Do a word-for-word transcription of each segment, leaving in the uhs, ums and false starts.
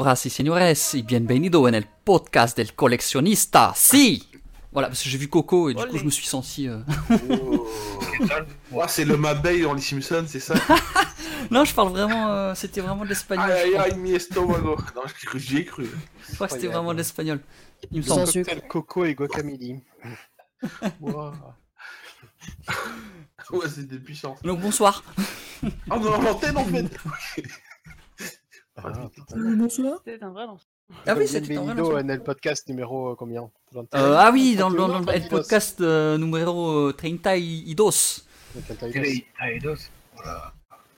Señoras y señores, y bienvenido en el podcast del coleccionista. Si. Voilà, parce que j'ai vu Coco et du Olé. coup je me suis senti... Euh... Oh. Oh, c'est le Mabey dans les Simpsons, c'est ça? non, je parle vraiment... Euh, c'était vraiment de l'espagnol. Aïe aïe aïe, mi estomago. Non, j'y ai cru. Je crois que c'était vraiment de l'espagnol. Il me Sans semble. sucre. Coco et guacamole. Wow. Ouais, c'est des puissances. Donc bonsoir. Ah, on est en antenne en fait. Ah, Bonsoir. C'est un vrai lancement. Ah oui, c'était un vrai Bienvenido lancement. en el podcast numéro euh, combien? Euh, ah oui, dans, dans, dans le trente-et un, podcast euh, numéro treinta y dos. trente-deux. Voilà.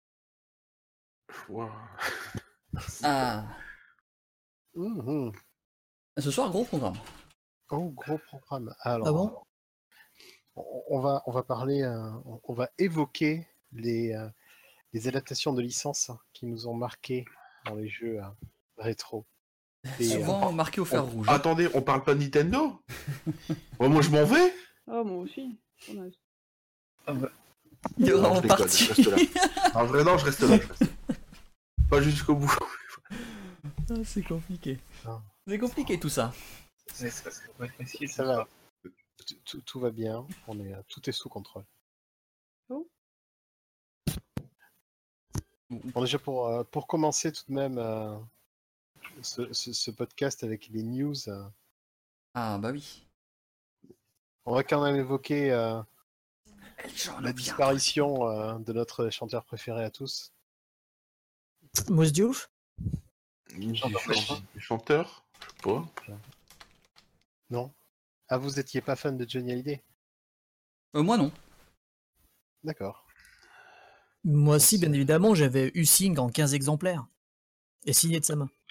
Wow. Ah. Mhm. Ce soir, gros programme. Oh, gros programme. Alors, Ah bon on, on va, on va parler, euh, on, on va évoquer les, euh, les adaptations de licences qui nous ont marqué dans les jeux euh, rétro. Et, Souvent euh, marqué au fer On- rouge. Attendez, on parle pas de Nintendo? Ouais, moi je m'en vais. Oh, moi aussi. On a- Il est Non, vraiment je déconne, parti. je reste là. En vrai, non, je reste là. Je reste. Pas jusqu'au bout. Ah, c'est compliqué. Ah. C'est compliqué tout ça. ça va. Tout, tout- tout va bien. On est, euh, tout est sous contrôle. Oh. Bon, déjà pour, euh, pour commencer tout de même euh, ce, ce- ce podcast avec les news, euh, Ah bah oui. on va quand même évoquer euh, J'en la ai bien. disparition euh, de notre chanteur préféré à tous. Mousse Diouf. Chanteur, chanteur, je sais pas. Non? Ah, vous étiez pas fan de Johnny Hallyday? Euh, moi non. D'accord. Moi aussi, bien évidemment, j'avais eu Sing en quinze exemplaires. Et signé de sa main.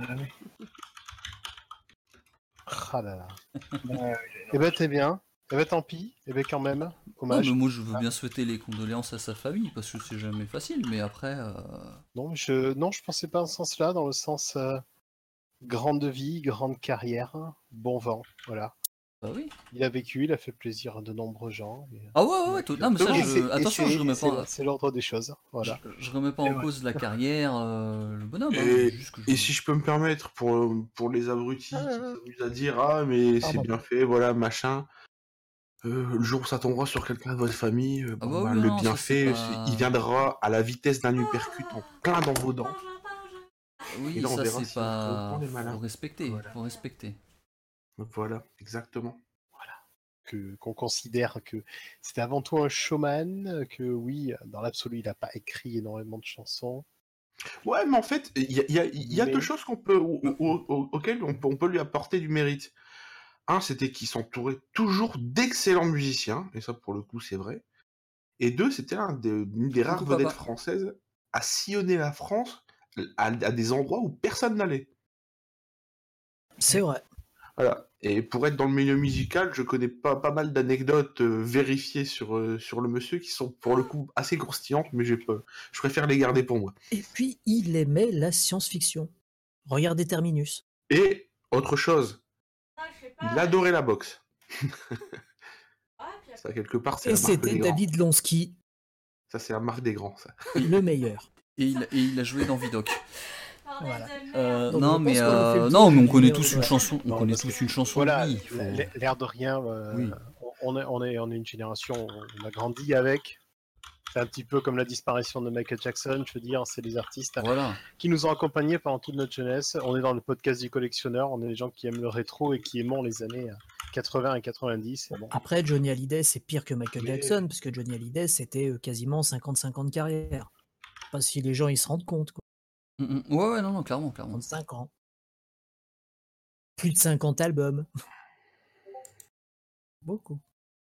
Ah là là. Eh ben, t'es bien. Eh ben, tant pis. Eh ben, quand même. Non, Hommage. mais moi je veux bien souhaiter les condoléances à sa famille parce que c'est jamais facile, mais après. Euh... Non, je, non, je pensais pas dans ce sens-là, dans le sens euh, grande vie, grande carrière, bon vent, voilà. Bah oui. Il a vécu, il a fait plaisir à de nombreux gens. et- Ah ouais, ouais, ouais. Tout... Non, mais ça, Et je... c'est- et attention, c'est- je remets c'est- pas. C'est l'ordre des choses, voilà. Je, je remets pas en cause la carrière, euh, le bonhomme. hein, Et, c'est juste que je- et si je peux me permettre, pour, pour les abrutis qui s'amusent à dire ah mais c'est Pardon. bien fait, voilà, machin. Euh, le jour où ça tombera sur quelqu'un de votre famille, euh, Ah bon, bah bah, oui, le non, ça, c'est bienfait, pas- il viendra à la vitesse d'un uppercut en plein dans vos dents. Oui, Et là, on ça verra c'est si on pas. reprend les malins. Faut respecter, Voilà. faut respecter. Donc voilà, exactement. Que, qu'on considère que c'était avant tout un showman, que oui, dans l'absolu, il n'a pas écrit énormément de chansons. Ouais, mais en fait, il y a, il y a- il y a Mais- deux choses qu'on peut, au- au- au- auxquelles on peut, on peut lui apporter du mérite. Un, c'était qu'il s'entourait toujours d'excellents musiciens, et ça pour le coup c'est vrai. Et deux, c'était un des, une des rares Coucou, vedettes papa. françaises à sillonner la France à, à des endroits où personne n'allait. C'est vrai. Voilà. Et pour être dans le milieu musical, je connais pas, pas mal d'anecdotes euh, vérifiées sur, euh, sur le monsieur qui sont pour le coup assez croustillantes, mais j'ai pas, je préfère les garder pour moi. Et puis, il aimait la science-fiction. Regardez Terminus. Et autre chose, il adorait la boxe. Ça, quelque part, c'est Et la marque c'était des grands. David Lonsky, Ça, c'est la marque des grands, ça. le meilleur. Et il, et il a joué dans Vidoc. Voilà. Euh, Donc, non, je mais pense qu'on a fait euh, le non, tour mais on du connaît numéro, tous une ouais. chanson. On Non, connaît parce tous que- une chanson. Voilà, de lui, il faut- l- l'air de rien, euh, Oui. on, est, on, est, on est une génération, on a grandi avec. C'est un petit peu comme la disparition de Michael Jackson, je veux dire, c'est des artistes Voilà. qui nous ont accompagnés pendant toute notre jeunesse. On est dans le podcast du collectionneur, on est des gens qui aiment le rétro et qui aimons les années euh, quatre-vingts et quatre-vingt-dix. Et bon, Après, Johnny Hallyday, c'est pire que Michael Mais- Jackson, parce que Johnny Hallyday, c'était euh, quasiment cinquante-cinq ans de carrière. Je sais pas si les gens ils se rendent compte, quoi. Mm, mm. Ouais, ouais, non, non, clairement, clairement. trente-cinq ans. Plus de cinquante albums. Beaucoup.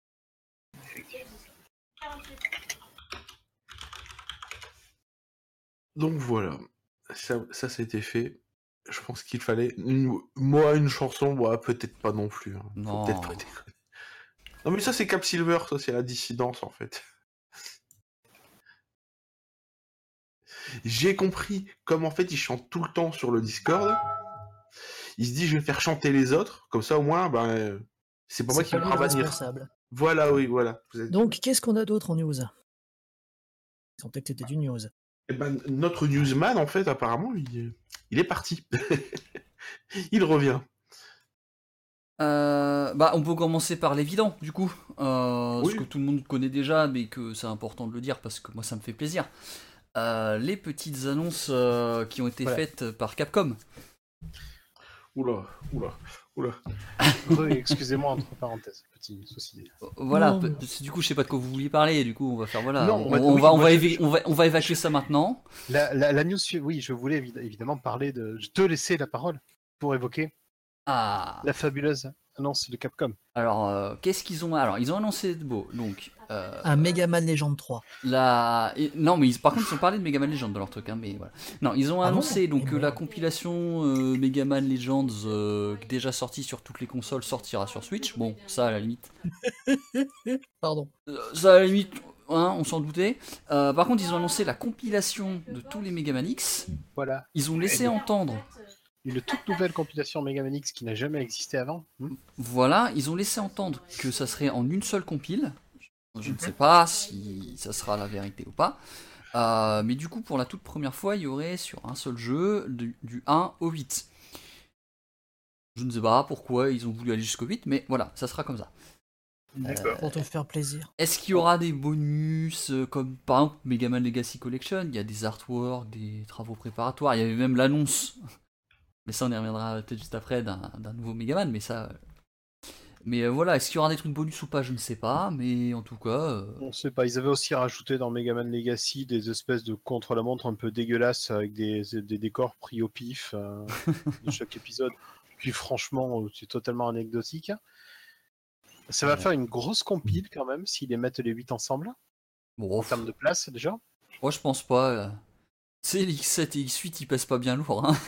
Donc voilà, ça, ça c'était fait. Je pense qu'il fallait. Une- Moi, une chanson, ouais, peut-être pas non plus. hein. Faut Non. peut-être pas déconner. Non, mais ça, c'est Cap Silver, ça, c'est la dissidence en fait. J'ai compris comme en fait il chante tout le temps sur le Discord. Il se dit, je vais faire chanter les autres, comme ça au moins, ben, euh, c'est pas moi qui C'est vais pas me lui le ravanir. responsable. Voilà, oui, voilà. Vous êtes- Donc, qu'est-ce qu'on a d'autre en news? Ils ont peut-être que c'était du news. Eh ben, notre newsman, en fait, apparemment, il, il est parti. Il revient. Euh, bah, on peut commencer par l'évident, du coup. Euh, Oui. Ce que tout le monde connaît déjà, mais que c'est important de le dire parce que moi, ça me fait plaisir. Euh, les petites annonces euh, qui ont été Voilà. faites par Capcom. Oula, oula, oula. Oui, excusez-moi, entre parenthèses, petit souci. Voilà, Non, pe- mais- parce que du coup, je sais pas de quoi vous vouliez parler, du coup, on va faire voilà. Non, on, on va- on oui, va, on, moi, va je- évi- je- on, va, on va évacuer ça maintenant. La, la, la news, sui- oui, je voulais évi- évidemment parler de. Je te laisser la parole pour évoquer Ah, la fabuleuse annonce de Capcom. alors, euh, qu'est-ce qu'ils ont. Alors, ils ont annoncé de beau, donc. Euh, Un Mega Man Legend trois. la... et- non, mais ils- par contre, ils ont parlé de Mega Man Legends dans leur truc, hein, mais voilà. Non, ils ont Ah bon annoncé donc Eh que la merde. compilation euh, Mega Man Legends, euh, déjà sortie sur toutes les consoles, sortira sur Switch. Bon, ça à la limite. Pardon. Euh, ça à la limite, hein, on s'en doutait. Euh, par contre, ils ont annoncé la compilation de tous les Mega Man X. Voilà, Ils ont laissé entendre. une toute nouvelle compilation Mega Man X qui n'a jamais existé avant. Hmm. Voilà, ils ont laissé entendre que ça serait en une seule compile. Je ne sais pas si ça sera la vérité ou pas. Euh, mais du coup, pour la toute première fois, il y aurait sur un seul jeu du, du un au huit. Je ne sais pas pourquoi ils ont voulu aller jusqu'au huit, mais voilà, ça sera comme ça. D'accord. Pour te faire plaisir. Est-ce qu'il y aura des bonus euh, comme par exemple Mega Man Legacy Collection? Il y a des artworks, des travaux préparatoires, il y avait même l'annonce. Mais ça, on y reviendra peut-être juste après d'un d'un nouveau Mega Man, mais ça. euh, Mais euh, voilà, est-ce qu'il y aura des trucs bonus ou pas? Je ne sais pas, mais en tout cas. euh, On sait pas, ils avaient aussi rajouté dans Mega Man Legacy des espèces de contre-la-montre un peu dégueulasses avec des, des décors pris au pif euh, de chaque épisode. Puis franchement, euh, c'est totalement anecdotique. Ça va Ouais. faire une grosse compile quand même s'ils les mettent les huit ensemble, Bon, en termes de place déjà. moi je pense pas. euh. Tu sais, l'X sept et X huit ils pèsent pas bien lourd, hein.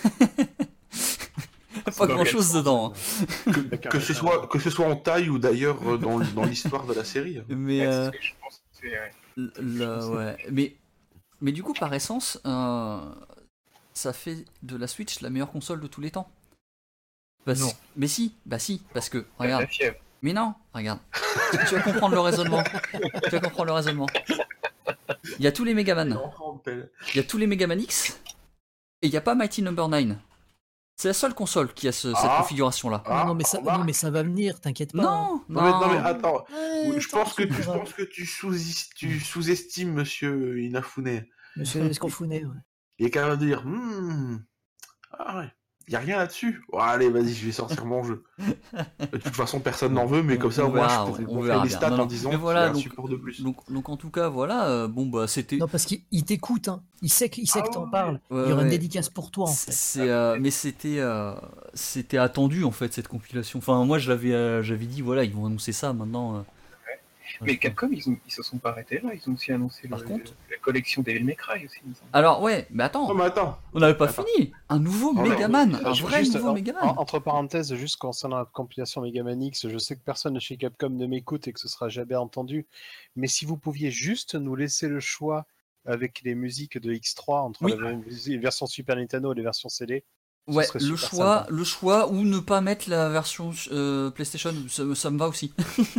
Pas dans grand chose quel dedans. sens, hein. Que, que ce soit, que ce soit en taille ou d'ailleurs euh, dans, dans l'histoire de la série. Mais, Ouais, euh, c'est ce que je pense. C'est, ouais. l- là, ouais. mais, mais du coup, par essence, euh, ça fait de la Switch la meilleure console de tous les temps. Parce- Non. Mais si, bah si, parce que, La regarde. fièvre. Mais non, regarde. Tu, tu vas comprendre le raisonnement. Tu vas comprendre le raisonnement. Il y a tous les Megaman. Il y a tous les Mega Man X. Et il n'y a pas Mighty Number neuf. C'est la seule console qui a ce- cette Ah. configuration-là. Ah, non, mais ça, remarque. non, mais ça va venir, t'inquiète pas. Non, Non, mais, non, mais attends, Ouais, je attends, pense que tu tu, je verras. pense que tu sous- tu sous-estimes Monsieur Inafune. Monsieur Esconfounet, ouais. Il est capable de dire, hmm, ah ouais, y a rien là-dessus. Oh, allez, vas-y, je vais sortir mon jeu. De toute façon, personne n'en veut, mais comme ça, On au moins, verra, je pourrais on gonfler verra les bien. stats Non, non, en disant mais qu'il voilà, y a un donc- support de plus. Donc, donc en tout cas, voilà, euh, bon bah c'était. Non, parce qu'il il t'écoute, hein. Il sait, que- il sait Ah que t'en ouais. parles. Ouais, Il y aura une ouais. dédicace pour toi, en C'est, fait. c'est, euh, mais c'était, euh, c'était attendu en fait cette compilation. Enfin, moi je l'avais, euh, j'avais dit voilà, ils vont annoncer ça maintenant. euh. Mais Capcom, ils, ont, ils se sont pas arrêtés là. Ils ont aussi annoncé Par le- contre- la collection Devil May Cry aussi. il me semble. Alors ouais, mais attends, Non, mais attends, on n'avait pas Attends. fini. Un nouveau Oh, Megaman, non, un Ju- vrai juste, nouveau en- Megaman. en- entre parenthèses, juste concernant la compilation Mega Man X, je sais que personne de chez Capcom ne m'écoute et que ce sera jamais entendu, mais si vous pouviez juste nous laisser le choix avec les musiques de X trois entre Oui. la v- version Super Nintendo et les versions C D. ce Ouais, serait le super choix, sympa. le choix ou ne pas mettre la version euh, PlayStation, ça, ça me va aussi.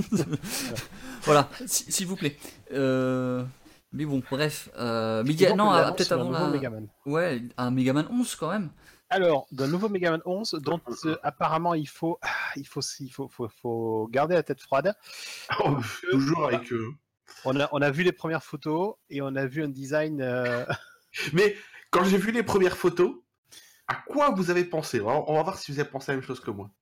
Voilà, si- s'il vous plaît. Euh, Mais bon, bref. euh, Mais il y a, Donc, non, l'annonce ah, peut-être d'un avant nouveau la... Megaman. Ouais, un Megaman onze quand même. Alors, d'un nouveau Mega Man onze, dont euh, apparemment il faut, ah, il faut, il faut, faut, faut garder la tête froide. Oh, toujours avec eux. On a, on a vu les premières photos et on a vu un design. euh, Mais quand j'ai vu les premières photos, à quoi vous avez pensé? On va- on va voir si vous avez pensé à la même chose que moi.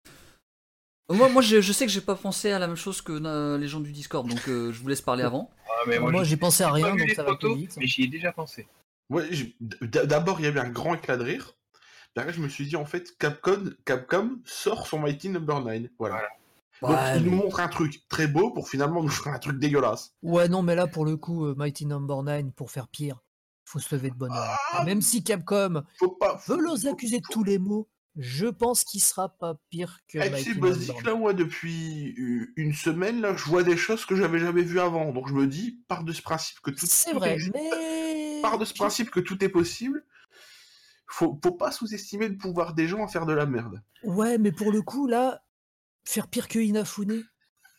Moi, moi je, je sais que j'ai pas pensé à la même chose que euh, les gens du Discord, donc euh, je vous laisse parler avant. Ah, mais Moi, je- j'ai pensé à j'ai pas rien, vu donc les ça va plus photos, vite. mais j'y ai déjà pensé. Ouais, j'ai- d- d'abord, il y a eu un grand éclat de rire. Derrière, je me suis dit, en fait, Capcom, Capcom sort son Mighty Number neuf. Voilà. Donc, Ouais, il nous mais- montre un truc très beau pour finalement nous faire un truc dégueulasse. Ouais, non, mais là, pour le coup, euh, Mighty Number neuf, pour faire pire, faut se lever de bonne heure. Ah Même si Capcom Faut pas. veut faut- les faut- accuser de faut- tous les mots, je pense qu'il sera pas pire que Eh, tu Mighty sais, Number Basic, neuf. là, moi, depuis euh, une semaine, là, je vois des choses que j'avais jamais vues avant. Donc, je me dis, part de ce principe que tout, C'est tout vrai, est, mais... part de ce principe que tout est possible. Faut, faut pas sous-estimer le pouvoir des gens à faire de la merde. Ouais, mais pour le coup, là, faire pire que Inafune,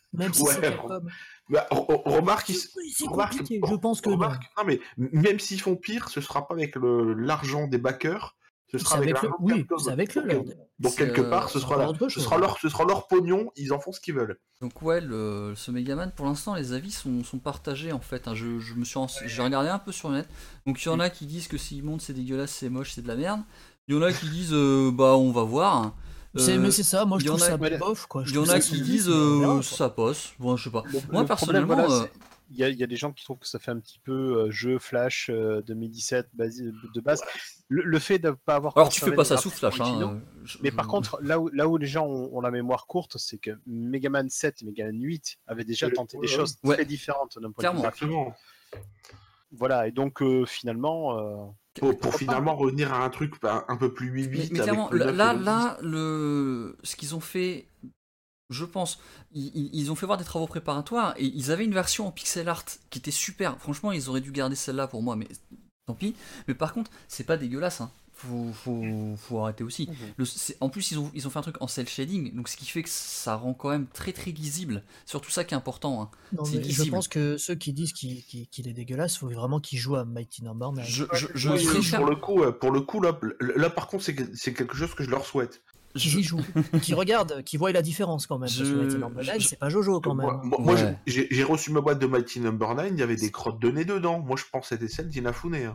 Même si Ouais, c'est Capcom. Bah, re- re- remarque, ils- Oui, c'est remarque, compliqué, je pense que non. remarque, non mais même s'ils font pire, ce sera pas avec le l'argent des backers, ce C'est sera avec avec le, l'argent de oui, Capcom. c'est avec le Donc, leur. donc C'est, quelque euh, part, ce c'est sera, encore la- autre ce chose. sera leur, ce sera leur pognon, ils en font ce qu'ils veulent. Donc ouais, le, ce Megaman, pour l'instant, les avis sont, sont partagés en fait. hein. Je, je me suis, rense- j'ai regardé un peu sur le net. Donc il y en a qui disent que s'il monte, c'est dégueulasse, c'est moche, c'est de la merde. Il y en a qui disent, euh, bah on va voir. C'est- Euh, mais c'est ça, moi je il y en trouve a- ça Ouais, bof quoi. Je Il y en trouve a ça qui solide, disent, mais on verra, euh, quoi. ça passe. Bon, je sais pas. Le- Moi le problème, personnellement, voilà, euh, c'est- il y, a, il y a des gens qui trouvent que ça fait un petit peu euh, jeu Flash euh, deux mille dix-sept basi- de base. Le, le fait de ne pas avoir. alors tu fais conservé pas les ça sous graphismes Flash. originaux, Hein. je- Mais je- par contre, là où, là où les gens ont, ont la mémoire courte, c'est que Megaman sept et Megaman huit avaient déjà Ouais, tenté des ouais, choses ouais. très différentes d'un point de vue Clairement. graphique. Exactement. Voilà, et donc euh, finalement. euh, Pour, pour pourquoi finalement revenir à un truc un, un peu plus mais, huit mais avec clairement, le là, neuf et là, le dix. là, le, ce qu'ils ont fait, je pense, ils, ils- ils ont fait voir des travaux préparatoires et ils avaient une version en pixel art qui était super. Franchement, ils auraient dû garder celle-là pour moi, mais tant pis. Mais par contre, c'est pas dégueulasse. Hein. Faut, faut, faut arrêter aussi. Mhm. Le- c'est- en plus, ils ont, ils ont fait un truc en cel shading, donc ce qui fait que ça rend quand même très très lisible. Surtout ça qui est important. hein. Non, c'est mais je lisible. pense que ceux qui disent qu'il qu'il- qu'il est dégueulasse, faut vraiment qu'ils jouent à Mighty Number nine. Je, je, je Oui, oui, préfère. pour le coup, euh, pour le coup là, là par contre, c'est que- c'est quelque chose que je leur souhaite. Qu'ils je- y jouent, qu'ils regardent, qu'ils voient la différence quand même. Parce que Je- Mighty Number nine, je- c'est pas Jojo quand même. Moi, moi- moi, Ouais. j'ai j'ai reçu ma boîte de Mighty Number nine, il y avait des crottes de nez dedans. Moi, je pense que c'était celle d'Inafune. Hein.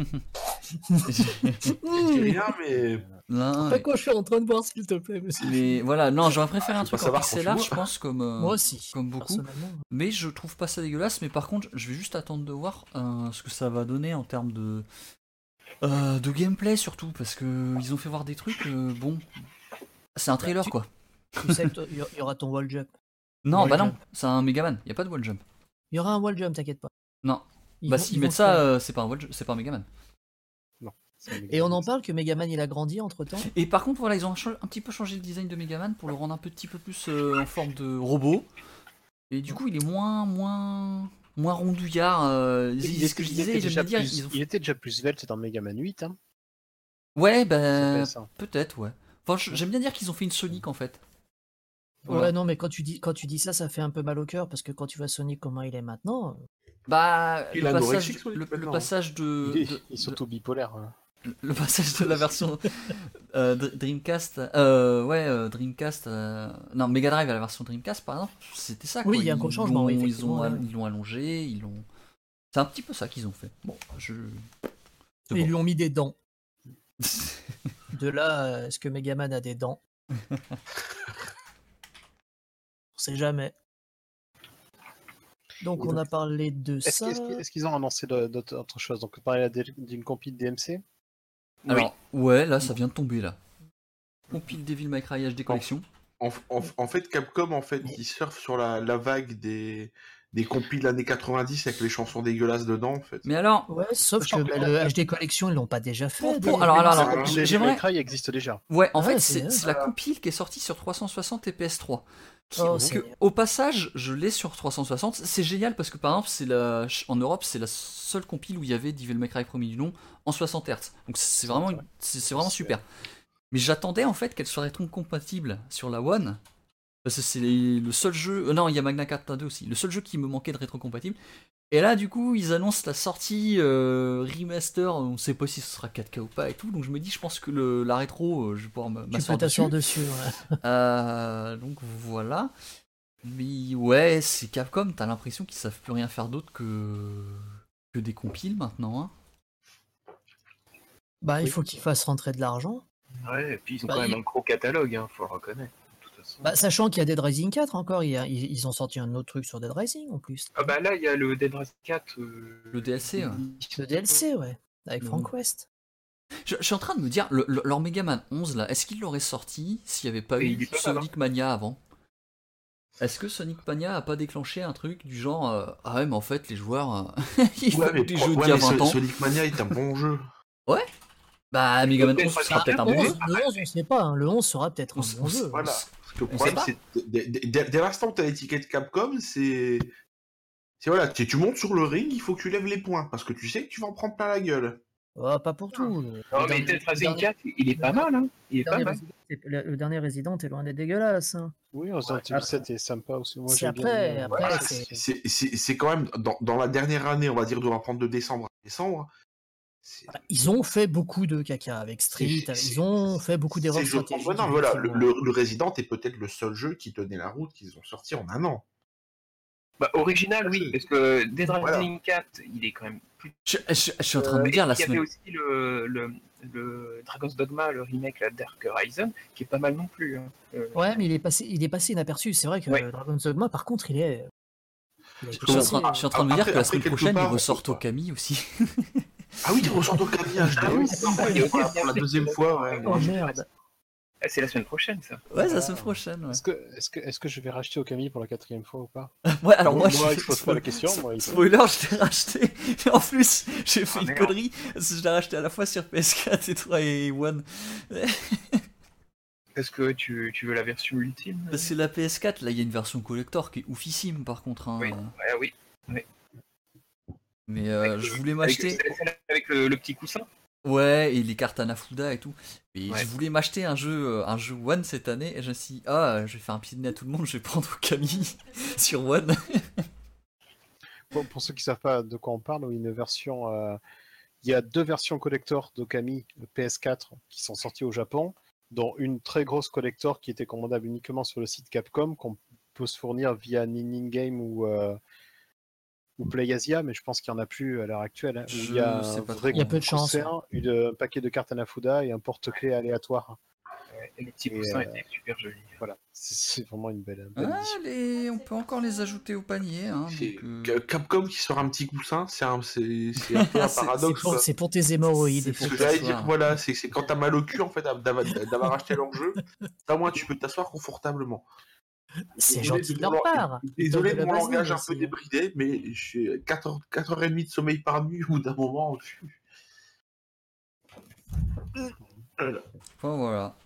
Je dis rien, mais Non, Pas quoi je suis en train de voir, s'il te plaît, monsieur. mais voilà, non, j'aurais préféré un Faut pas truc en savoir pixel quand art, tu je vois. pense, comme, euh, Moi aussi, comme beaucoup. personnellement. Mais je trouve pas ça dégueulasse, mais par contre, je vais juste attendre de voir euh, ce que ça va donner en termes de, euh, de gameplay surtout, parce que ils ont fait voir des trucs, euh, bon, c'est un trailer tu- quoi. Tu sais qu'il y aura ton wall jump. Non, wall bah non, jump. c'est un Megaman, y a pas de wall jump. Il y aura un wall jump, t'inquiète pas. Non, Ils bah vont- s'ils ils mettent vont ça, faire. euh, c'est pas un wall jump, c'est pas un Megaman. c'est Et on en parle que Megaman il a grandi entre temps. Et par contre, voilà, ils ont cha- un petit peu changé le design de Megaman pour le rendre un petit peu plus euh, en forme de robot. Et du coup, il est moins, moins, moins rondouillard. euh, Il, c'est ce que je il disais, était j'aime déjà bien dire. plus, ils ont- il était déjà plus svelte dans Megaman huit. Hein, Ouais, sur bah, P S un. peut-être, ouais. Enfin, je- j'aime bien dire qu'ils ont fait une Sonic en fait. Ouais, Voilà. non, mais quand tu dis quand tu dis ça, ça fait un peu mal au cœur parce que quand tu vois Sonic comment il est maintenant, Bah, Il le a passage, anorexique, Sonic, le, le maintenant. passage de, il est, de- il est surtout bipolaire. hein. de- le passage de la version euh, Dr- Dreamcast, euh, ouais, euh, Dreamcast, euh, non, Mega Drive à la version Dreamcast par exemple, c'était ça. Oui, quoi. il y a un Ils gros changement, l'ont- oui, ils effectivement, ont, ouais, all- ouais. ils l'ont allongé, ils l'ont. C'est un petit peu ça qu'ils ont fait. Bon, je. c'est ils bon. lui ont mis des dents. De là, euh, est-ce que Megaman a des dents On sait jamais. Donc on a parlé de Est-ce ça. qu'ils- est-ce qu'ils est-ce qu'ils ont annoncé de- d'autres d'autres choses? Donc, on parlait d'une compil D M C. Alors, ouais, là, ça vient de tomber là. Compile Devil May Cry H D Collection. en, en- en fait, Capcom, en fait, ils surfent sur la, la vague des, des compiles années quatre-vingt-dix avec les chansons dégueulasses dedans, en fait. Mais alors, Ouais, sauf que, Sachant que- bah, le H D Collection, ils l'ont pas déjà fait. Pour- des- pour- alors, alors, des- alors, c'est- j'aimerais- Cry existe déjà. ouais, en Ah, fait, c'est c'est vrai. c'est la compile qui est sortie sur trois cent soixante et P S trois. Qui- Oh, parce que, Seigneur. au passage, je l'ai sur trois cent soixante. C'est génial parce que, par exemple, c'est la, en Europe, c'est la seule compile où il y avait Devil May Cry premier du nom en soixante hertz. Donc c'est vraiment, une- c'est c'est vraiment super. Mais j'attendais en fait qu'elle soit rétro-compatible sur la One. Parce que c'est les- le seul jeu. euh, non, il y a Magna Carta deux aussi. Le seul jeu qui me manquait de rétro-compatible. Et là, du coup, ils annoncent la sortie euh, remaster. On sait pas si ce sera quatre K ou pas et tout. Donc je me dis, je pense que le, la rétro, euh, je vais pouvoir m- Tu peux m'asseoir dessus. t'asseoir dessus. ouais. Euh, donc voilà. Mais ouais, c'est Capcom, t'as l'impression qu'ils savent plus rien faire d'autre que, que des compiles maintenant. Hein. Bah, il Oui. faut qu'ils fassent rentrer de l'argent. Ouais, et puis ils ont Bah, quand même il- un gros catalogue, hein, faut le reconnaître. De toute façon. Bah, sachant qu'il y a Dead Rising quatre encore, il y a- ils, ils ont sorti un autre truc sur Dead Rising en plus. Ah bah là, il y a le Dead Rising quatre. euh, Le D L C, ouais. Le D L C, ouais, avec Mhm. Frank West. Je, je suis en train de me dire, le- le- leur Megaman onze là, est-ce qu'ils l'auraient sorti s'il n'y avait pas Et eu il est pas mal, Sonic Mania avant? Est-ce que Sonic Mania a pas déclenché un truc du genre euh, ah ouais mais en fait les joueurs euh, ils Ouais, font mais, des pro- jeux ouais, d'il y a mais vingt So- ans. Sonic Mania est un bon jeu. Bah Megaman Peut-être onze pas sera le peut-être un Le bon jeu. onze, le onze, on sait pas, hein, le onze sera peut-être On un s- bon on s- jeu. Voilà. Parce que le On problème, sait c'est dès, dès- dès- dès l'instant où tu as l'étiquette Capcom, c'est. C'est voilà, tu, tu montes sur le ring, il faut que tu lèves les poings, parce que tu sais que tu vas en prendre plein la gueule. Oh, pas pour tout. Le Non, mais dernier- Death le Rising dernier- quatre, il est pas mal, hein. Il est le pas dernier mal. Resident est- le, le dernier Resident est loin d'être dégueulasse. hein. Oui, Resident Evil sept est sympa aussi. Moi, C'est j'ai bien après, aimé, euh, après, ouais, c'est- C'est- C'est c'est quand même, dans, dans la dernière année, on va dire, de reprendre de décembre à décembre, c'est- Ils ont fait beaucoup de caca avec Street, c'est- ils ont fait beaucoup d'erreurs c'est- je pense- stratégiques. ouais, non, voilà, le, effectivement. le- le Resident est peut-être le seul jeu qui tenait la route qu'ils ont sorti en un an. Bah, original, oui, parce que Dead Voilà. Rising quatre, il est quand même plus. Je, je- je suis en train de Euh, me dire et la il y avait semaine. aussi le, le, le Dragon's Dogma, le remake, la Dark Horizon, qui est pas mal non plus. Hein. Euh, Ouais, mais il est passé, il est passé inaperçu. C'est vrai que Ouais. Dragon's Dogma, par contre, il est. il a été Je suis en passé, train, je suis en train de me dire Après- que la après, semaine quelque prochaine, part, ils on- ressortent Okami aussi. Ah oui, ils ressortent au Okami H D. Ah oui, il y a Voilà, aussi- pour la deuxième fois, ouais. Oh merde. Ah, c'est la semaine prochaine, ça. Ouais, c'est la semaine prochaine. Ouais, Est-ce que, est-ce que, est-ce que je vais racheter Okami pour la quatrième fois ou pas? ouais alors moi, moi, je je pose pas la question. Moi, il faut- Spoiler, je l'ai racheté. Et en plus, j'ai fait Ah, une merde. connerie. Parce que je l'ai racheté à la fois sur P S quatre et trois et One. Est-ce que tu, tu veux la version ultime? Parce que la P S quatre, là, il y a une version collector qui est oufissime par contre. hein. Oui, ouais, oui. Mais euh, je voulais Avec, m'acheter. celle avec le, le petit coussin. Ouais, et les cartes Anafuda et tout. Et Ouais. je voulais m'acheter un jeu, euh, un jeu One cette année. Et je me suis dit, ah, je vais faire un pied de nez à tout le monde. Je vais prendre Okami sur One. Pour, pour ceux qui savent pas de quoi on parle, une version, euh, il y a deux versions collector d'Okami P S quatre qui sont sorties au Japon, dont une très grosse collector qui était commandable uniquement sur le site Capcom, qu'on peut se fournir via Ninja Game ou, euh, ou PlayAsia, mais je pense qu'il n'y en a plus à l'heure actuelle. hein, où Je il y a sais un pas vrai trop. Il y a peu de chance, concert, une- un paquet de cartes Anafuda et un porte-clés aléatoire. Ouais, et le petit Et, coussin euh, était super joli. Voilà, c'est c'est vraiment une belle, belle Ah, édition. les... on peut encore les ajouter au panier. Hein, C'est- donc, euh, Ca- Capcom qui sort un petit coussin, c'est un, c'est- c'est un peu un C'est- C'est paradoxe. pour, quoi. c'est pour tes hémorroïdes. C'est Ce pour que t'asseoir. j'allais dire, voilà, c'est c'est quand t'as mal au cul, en fait, d'avoir d'avoir acheté leur jeu, au moins tu peux t'asseoir confortablement. C'est Désolé gentil de mon leur lang- part. Ils Désolé donnent de de mon la langage un vaseline peu aussi, hein. débridé, mais j'ai quatre heures trente de sommeil par nuit, au bout d'un moment. Voilà. Enfin, voilà.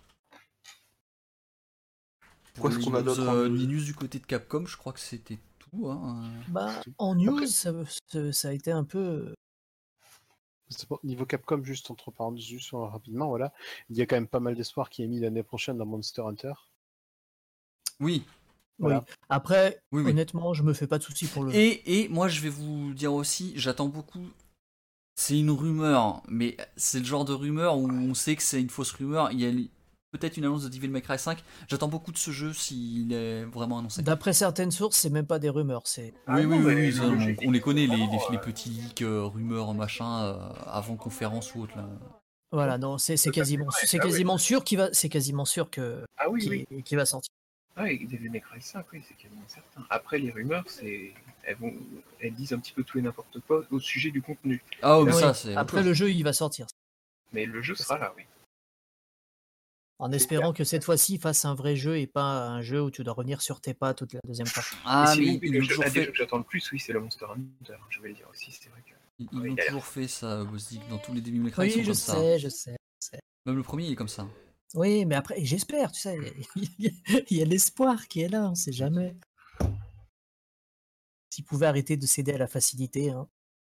Quoi, Pour est-ce les qu'on a news, d'autre en euh, news les news du côté de Capcom, je crois que c'était tout. Hein. Bah, Tout. en news, Après- ça, ça- ça a été un peu. C'est pas- Niveau Capcom, juste entre parenthèses, juste euh, rapidement, voilà, il y a quand même pas mal d'espoir qui est mis l'année prochaine dans Monster Hunter. Oui. Voilà. Oui. Après, Oui, oui. honnêtement, je me fais pas de soucis pour le. Et, et moi, je vais vous dire aussi, j'attends beaucoup. C'est une rumeur, mais c'est le genre de rumeur où on sait que c'est une fausse rumeur. Il y a peut-être une annonce de Devil May Cry cinq. J'attends beaucoup de ce jeu s'il est vraiment annoncé. D'après certaines sources, c'est même pas des rumeurs. C'est Ah Oui, non, oui, oui, mais oui, ça, le on, jeu, on les connaît, les, les, vraiment, les euh, petits leaks, euh, rumeurs, machin, euh, avant conférence ou autre. Là. voilà, non, c'est c'est Tout à fait quasiment, vrai. c'est Ah oui. quasiment sûr qu'il va, c'est quasiment sûr que Ah oui, qu'il oui. qu'il va sortir. Ah, et Devil May Cry cinq, oui, c'est quasiment certain. Après, les rumeurs, c'est elles, vont... elles disent un petit peu tout et n'importe quoi au sujet du contenu. Ah, mais Oui. ça, c'est. Après, le jeu, il va sortir. Mais le jeu sera là, oui. En espérant que cette fois-ci, il fasse un vrai jeu et pas un jeu où tu dois revenir sur tes pas toute la deuxième fois. Ah, et sinon, mais oui, ils le l'ont jeu, toujours un des jeux fait. que j'attends le plus, oui, c'est le Monster Hunter. Je vais le dire aussi, c'est vrai que. Ils ils Oui, l'ont il a l'air. toujours fait, ça, Bosdick. Dans tous les Devil May Cry, ils Oui, sont je comme ça. sais, je sais. Même le premier, il est comme ça. Oui, mais après, j'espère, tu sais, il y a, il y a l'espoir qui est là, on sait jamais. S'ils pouvaient arrêter de céder à la facilité. Hein.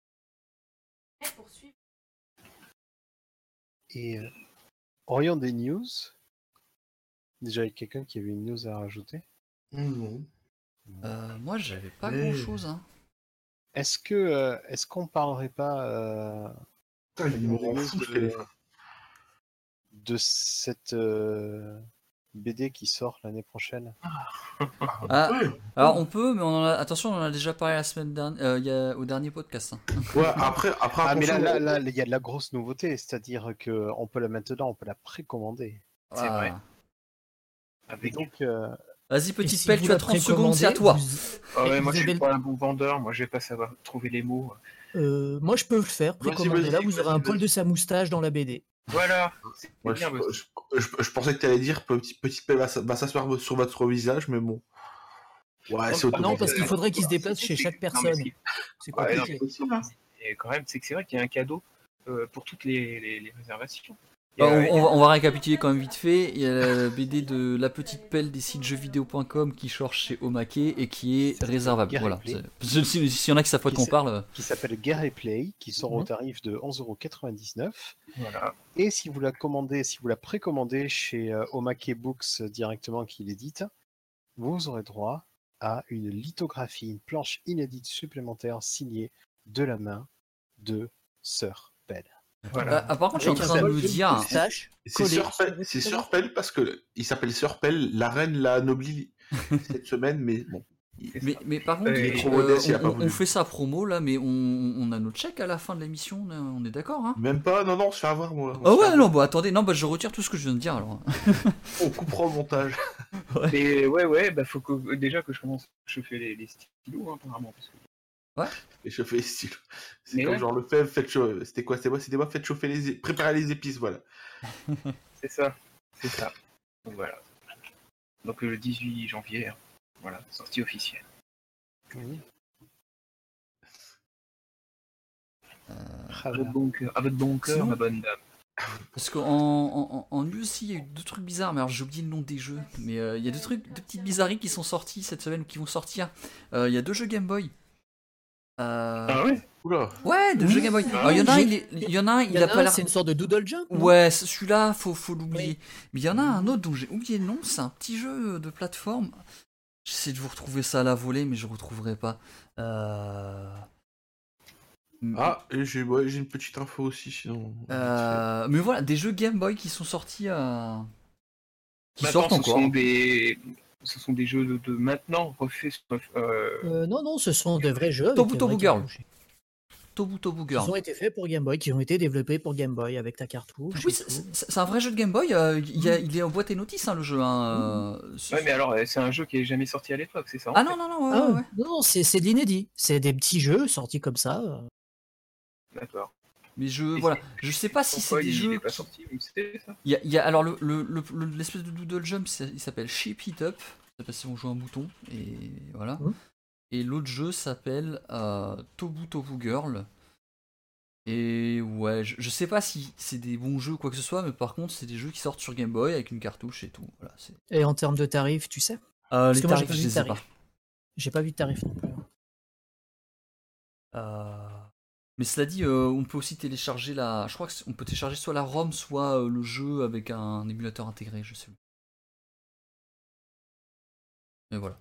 Et euh, orion des news. Déjà, il y a quelqu'un qui avait une news à rajouter. Non. Euh, moi, j'avais pas Mais- grand chose. Hein. Est-ce que euh, est-ce qu'on parlerait pas euh, Putain, il me des rend news fou, ce de, téléphone. de cette euh, B D qui sort l'année prochaine? Ah, Ouais. alors on peut, mais on en a... attention, on en a déjà parlé la semaine dernière, euh, il y a... au dernier podcast. hein. Ouais, après, après Ah mais là, attention, là, là, il y a de la grosse nouveauté, c'est-à-dire que on peut la maintenant, on peut la précommander. C'est Ah. vrai. Et Avec... donc, euh, Vas-y, Et petite si pelle, vous tu as la trente secondes, c'est à toi. précommandez, vous- Ah ouais, Et moi, vous je suis avez- pas un bon vendeur. Moi, je vais pas savoir trouver les mots. euh, moi, je peux le faire, Vas-y, précommander là, vas-y, vous aurez vas-y, un poil vas-y. de sa moustache dans la B D. Voilà. C'est ouais, bien, je, Boss. je- je- je pensais que tu allais dire petite, petite pelle va, s- va s'asseoir sur votre visage, mais bon. Ouais, c'est Non, Non, automatique. parce qu'il faudrait qu'il se c'est- déplace c'est- chez c'est- chaque non, mais personne. ce qui- C'est Ouais, non, compliqué. mais- Et quand même, c'est que c'est vrai qu'il y a un cadeau euh, pour toutes les, les- les réservations. Bah, on, on va, on va récapituler quand même vite fait. Il y a la B D de La Petite Pelle des sites jeux vidéo point com qui sort chez Omake et qui est réservable. Guerre Voilà. Replay. C'est- S'il si y en a qui savent pas de Qui quoi on c'est- parle. euh, qui s'appelle Guerre et Play, qui sort au Mhm. tarif de onze euros quatre-vingt-dix-neuf. Voilà. Et si vous la commandez, si vous la précommandez chez euh, Omake Books euh, directement qui l'édite, vous aurez droit à une lithographie, une planche inédite supplémentaire signée de la main de Sir Pell. Voilà. Ah, ah, par contre, je suis en Avec train de un me symbole dire. moustache Et C'est collé Sir sur Pell, le c'est vêtement. Sir Pell parce que il s'appelle Sir Pell, la reine l'a anobli cette semaine, mais bon. C'est Mais, ça. mais par contre, Il est euh, trop modeste, il a on, pas on- voulu. on fait sa promo là, mais on, on a notre chèque à la fin de l'émission, on est- on est d'accord, hein? Même pas, non, non, on se fait avoir, moi. On Ah se fait ouais, avoir. non, bah attendez, non, bah je retire tout ce que je viens de dire alors. On coupera au montage. Mais ouais, ouais, bah faut que, déjà que je commence à chauffer les, les stylos, hein, apparemment. Parce que... Et chauffer les stylos. C'est Mais comme ouais. genre le fait, faites chauffer. C'était quoi? C'était moi, c'était moi, faites chauffer les, é- préparez les épices, voilà. C'est ça, c'est ça. Donc voilà. Donc le dix-huit janvier, hein. Voilà, sortie officielle. Ah, À voilà. votre bon cœur, à votre bon cœur, Sinon- ma bonne dame. Parce qu'en en, en, en news aussi, il y a eu deux trucs bizarres, mais alors j'ai oublié le nom des jeux. Mais euh, il y a deux trucs, deux petites bizarreries qui sont sorties cette semaine ou qui vont sortir. Euh, Il y a deux jeux Game Boy. Euh, Ah ouais. Oula. Ouais, deux Oui. jeux Game Boy. Ah, Alors, il y en a un, j'ai- il, est- il y en a un, Il il y en a a pas un, l'air. c'est une sorte de doodle jump. non Ouais, ce- celui-là, faut, faut l'oublier. Oui. Mais il y en a un autre dont j'ai oublié le nom, c'est un petit jeu de plateforme. J'essaie de vous retrouver ça à la volée, mais je retrouverai pas. Euh... Ah, et j'ai ouais, j'ai une petite info aussi, sinon. Euh, Mais voilà, des jeux Game Boy qui sont sortis euh... qui Maintenant, sortent ce encore. sont des, ce sont des jeux de, de maintenant refaits sur. Euh... Euh, non, non, ce sont de vrais jeux. avec Tobu des Tobu vraies Girl. cartouches. Tobu Tobu Qui Girl. ont été faits pour Game Boy, qui ont été développés pour Game Boy avec ta cartouche. Oui, et c'est tout. c'est- c'est un vrai jeu de Game Boy. euh, il, y a- il est en boîte et notice, hein, le jeu. Hein, euh, c'est- Ouais, mais alors, euh, c'est un jeu qui est jamais sorti à l'époque, c'est ça en Ah fait. non, non, non, ouais, Ah, ouais, ouais. Non, non, c'est c'est de l'inédit. C'est des petits jeux sortis comme ça. euh. D'accord. Mais je, Et voilà, c'est- je sais pas si c'est Pourquoi des il jeux. est pas qui- sorti vous savez ça Il y a, il y a- alors le, le, le- le- l'espèce de doodle jump, c'est- il s'appelle Ship It Up. C'est parce qu'on joue un bouton et voilà. Mhm. Et l'autre jeu s'appelle euh, Tobu Tobu Girl. Et ouais, je, je sais pas si c'est des bons jeux ou quoi que ce soit, mais par contre c'est des jeux qui sortent sur Game Boy avec une cartouche et tout. Voilà, c'est... Et en termes de tarifs, tu sais Euh, les que moi, j'ai tarifs, pas je vu les de ai pas. tarifs. J'ai pas vu de tarif non plus. Euh, Mais cela dit, euh, on peut aussi télécharger la. Je crois qu'on peut télécharger soit la ROM, soit euh, le jeu avec un émulateur intégré, je sais plus. Et voilà.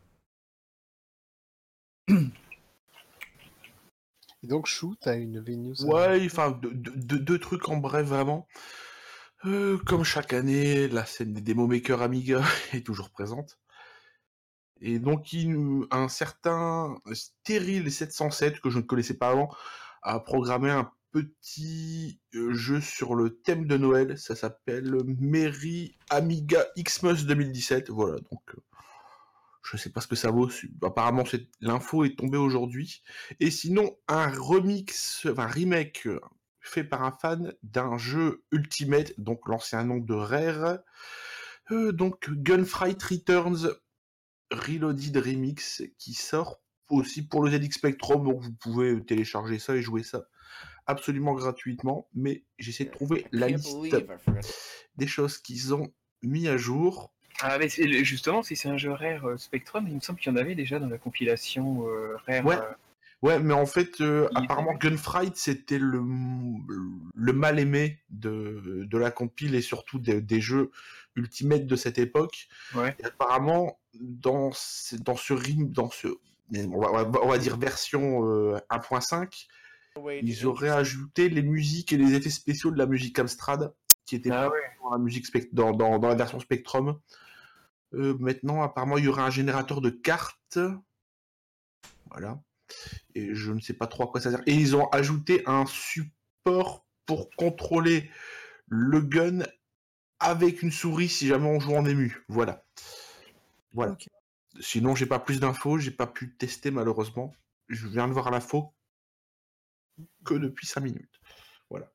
Et donc, Chou, t'as une V-News. Ouais, enfin, deux, deux- deux- deux trucs en bref, vraiment. Euh, comme chaque année, la scène des Demo Maker Amiga est toujours présente. Et donc, il- un certain Stérile sept cent sept, que je ne connaissais pas avant, a programmé un petit euh, jeu sur le thème de Noël. Ça s'appelle Merry Amiga Xmas deux mille dix-sept. Voilà, donc euh, je sais pas ce que ça vaut. Apparemment, c'est- l'info est tombée aujourd'hui. Et sinon, un remix, enfin remake euh, fait par un fan d'un jeu Ultimate, donc l'ancien nom de Rare. Euh, donc Gunfight Returns Reloaded Remix, qui sort aussi pour le Z X Spectrum, donc vous pouvez télécharger ça et jouer ça absolument gratuitement. Mais j'essaie de trouver la liste des choses qu'ils ont mis à jour. Ah, mais c'est- justement, si c'est un jeu Rare euh, Spectrum, il me semble qu'il y en avait déjà dans la compilation euh, Rare. Ouais. euh, Ouais, mais en fait, euh, Il apparemment, était- Gunfight, c'était le, le mal aimé de, de la compile et surtout des, des jeux Ultimate de cette époque. Ouais. Et apparemment, dans, ce- dans ce rim, dans ce, on va, on va- on va dire version euh, un point cinq, ils auraient ajouté les musiques et les effets spéciaux de la musique Amstrad, qui étaient Ah pas ouais. dans la musique spect- dans, dans, dans la version Spectrum. Euh, maintenant, apparemment, il y aura un générateur de cartes. Voilà. Et je ne sais pas trop à quoi ça sert. Et ils ont ajouté un support pour contrôler le gun avec une souris si jamais on joue en ému. Voilà. Voilà. Ok. Sinon, j'ai pas plus d'infos, j'ai pas pu tester malheureusement. Je viens de voir l'info que depuis cinq minutes. Voilà.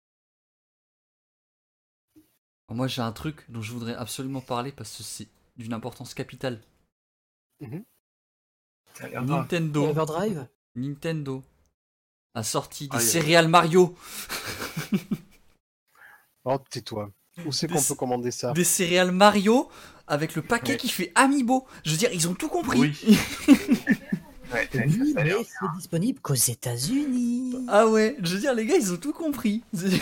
Moi j'ai un truc dont je voudrais absolument parler parce que c'est d'une importance capitale. Ça a l'air grave. Nintendo, Overdrive Nintendo a sorti des Aïe, aïe. céréales Mario. Oh, tais-toi. Où c'est Des qu'on c- peut commander ça? Des céréales Mario avec le paquet Ouais. qui fait Amiibo. Je veux dire, ils ont tout compris. Oui. Ouais, ouais, Oui, ça a l'air mais c'est disponible qu'aux États-Unis. Ah ouais, je veux dire, les gars, ils ont tout compris.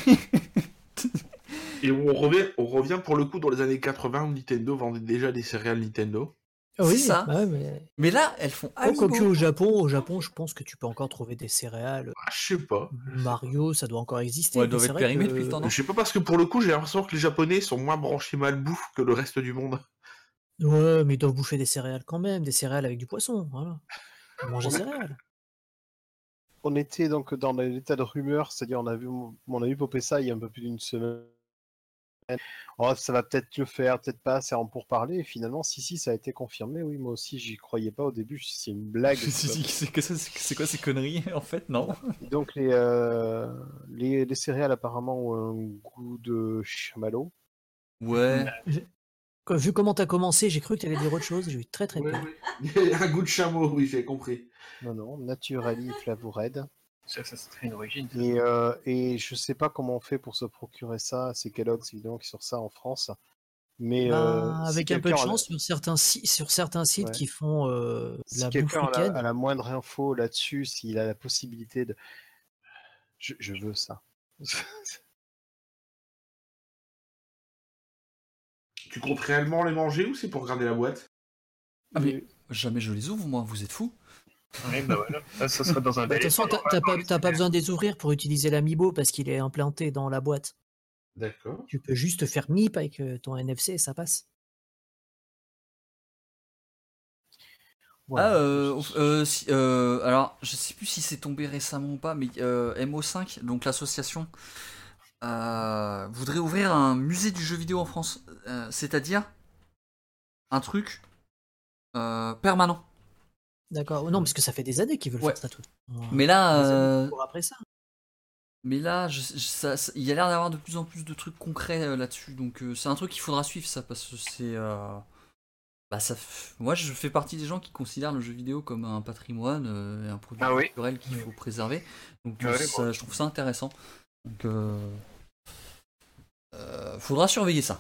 Et on revient, on revient pour le coup dans les années quatre-vingts où Nintendo vendait déjà des céréales Nintendo. Ah C'est oui, ça. bah ouais, mais... Mais là, elles font Oh, quoique Amiibo. au Japon, au Japon, je pense que tu peux encore trouver des céréales. Ah, je sais pas. je sais Mario, ça doit encore exister. Ouais, elles mais doivent c'est être vrai périmées que- depuis le temps, pas. non Je sais pas parce que pour le coup, j'ai l'impression que les Japonais sont moins branchés malbouffe que le reste du monde. Ouais, mais ils doivent bouffer des céréales quand même, des céréales avec du poisson, voilà. Manger céréales. On était donc dans l'état de rumeur, c'est-à-dire on a vu, on a vu popper ça il y a un peu plus d'une semaine. Oh, ça va peut-être le faire, peut-être pas, c'est en pourparler. Et finalement, si, si, ça a été confirmé. Oui, moi aussi, j'y croyais pas au début. C'est une blague. Si, c'est si, pas c'est que ça- c'est quoi ces conneries en fait? Non. Et donc les, euh, les, les céréales apparemment ont un goût de chamallow. Ouais. Quand- vu comment t'as commencé, j'ai cru que t'allais dire autre chose, j'ai eu très très Ouais, peur. ouais. Un goût de chameau, oui, j'ai compris. Non, non, Naturally Flavored. Ça, ça serait une origine. ça. Et, euh, et je sais pas comment on fait pour se procurer ça. C'est Kellogg's évidemment qui sort ça en France. Mais Bah, euh, si avec un peu de quelqu'un a la- chance, sur certains, si- sur certains sites Ouais. qui font euh, de si la bouffe quelqu'un a la, week-end, a la moindre info là-dessus, s'il a la possibilité de, je, je veux ça. Tu comptes réellement les manger ou c'est pour garder la boîte? Ah, mais jamais je les ouvre, moi, vous êtes fous? Ouais, bah voilà. Ça, ça sera dans un bah, de toute délai. façon, t'as t'as pas, t'as pas besoin de les ouvrir pour utiliser l'amiibo parce qu'il est implanté dans la boîte. D'accord. Tu peux juste faire M I P avec euh, ton N F C et ça passe. Voilà. Ah, euh, au- euh, si- euh, alors, je sais plus si c'est tombé récemment ou pas, mais euh, M O cinq, donc l'association, euh, voudrait ouvrir un musée du jeu vidéo en France. Euh, c'est-à-dire un truc euh, permanent. D'accord. Non, parce que ça fait des années qu'ils veulent Ouais. faire ça tout. Mais là, Des années euh, pour après ça. mais là, je- je- ça- ça- il y a l'air d'avoir de plus en plus de trucs concrets euh, là-dessus. Donc euh, c'est un truc qu'il faudra suivre ça parce que c'est, euh, bah ça. f- Moi, je fais partie des gens qui considèrent le jeu vidéo comme un patrimoine euh, et un produit Ah oui. culturel qu'il faut préserver. Donc euh, Ouais, ça- bon. je trouve ça intéressant. Donc euh, euh, faudra surveiller ça.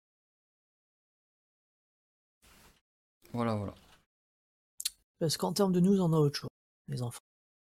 Voilà, voilà. Parce qu'en termes de news, on a autre chose, les enfants.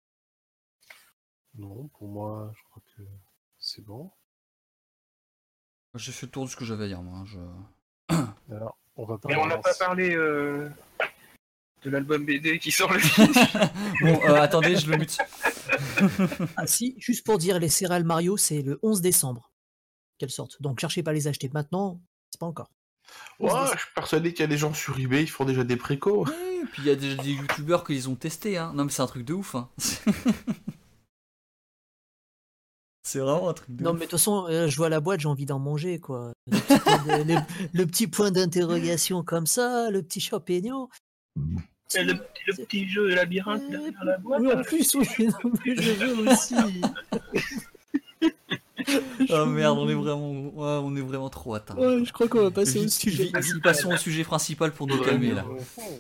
Non, pour moi, je crois que c'est bon. J'ai fait le tour de ce que j'avais à dire, moi. hein, Je... Alors, on va pas. Mais on n'a pas parlé euh, de l'album B D qui sort le Bon, euh, attendez, je le mute. Ah si, juste pour dire, les céréales Mario, c'est le onze décembre qu'elles sortent. Donc cherchez pas à les acheter maintenant, c'est pas encore. Ouais, je suis persuadé qu'il y a des gens sur eBay, ils font déjà des précos. Oui, et puis il y a déjà des youtubeurs qui les ont testés. Hein. Non, mais c'est un truc de ouf. Hein. C'est vraiment un truc de Non, ouf. mais de toute façon, euh, je vois la boîte, j'ai envie d'en manger, quoi. Le petit point de- le, le petit point d'interrogation comme ça, le petit champignon. le, le petit jeu de labyrinthe Euh, derrière la boîte. Oui, en plus, oui, non, mais je veux aussi. Oh merde, on est vraiment, ouais, on est vraiment trop atteint. Ouais, je crois qu'on va passer au Vite, sujet vite, principal. passons au sujet principal pour nous Ouais, calmer ouais, là.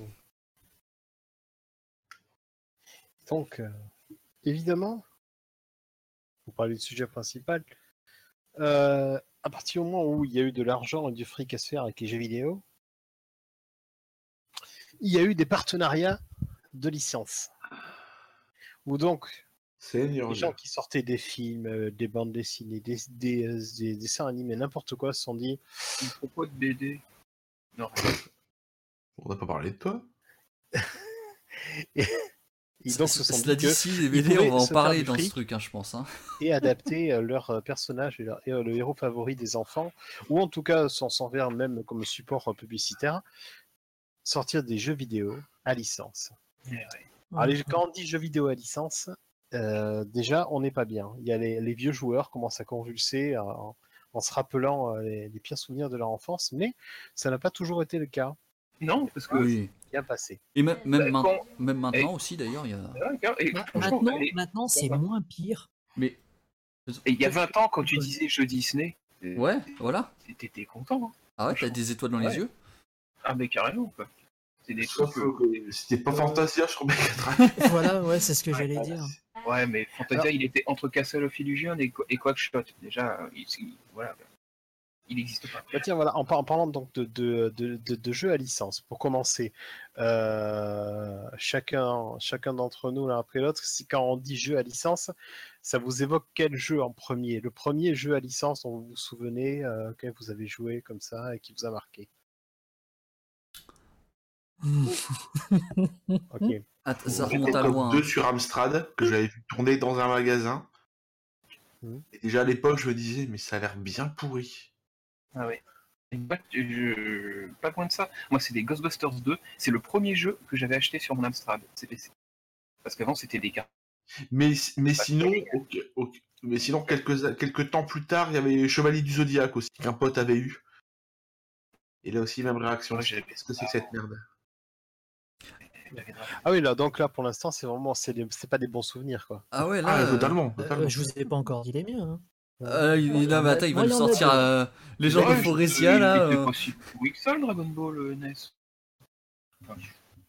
Donc, euh, évidemment, pour parler du sujet principal, euh, à partir du moment où il y a eu de l'argent et du fric à se faire avec les jeux vidéo, il y a eu des partenariats de licences. Ou donc, Seigneur les gens Dieu. qui sortaient des films, euh, des bandes dessinées, des, des, euh, des dessins animés, n'importe quoi, se sont dit À propos de B D. Non. On n'a pas parlé de toi. et donc se C- sont Cela dit dit, que si, les ils B D, on pouvaient va en se faire parler du dans ce fric truc, hein, je pense. Hein. et adapter euh, leur euh, personnage et, leur- et, euh, le héros favori des enfants, ou en tout cas s'en s'en vers même comme support euh, publicitaire, sortir des jeux vidéo à licence. Alors, les- quand on dit jeux vidéo à licence, euh, déjà on n'est pas bien. Il y a les, les vieux joueurs commencent à convulser euh, en, en se rappelant euh, les, les pires souvenirs de leur enfance, mais ça n'a pas toujours été le cas. Non, parce que. Oui. Bien passé. Et même, même, Bah, main- quand- même maintenant et- aussi, d'ailleurs, il y a. Ouais, et Ma- franchement, Maintenant, et- maintenant c'est Ouais. moins pire. Mais. et il y a vingt ans, quand tu disais jeu Disney, euh, Ouais, voilà. t'étais content. Hein. Ah ouais, t'as des étoiles dans les Ouais. yeux. Ah, mais carrément, quoi. C'est des Sauf trucs. euh, que c'était pas Fantasia sur Mega Drive. Voilà, ouais, c'est ce que j'allais dire. Ouais, mais Fantasia, il était entre Castle of Illusion et, Qu- et Quackshot. Déjà, il, il- voilà. il n'existe pas. Bah tiens, voilà, en, par- en parlant donc de, de, de, de- de jeux à licence, pour commencer, euh, chacun, chacun d'entre nous l'un après l'autre, si quand on dit jeu à licence, ça vous évoque quel jeu en premier? Le premier jeu à licence dont vous vous souvenez, euh, auquel vous avez joué comme ça et qui vous a marqué? Ok. Ah, t- ça J'étais remonte à top loin. deux hein. sur Amstrad, que j'avais vu tourner dans un magasin. Mhm. Et déjà à l'époque, je me disais, mais ça a l'air bien pourri. Ah ouais. Et moi, je- Pas loin de ça. Moi, c'est des Ghostbusters deux. C'est le premier jeu que j'avais acheté sur mon Amstrad C P C. Parce qu'avant, c'était des cartes. Mais, mais Pas sinon, terrible. ok, ok. Mais sinon quelques, quelques temps plus tard, il y avait Chevalier du Zodiaque aussi, qu'un pote avait eu. Et là aussi, même réaction. Ouais, j'avais- Qu'est-ce que c'est que cette merde? j'avais- Ah oui, là, donc là, pour l'instant, c'est vraiment, c'est des- c'est pas des bons souvenirs, quoi. Ah ouais, là. Ah, euh, totalement, Euh, totalement. je vous ai pas encore dit les miens. Hein. euh, il, il- non, mais attends, il va Moi, nous il y en a sortir deux. euh, les gens Ouais, de je- Forestia il là. était euh. pas si pourri que ça, le Dragon Ball euh, N E S. Enfin,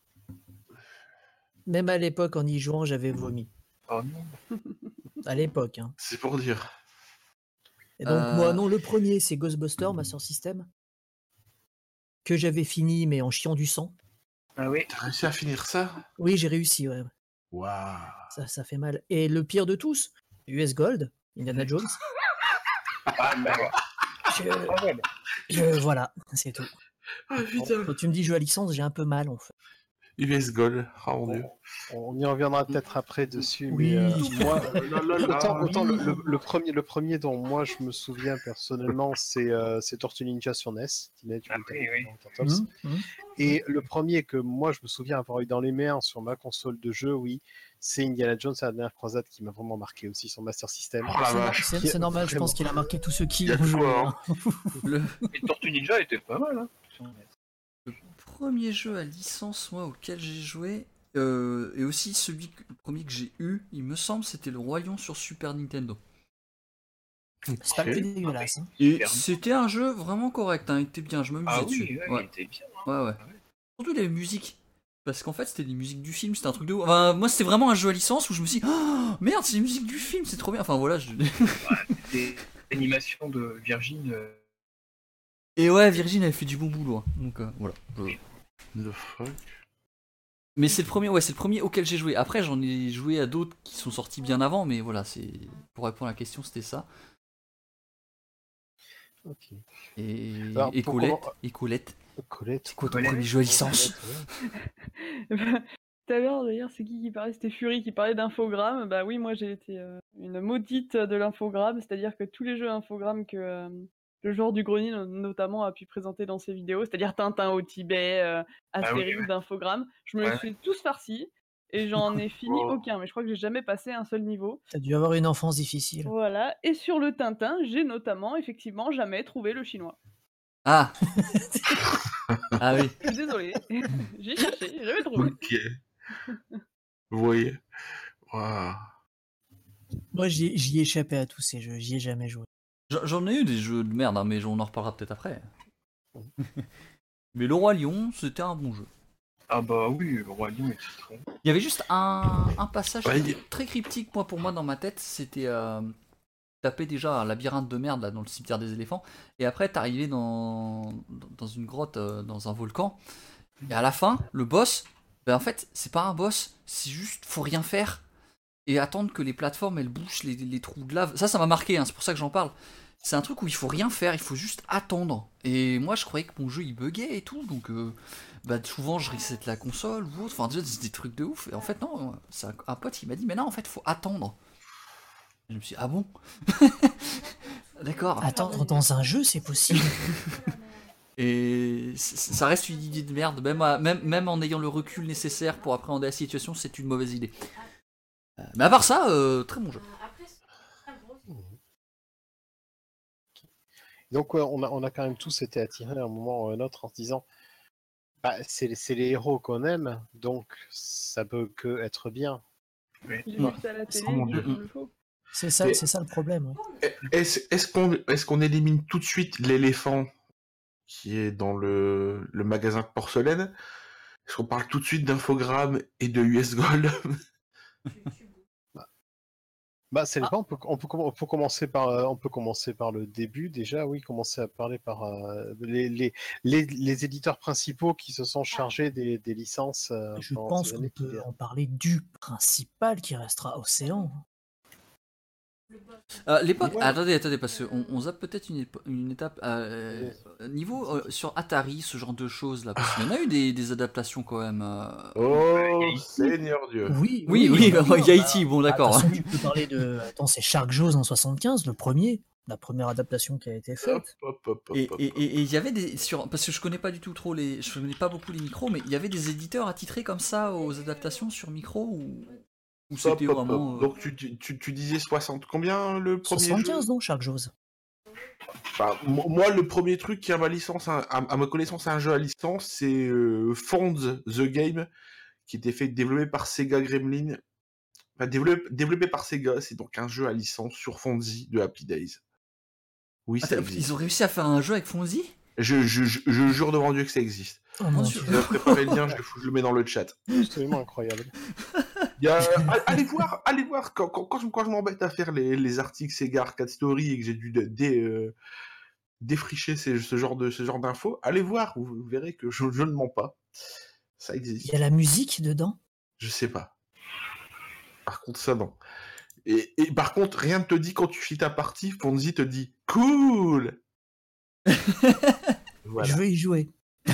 Même à l'époque, en y jouant, j'avais vomi. oh non. À l'époque. Hein. C'est pour dire. Et donc, Euh. moi, non, le premier, c'est Ghostbusters, Master System. Que j'avais fini, mais en chiant du sang. Ah oui. T'as réussi à finir ça? Oui, j'ai réussi, ouais. Waouh. Ça, ça fait mal. Et le pire de tous, U S Gold, Indiana Jones. Ah, bah, ouais. Je, Ah ouais, bah. je- voilà, c'est tout. Ah putain. Quand tu me dis jeu à licence, j'ai un peu mal, en fait. U S Gold, oh mon dieu. On y reviendra peut-être après dessus, Oui. mais euh, moi, Là, là, là, autant, autant le, oui. le- le premier, le premier dont moi je me souviens personnellement, c'est euh, c'est Tortue Ninja sur N E S, Teenage Ah Mutant oui, oui. Ninja Turtles. Hum, hum. Et le premier que moi je me souviens avoir eu dans les mains sur ma console de jeu, oui, c'est Indiana Jones et la dernière croisade qui m'a vraiment marqué aussi sur Master System. Oh la C'est no- vache. C'est c'est normal, je pense qu'il a marqué tous ceux qui Y a ont de joué. quoi, hein. Le Et Tortue Ninja était pas mal, hein. premier jeu à licence, moi, auquel j'ai joué, euh, et aussi celui, que- le premier que j'ai eu, il me semble, c'était le Roi Lion sur Super Nintendo. C'est pas le Ok. plus dégueulasse. Hein. Et Super. c'était un jeu vraiment correct, hein, il était bien, je m'amusais Ah dessus. oui, ouais, ouais. il était bien. hein. Ouais, ouais. Ah ouais. Surtout les musiques. Parce qu'en fait, c'était des musiques du film, c'était un truc de ouf. Enfin, moi, c'était vraiment un jeu à licence où je me suis dit, oh, merde, c'est les musiques du film, c'est trop bien. Enfin, voilà. Je... Des animations de Virgin. euh, Et ouais, Virgin avait fait du bon boulot. hein. Donc, euh, voilà. Je- The fuck. Mais c'est le premier, ouais, c'est le premier auquel j'ai joué. Après, j'en ai joué à d'autres qui sont sortis bien avant, mais voilà, c'est pour répondre à la question, c'était ça. Ok. Et, Alors, et pour Colette, comment- et Colette. Colette. C'est quoi ton Colette. premier jeu à licence? Bah, tout à l'heure, d'ailleurs, c'est qui qui parlait? C'était Fury qui parlait d'infogramme. Bah oui, moi j'ai été euh, une maudite de l'infogramme, c'est-à-dire que tous les jeux infogrammes que euh, le joueur du grenier no- notamment a pu présenter dans ses vidéos, c'est-à-dire Tintin au Tibet, euh, Ah oui, Astérix ouais. d'infogramme, je me Ouais. les suis tous farcis et j'en ai fini Oh. aucun, mais je crois que j'ai jamais passé un seul niveau. T'as dû avoir une enfance difficile. Voilà, et sur le Tintin, j'ai notamment effectivement jamais trouvé le chinois. Ah Ah oui. Je suis désolée, j'ai cherché, j'ai jamais trouvé. Ok. Vous voyez. Waouh. Moi, j'y j'y ai échappé à tous ces jeux, j'y ai jamais joué. J'en- J'en ai eu des jeux de merde, hein, mais on en reparlera peut-être après. Mais le Roi Lion, c'était un bon jeu. Ah bah oui, le Roi Lion était trop. Il y avait juste un, un passage Ouais, qui il- était très cryptique, moi, pour moi, dans ma tête. C'était euh, taper déjà un labyrinthe de merde là, dans le cimetière des éléphants. Et après, t'arrivais dans, dans une grotte, euh, dans un volcan. Et à la fin, le boss, ben en fait, c'est pas un boss, c'est juste, faut rien faire. Et attendre que les plateformes, elles bouchent les, les trous de lave. Ça, ça m'a marqué, hein, c'est pour ça que j'en parle. C'est un truc où il faut rien faire, il faut juste attendre. Et moi, je croyais que mon jeu, il buguait et tout. Donc, euh, bah, souvent, je reset la console ou autre. Enfin, déjà, c'est des trucs de ouf. Et en fait, non, c'est un, un pote qui m'a dit, mais non, en fait, faut attendre. Et je me suis dit, ah bon? D'accord. Attendre dans un jeu, c'est possible. Et c- ça reste une idée de merde. Même, à- même, même en ayant le recul nécessaire pour appréhender la situation, c'est une mauvaise idée. Euh, Mais à part ça, euh, très bon jeu. Donc ouais, on, a, on a quand même tous été attirés à un moment ou à un autre en se disant bah, c'est c'est les héros qu'on aime, donc ça peut que être bien. J'ai Non. vu ça à la télé, Oh mon il Dieu. me le faut. C'est ça, Et- c'est ça le problème. ouais. Est-ce est-ce qu'on est qu'on élimine tout de suite l'éléphant qui est dans le, le magasin de porcelaine? Est-ce qu'on parle tout de suite d'infogramme et de U S Gold? Bah, ça dépend. On peut, on peut, comm- on peut commencer par, euh, on peut commencer par le début déjà. Oui, commencer à parler par euh, les, les, les, les éditeurs principaux qui se sont chargés des, des licences euh, Je pendant pense ces qu'on années. peut en parler du principal qui restera Océan. Euh, L'époque. Ouais. Attendez, attendez, parce qu'on on zappe peut-être une, épo- une étape. Euh, Oui. niveau euh, sur Atari, ce genre de choses là, parce qu'il y en a eu des, des adaptations quand même. euh. Oh, Seigneur Dieu. Oui, Oui, oui, oui, il y en a bah, eu, Yaiti, bah, bon bah, d'accord. De toute façon, tu peux parler de. Attends, c'est Shark Jaws en soixante-quinze, le premier, la première adaptation qui a été Hop, faite. hop, hop, hop, Et hop. et- et- et il y avait des sur parce que je connais pas du tout trop les, je connais pas beaucoup les micros, mais il y avait des éditeurs attitrés comme ça aux adaptations sur micro ou ou Hop, c'était hop, vraiment. hop. euh, Donc tu, tu, tu- tu disais soixante combien le premier jeu soixante-quinze, non, Shark Jaws. Enfin, mo- moi, le premier truc qui a ma licence, à, à ma connaissance, un jeu à licence, c'est euh, Fonds The Game, qui était fait développé par Sega Gremlin. Enfin, développé, développé par Sega, c'est donc un jeu à licence sur Fonzie de Happy Days. Oui, ça Attends, existe. ils ont réussi à faire un jeu avec Fonzie? Je, je, je, je jure devant Dieu que ça existe. Oh Mon mon Dieu. Si vous avez préparé le lien, je le, fous- je le mets dans le chat. Absolument incroyable. Il y a- allez voir, allez voir, quand, quand, quand je, quand je m'embête à faire les, les articles Sega Arcade Story et que j'ai dû dé, dé- euh, défricher ces- ce genre de ce genre d'infos, allez voir, vous, vous verrez que je, je ne mens pas. Ça Il existe. y a la musique dedans. Je sais pas. Par contre, ça non. Et, et par contre, rien ne te dit quand tu finis ta partie, Fonzie te dit cool. Voilà. Je vais y jouer.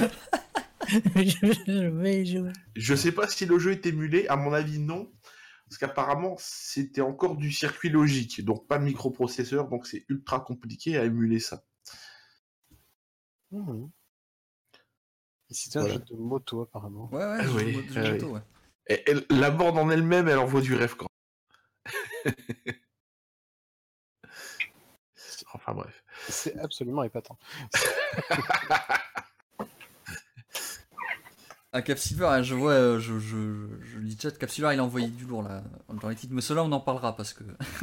Je vais y jouer. Je sais pas si le jeu est émulé, à mon avis non, parce qu'apparemment c'était encore du circuit logique, donc pas de microprocesseur, donc c'est ultra compliqué à émuler ça. Mhm. Et c'était un Voilà. jeu de moto apparemment. Ouais ouais, Ah jeu de oui, mo- jeu de ah moto, oui. ouais. Et, elle- la bande en elle-même, elle envoie du rêve quand même. Enfin bref. C'est absolument épatant. Ah, Capsilver, hein, je vois, euh, je, je, je lis chat, Capsilver il a envoyé du lourd là dans les titres, mais cela on en parlera parce que.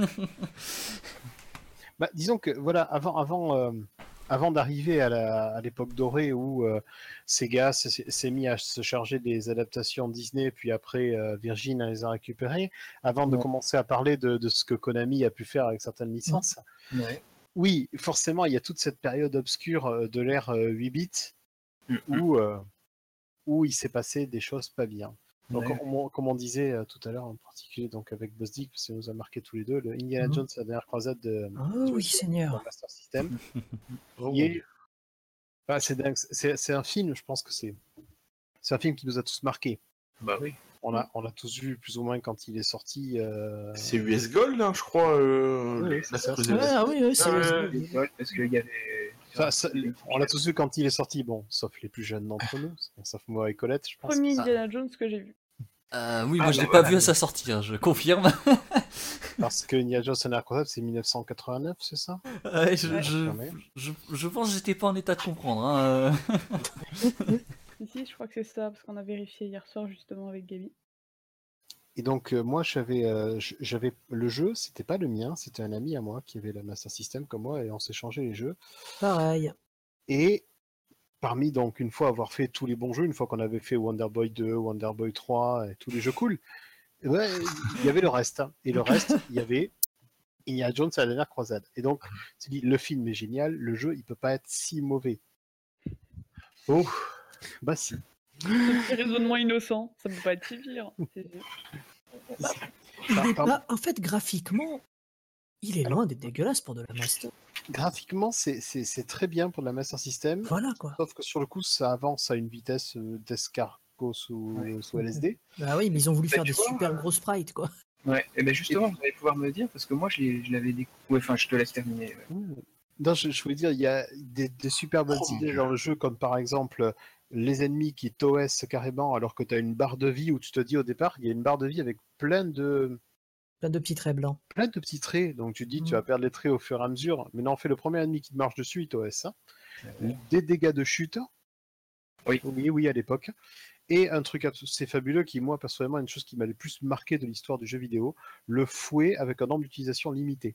Bah, disons que voilà, avant, avant, euh, avant d'arriver à la- à l'époque dorée où euh, Sega s'est s'est mis à se charger des adaptations Disney, puis après euh, Virgin les a récupérées, avant de Ouais. commencer à parler de, de ce que Konami a pu faire avec certaines licences. Ouais. Oui, forcément, il y a toute cette période obscure euh, de l'ère euh, huit bits Mhm. où, euh, où il s'est passé des choses pas bien. Donc, Ouais. on- comme on disait euh, tout à l'heure, en particulier donc avec Boss Dick, parce que ça nous a marqué tous les deux, le Indiana Mhm. Jones, la dernière croisade de, Oh du- oui, de Seigneur. Master System. Oh, mon qui est- Dieu. Enfin, c'est dingue. C'est c'est un film, je pense que c'est c'est un film qui nous a tous marqués. Bah oui. On a, on a tous vu plus ou moins quand il est sorti. euh, C'est U S Gold, hein, je crois. Euh, Oui, la c'est ça, Crusade. Ouais, ah oui, oui, c'est Ah, c'est- ouais. Ouais, parce qu'il y avait. enfin, ça- on l'a tous vu quand il est sorti, bon, sauf les plus jeunes d'entre nous, sauf moi et Colette, je pense. Premier Ah. Indiana Jones que j'ai vu. Euh, oui, Ah, moi je bah l'ai pas voilà. vu à sa sortie, hein, je confirme. Parce que Indiana Jones, la dernière croisade, c'est mille neuf cent quatre-vingt-neuf, c'est ça? Ouais, je, Ouais. je, je, je pense que j'étais pas en état de comprendre. Hein. euh. Si, si, je crois que c'est ça, parce qu'on a vérifié hier soir justement avec Gaby. Et donc, euh, moi, j'avais euh, j- j'avais le jeu, c'était pas le mien, c'était un ami à moi qui avait la Master System comme moi, et on s'est changé les jeux. pareil. Et parmi, donc, une fois avoir fait tous les bons jeux, une fois qu'on avait fait Wonder Boy deux, Wonder Boy trois, et tous les jeux cool, eh ben, il y avait le reste. hein. Et le reste, il y avait Indiana Jones à la dernière croisade. Et donc, tu dis, le film est génial, le jeu, il peut pas être si mauvais. Oh, Bah si. Petit raisonnement innocent, ça peut pas être si pire. C'est- Il Par- est par- pas... En fait, graphiquement, il est loin d'être dégueulasse pour de la Master. Graphiquement, c'est c'est- c'est très bien pour la Master System, Voilà quoi. sauf que sur le coup, ça avance à une vitesse euh, d'escargot sous, sous L S D. Bah oui, mais ils ont voulu Bah, faire tu des vois, super euh, gros sprites quoi. Ouais, et ben justement, vous allez pouvoir me dire, parce que moi je l'ai- je l'avais découvert. Ouais, enfin, je te laisse terminer. ouais. Mmh. Non, je, je voulais dire, il y a des, des super bonnes Oh, mon idées Dieu. dans le jeu, comme par exemple les ennemis qui t'O S carrément alors que tu as une barre de vie où tu te dis au départ, il y a une barre de vie avec plein de, Plein de petits traits blancs. plein de petits traits. Donc tu te dis, tu Mm. vas perdre les traits au fur et à mesure. Mais non, on fait le premier ennemi qui te marche dessus, il t'O S. Hein. Des dégâts de chute. Oui. Oui, oui, à l'époque. Et un truc assez fabuleux qui, moi, personnellement, est une chose qui m'a le plus marqué de l'histoire du jeu vidéo, le fouet avec un nombre d'utilisation limité.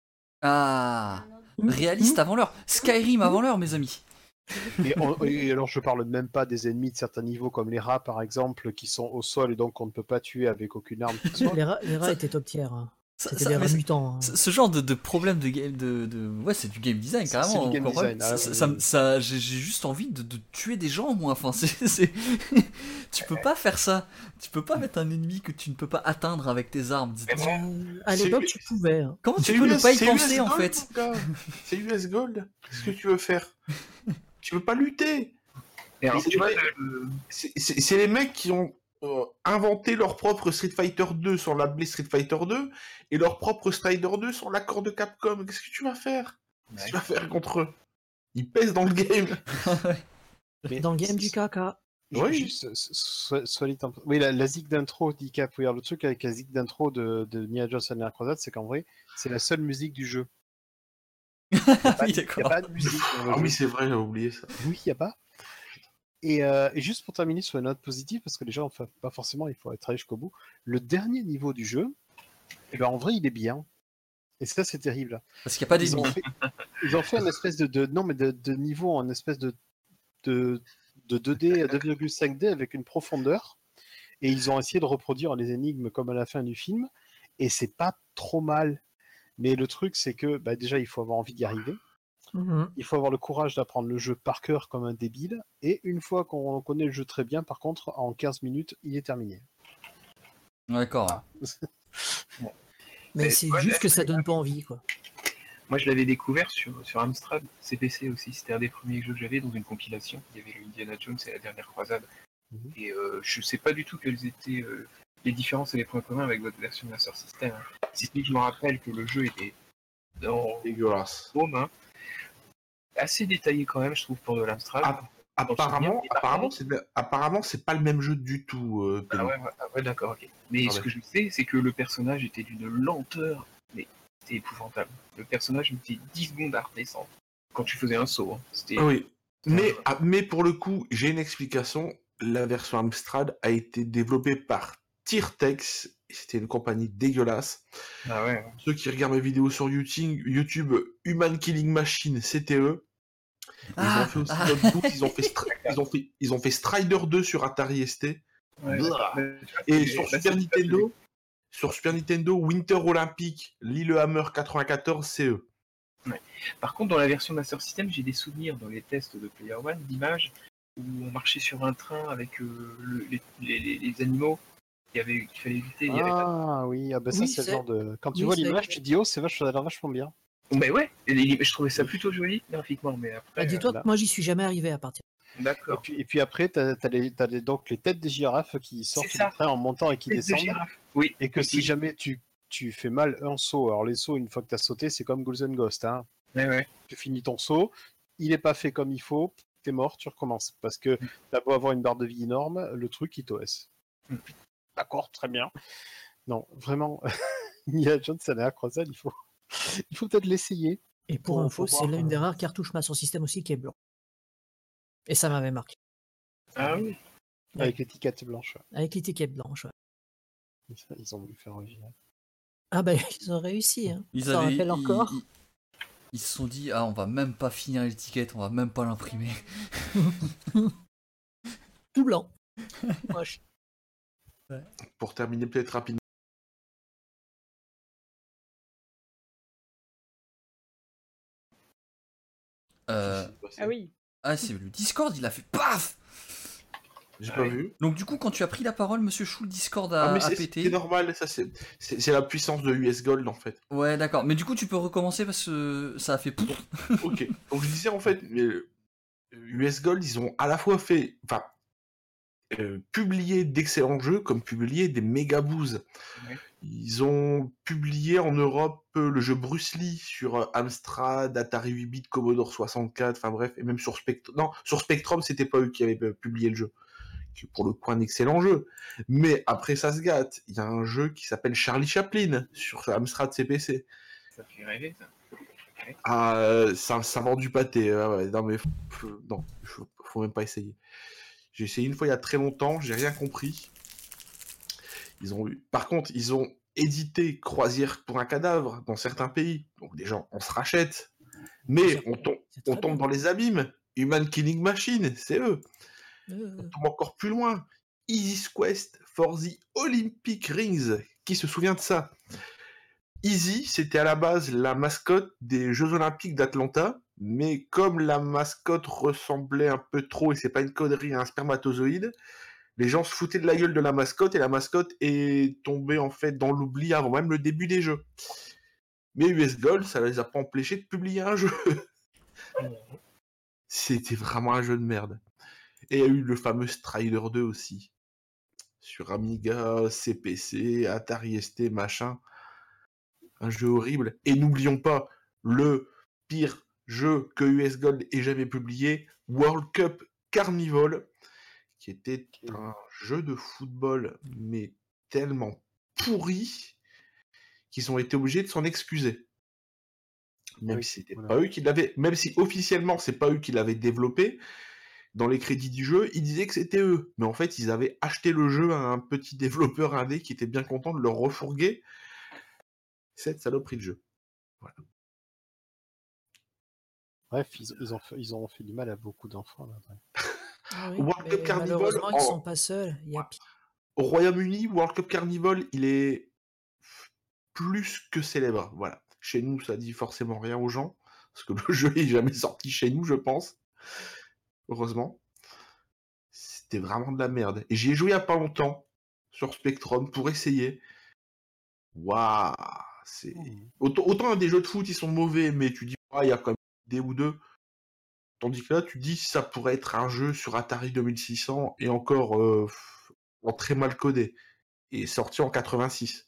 Ah, Mmh. réaliste avant l'heure. Skyrim avant l'heure, mes amis. Et, on- et alors, je parle même pas des ennemis de certains niveaux, comme les rats, par exemple, qui sont au sol et donc on ne peut pas tuer avec aucune arme. qui soit. Les rats, les rats Ça- étaient top tier. hein. Ça- C'était ça- des mais rats c'est- mutants. hein. Ce ce genre de, de problème de game, de, de- ouais, c'est du game design C'est- carrément. c'est du game encore design, une- ah ça- oui, ça- oui. ça- j'ai j'ai juste envie de, de tuer des gens, moi. Enfin, c'est, c'est- tu peux pas faire ça. Tu peux pas mettre un ennemi que tu ne peux pas atteindre avec tes armes. Mais bon, Euh, à C'est- l'époque, tu pouvais. hein. Comment tu C'est peux U S ne pas y c'est penser U S en Gold, fait? mon gars. C'est U S Gold. Qu'est-ce que tu veux faire? Tu veux pas lutter. mais alors, Mais tu vois, c'est- le- C'est c'est- c'est les mecs qui ont euh, inventé leur propre Street Fighter deux sans l'appeler Street Fighter deux et leur propre Strider deux sans l'accord de Capcom. Qu'est-ce que tu vas faire? Qu'est-ce que tu vas faire contre eux? Ils pèsent dans le game. Mais Dans le game c'est- du caca. Ju- Oui. Juste, so- so- soit dit en- oui, la, la zig d'intro d'Icap. Oui, alors le truc avec la zig d'intro de, de Nia Johnson et la Croisade, c'est qu'en vrai, c'est la seule musique du jeu. Il n'y a, Oui, pas- y a d'accord. pas de musique dans le Ah jeu. oui, c'est vrai, j'ai oublié ça. Oui, il n'y a pas. Et, euh, et juste pour terminer sur une note positive, parce que les gens, enfin, pas forcément, il faut aller jusqu'au bout. Le dernier niveau du jeu, eh ben, en vrai, il est bien. Et ça, c'est terrible. Parce qu'il n'y a pas Ils ont d'ennemis. fait, ils ont fait une espèce de, de non mais de, de niveau en espèce de de, de deux D à deux virgule cinq D avec une profondeur et ils ont essayé de reproduire les énigmes comme à la fin du film et c'est pas trop mal. Mais le truc c'est que bah, déjà il faut avoir envie d'y arriver, Mhm. il faut avoir le courage d'apprendre le jeu par cœur comme un débile et une fois qu'on connaît le jeu très bien, par contre en quinze minutes il est terminé. D'accord. Mais Mais- c'est ouais, juste mais- que ça donne pas envie, quoi. moi, je l'avais découvert sur, sur Amstrad C P C aussi. C'était un des premiers jeux que j'avais dans une compilation. Il y avait le Indiana Jones et la dernière croisade. Mhm. Et euh, je sais pas du tout quelles étaient euh, les différences et les points communs avec votre version de Master System. hein. Si ce n'est que je me rappelle que le jeu était dans Dégueulasse. Chrome, hein, assez détaillé quand même, je trouve, pour de l'Amstrad. Ah, Apparemment, Et par apparemment, contre- c'est de- apparemment, c'est pas le même jeu du tout. euh, Ah Pedro. ouais, ouais, ah ouais, d'accord, ok. Mais Ah ce ouais. que je sais, c'est que le personnage était d'une lenteur, mais c'était épouvantable. Le personnage mettait dix secondes à redescendre quand tu faisais un saut. hein. C'était Ah oui. Ouais. Mais, ah, mais pour le coup, j'ai une explication. La version Amstrad a été développée par Tiertex. C'était une compagnie dégueulasse. Ah ouais. Ceux qui regardent mes vidéos sur YouTube, YouTube Human Killing Machine, c'était eux. Ils Ah, ont fait aussi ah. notre bout, ils ont fait, Stri- ils ont fait, ils ont fait Strider deux sur Atari S T. ouais. Blah. Mais tu vois, Et c'est- sur bah, Super c'est- Nintendo, sur Super Nintendo, Winter Olympic, Lillehammer quatre-vingt-quatorze, c'est eux. Par contre, dans la version Master System, j'ai des souvenirs dans les tests de Player One d'images où on marchait sur un train avec euh, le- les, les- les- les animaux qu'il y avait- qu'il fallait éviter. Il y avait pas... Ah oui, ah bah ça Oui, c'est le c'est- genre de quand tu oui, vois c'est- l'image tu te dis oh c'est vach... ça a l'air vachement bien. Mais ouais, et les- je trouvais ça plutôt joli graphiquement, mais après. Bah, dis-toi là. que moi, j'y suis jamais arrivé à partir. euh, Et D'accord. puis, et puis après, tu as, les, t'as les- donc les têtes des girafes qui sortent C'est ça. du train en montant et qui Tête de descendent. girafe. Oui. Et que Oui, si oui. jamais tu, tu fais mal un saut, alors les sauts, une fois que tu as sauté, c'est comme Ghouls and Ghost. Hein. Ouais, ouais. Tu finis ton saut, il n'est pas fait comme il faut, t'es mort, tu recommences. Parce que t'as beau avoir une barre de vie énorme, le truc il t'O S. Mm. D'accord, très bien. Non, vraiment, Nia Jones, ça n'a croisade, il faut, il faut peut-être l'essayer. Et pour Faut- info, faut c'est voir, l'une des euh, rares cartouches Master System aussi qui est blanc. Et ça m'avait marqué. Ah oui. Ouais. Avec l'étiquette blanche. Avec l'étiquette blanche. ouais. ouais. Ils ont voulu faire original. Ah bah, ils ont réussi. Hein. Ils, Ça avaient, rappelle ils- encore. ils- ils se sont dit, ah, on va même pas finir l'étiquette, on va même pas l'imprimer. Tout blanc. Moche. Pour terminer peut-être rapidement. Euh, Ah oui. ah, c'est le Discord, il a fait paf. J'ai Ah pas oui. vu. Donc du coup, quand tu as pris la parole, Monsieur Chou, le Discord a, Ah, mais a c'est pété. c'est normal, ça c'est c'est c'est la puissance de U S Gold en fait. Ouais, d'accord. Mais du coup, tu peux recommencer parce que ça a fait pouf. Ok. Donc je disais en fait, mais, euh, U S Gold, ils ont à la fois fait, enfin, euh, publié d'excellents jeux comme publié des méga boosts. Ouais. Ils ont publié en Europe euh, le jeu Bruce Lee sur euh, Amstrad, Atari huit bits, Commodore soixante-quatre, enfin bref, et même sur Spectrum. Non, sur Spectrum, c'était pas eux qui avaient euh, publié le jeu. Qui est pour le coup un excellent jeu. Mais après, ça se gâte. Il y a un jeu qui s'appelle Charlie Chaplin sur Amstrad C P C. Ça fait rêver, ça. Ah, euh, ça, ça vend du pâté. Ouais, ouais, non, mais faut, faut- non, faut, faut même pas essayer. J'ai essayé une fois il y a très longtemps, j'ai rien compris. Ils ont eu. Par contre, ils ont édité Croisière pour un cadavre dans certains pays. Donc déjà, on se rachète. Mais on, tombe, C'est très on tombe bien. dans les abîmes. Human Killing Machine, c'est eux. Euh, On tombe encore plus loin. Easy Quest for the Olympic Rings. Qui se souvient de ça? Easy, c'était à la base la mascotte des Jeux Olympiques d'Atlanta, mais comme la mascotte ressemblait un peu trop, et c'est pas une connerie, à un spermatozoïde, les gens se foutaient de la gueule de la mascotte, et la mascotte est tombée en fait dans l'oubli avant même le début des jeux. Mais U S Gold, ça les a pas empêchés de publier un jeu. C'était vraiment un jeu de merde. Et il y a eu le fameux Strider deux aussi. Sur Amiga, C P C, Atari S T, machin. Un jeu horrible. Et n'oublions pas, le pire jeu que U S Gold ait jamais publié, World Cup Carnival, qui était un jeu de football, mais tellement pourri, qu'ils ont été obligés de s'en excuser. Même Oui, si c'était voilà. pas eux qui l'avaient, même si officiellement c'est pas eux qui l'avaient développé, dans les crédits du jeu, ils disaient que c'était eux. Mais en fait, ils avaient acheté le jeu à un petit développeur indé qui était bien content de leur refourguer cette saloperie de jeu. Voilà. Bref, ils, ils, ont fait, ils ont fait du mal à beaucoup d'enfants. Là, ouais. Ah oui, World Cup mais Carnival, malheureusement, ils en- sont pas seuls. Il y a pire. Au Royaume-Uni, World Cup Carnival, il est plus que célèbre. Voilà. Chez nous, ça dit forcément rien aux gens, parce que le jeu est jamais sorti chez nous, je pense. Heureusement. C'était vraiment de la merde. Et j'y ai joué il y a pas longtemps, sur Spectrum, pour essayer. Waouh, c'est... Mmh. Autant, autant des jeux de foot, ils sont mauvais, mais tu dis, ah, il y a quand même des ou deux. Tandis que là, tu dis, ça pourrait être un jeu sur Atari deux mille six cents, et encore euh, en très mal codé, et sorti en quatre-vingt-six.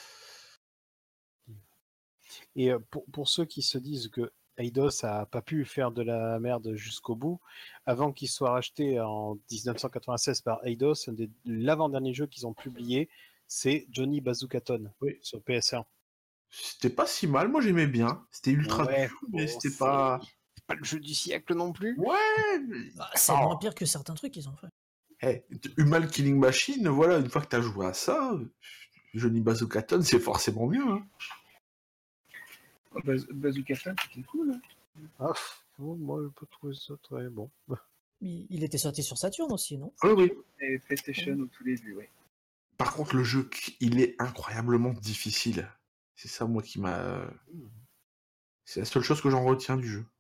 Et euh, pour, pour ceux qui se disent que Eidos a pas pu faire de la merde jusqu'au bout, avant qu'il soit racheté en dix-neuf cent quatre-vingt-seize par Eidos, un des- l'avant-dernier jeu qu'ils ont publié, c'est Johnny Bazookaton Oui. sur P S un. C'était pas si mal, moi j'aimais bien. C'était ultra Ouais, dur, mais bon, c'était c'est pas... pas le jeu du siècle non plus. Ouais, mais... Ah, c'est Oh. moins pire que certains trucs qu'ils ont fait. Hey, Human Killing Machine, voilà, une fois que t'as joué à ça, Johnny Bazookaton, c'est forcément mieux. Hein. Oh, Baz- Bazooka Fan, c'était cool. Hein. Ah, pff, oh, moi, je peux trouver ça très bon. Il, il était sorti sur Saturn aussi, non? Oui, oui. Et PlayStation au tout début, ouais. Par contre, le jeu, il est incroyablement difficile. C'est ça, moi, qui m'a... C'est la seule chose que j'en retiens du jeu.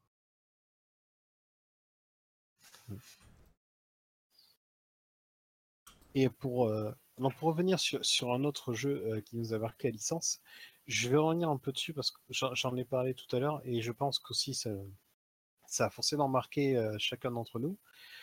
Et pour, euh, non, pour revenir sur, sur un autre jeu euh, qui nous a marqué à licence, je vais revenir un peu dessus parce que j'en j'en ai parlé tout à l'heure et je pense qu'aussi ça, ça a forcément marqué euh, chacun d'entre nous.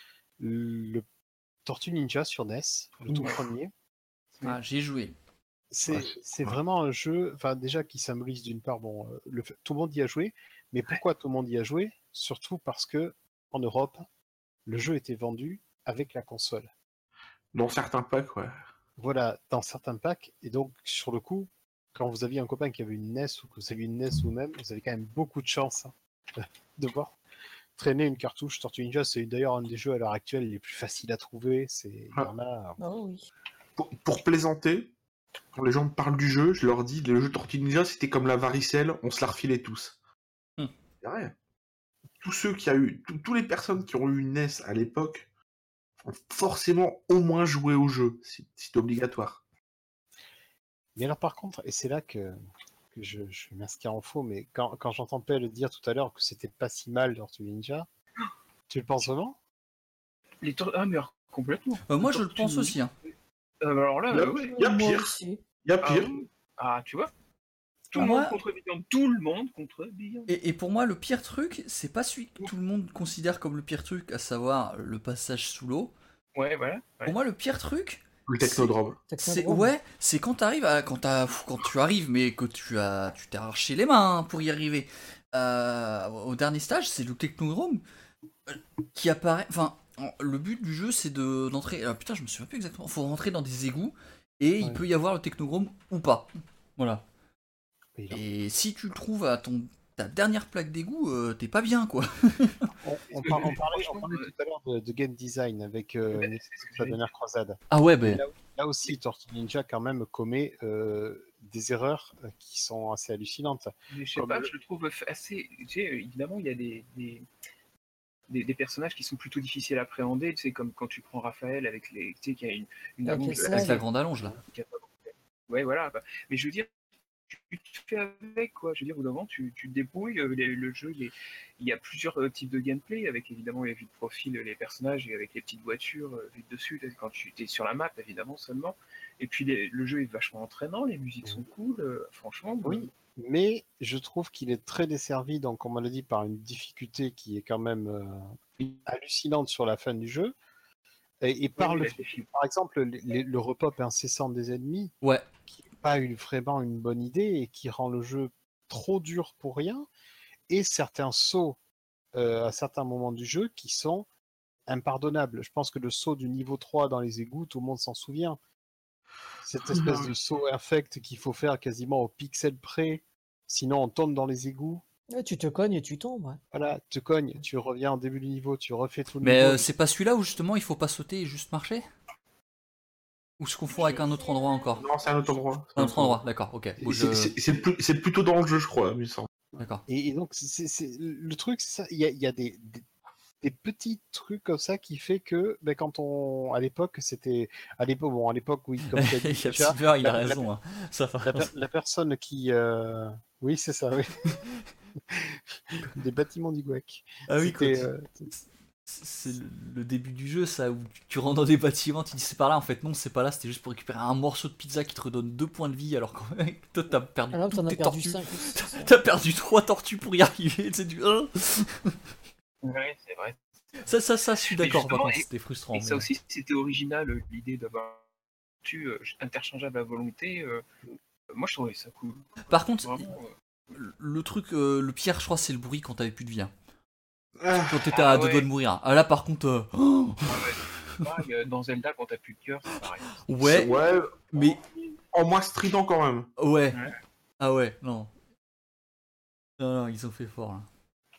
Le Tortue Ninja sur N E S, le tout Ouf. premier. Ah, j'y ai joué. C'est Ouais, c'est- c'est ouais. vraiment un jeu, enfin déjà qui symbolise d'une part, bon, euh, le fait- tout le monde y a joué, mais pourquoi tout le monde y a joué? Surtout parce que en Europe, le jeu était vendu avec la console. Dans certains packs, ouais. Voilà, dans certains packs, et donc sur le coup, quand vous aviez un copain qui avait une N E S ou que vous aviez une N E S vous-même, vous avez quand même beaucoup de chance hein, de voir traîner une cartouche. Tortue Ninja, c'est d'ailleurs un des jeux à l'heure actuelle les plus faciles à trouver. C'est, il y en a. Oh oui. Pour, pour plaisanter, quand les gens me parlent du jeu, je leur dis, le jeu Tortue Ninja, c'était comme la varicelle, on se la refilait tous. Hmm. C'est vrai. Tous ceux qui a eu, tous tous les personnes qui ont eu une N E S à l'époque, ont forcément au moins joué au jeu. C'est c'est obligatoire. Mais alors par contre, et c'est là que, que je, je m'inscris en faux, mais quand, quand j'entends Pell dire tout à l'heure que c'était pas si mal Tortue Ninja, tu le penses vraiment? Les tor- Ah, mais alors, complètement. Euh, moi, Les je le Tortues pense Ninja. aussi. Hein. Euh, alors là, Il y a, euh, oui. il y a Moi pire. aussi. Il y a Ah, pire. oui. Ah, tu vois Tout le Moi- monde contre Beyond. Tout le monde contre Beyond. Et, et pour moi, le pire truc, c'est pas celui que tout le monde considère comme le pire truc, à savoir le passage sous l'eau. Ouais, voilà. Ouais. Pour moi, le pire truc, Le Technodrome. c'est Technodrome. ouais, c'est quand t'arrives à quand t'as quand tu arrives, mais que tu as tu t'es arraché les mains hein, pour y arriver. Euh, au dernier stage, c'est le Technodrome euh, qui apparaît. Enfin, en- le but du jeu, c'est de d'entrer. Alors, putain, je me souviens plus exactement. Faut rentrer dans des égouts et il Ouais. peut y avoir le Technodrome ou pas. Voilà. Mais il en- Et si tu le trouves à ton ta dernière plaque d'égout, euh, t'es pas bien quoi. On, on par- on parlait, on parlait tout à l'heure de, de game design avec euh, Ouais, Netflix, c'est ce que la j'allais dernière croisade. Ah ouais, ben. Là, là aussi, Tortue Ninja quand même commet euh, des erreurs euh, qui sont assez hallucinantes. Mais je sais Comme pas, le- je le trouve assez. Tu sais, évidemment, il y a des, des, des, des personnages qui sont plutôt difficiles à appréhender. Tu sais, comme quand tu prends Raphaël avec les. Tu sais, qui a une, une Avec allonge les de Avec la slaves. grande allonge là. qui a pas- Ouais, voilà. bah. Mais je veux dire, tu te fais avec, quoi. Je veux dire, au bout d'un moment, tu, tu te débrouilles. euh, les- le jeu, il, est- il y a plusieurs euh, types de gameplay, avec évidemment les vues de profil, les personnages, et avec les petites voitures euh, vues de dessus, quand tu es sur la map, évidemment, seulement. Et puis les- le jeu est vachement entraînant, les musiques sont cool, euh, franchement. euh, Oui, mais je trouve qu'il est très desservi, donc on m'a l'a dit, par une difficulté qui est quand même euh, hallucinante sur la fin du jeu. Et, et par, oui, le, la défi- par exemple, les- les- le repop incessant des ennemis, Ouais. qui n'est pas une- vraiment une bonne idée et qui rend le jeu trop dur pour rien, et certains sauts euh, à certains moments du jeu qui sont impardonnables. Je pense que le saut du niveau trois dans les égouts, tout le monde s'en souvient. Cette espèce de saut infect qu'il faut faire quasiment au pixel près, sinon on tombe dans les égouts. Ouais, tu te cognes et tu tombes. Ouais. Voilà, tu cognes, tu reviens en début du niveau, tu refais tout le Mais niveau. euh, c'est pas celui-là où justement il faut pas sauter et juste marcher? Ou je confonds avec un autre endroit encore? Non, c'est un autre endroit. c'est Un autre endroit, d'accord, ok. Bon, je- C'est c'est- c'est plus- c'est plutôt dans le jeu, je crois, il me semble. D'accord. Et, et donc, c'est, c'est- le truc, c'est ça, il y a, il y a des, des, des petits trucs comme ça qui fait que, ben, quand on, à l'époque, c'était, à l'époque, bon, à l'époque, oui, comme tu as dit, Il y a déjà, Silver, il a la- la- raison. hein. Ça va. la, per- la personne qui, euh, oui, c'est ça, oui. Des bâtiments du G W E C. Ah oui, C'était, quoi, tu- euh, c'est le- le début du jeu, ça, où tu rentres dans des bâtiments, tu dis c'est par là, en fait non, c'est pas là, c'était juste pour récupérer un morceau de pizza qui te redonne deux points de vie, alors que toi t'as perdu Alors que t'en toutes as tes perdu tortues. cinq ou six. T'as perdu trois tortues pour y arriver, c'est du... hein. Ouais, c'est vrai. Ça, ça, ça, je suis Mais d'accord, par justement, contre, et- c'était frustrant. Et ça mais- aussi, c'était original, euh, l'idée d'avoir tu euh, interchangeable à volonté. euh, Moi, je trouvais ça cool. Par contre, Vraiment, euh, le truc, euh, le pire, je crois, c'est le bruit quand t'avais plus de vie. hein. Ah, Quand t'étais Ah à deux ouais. doigts de mourir. Ah là, par contre, euh, oh, pareil, euh, dans Zelda, quand t'as plus de cœur, c'est pareil. ouais, ouais, mais en moins strident quand même. ouais. Ouais. Ah ouais, non. Non, non, ils ont fait fort là.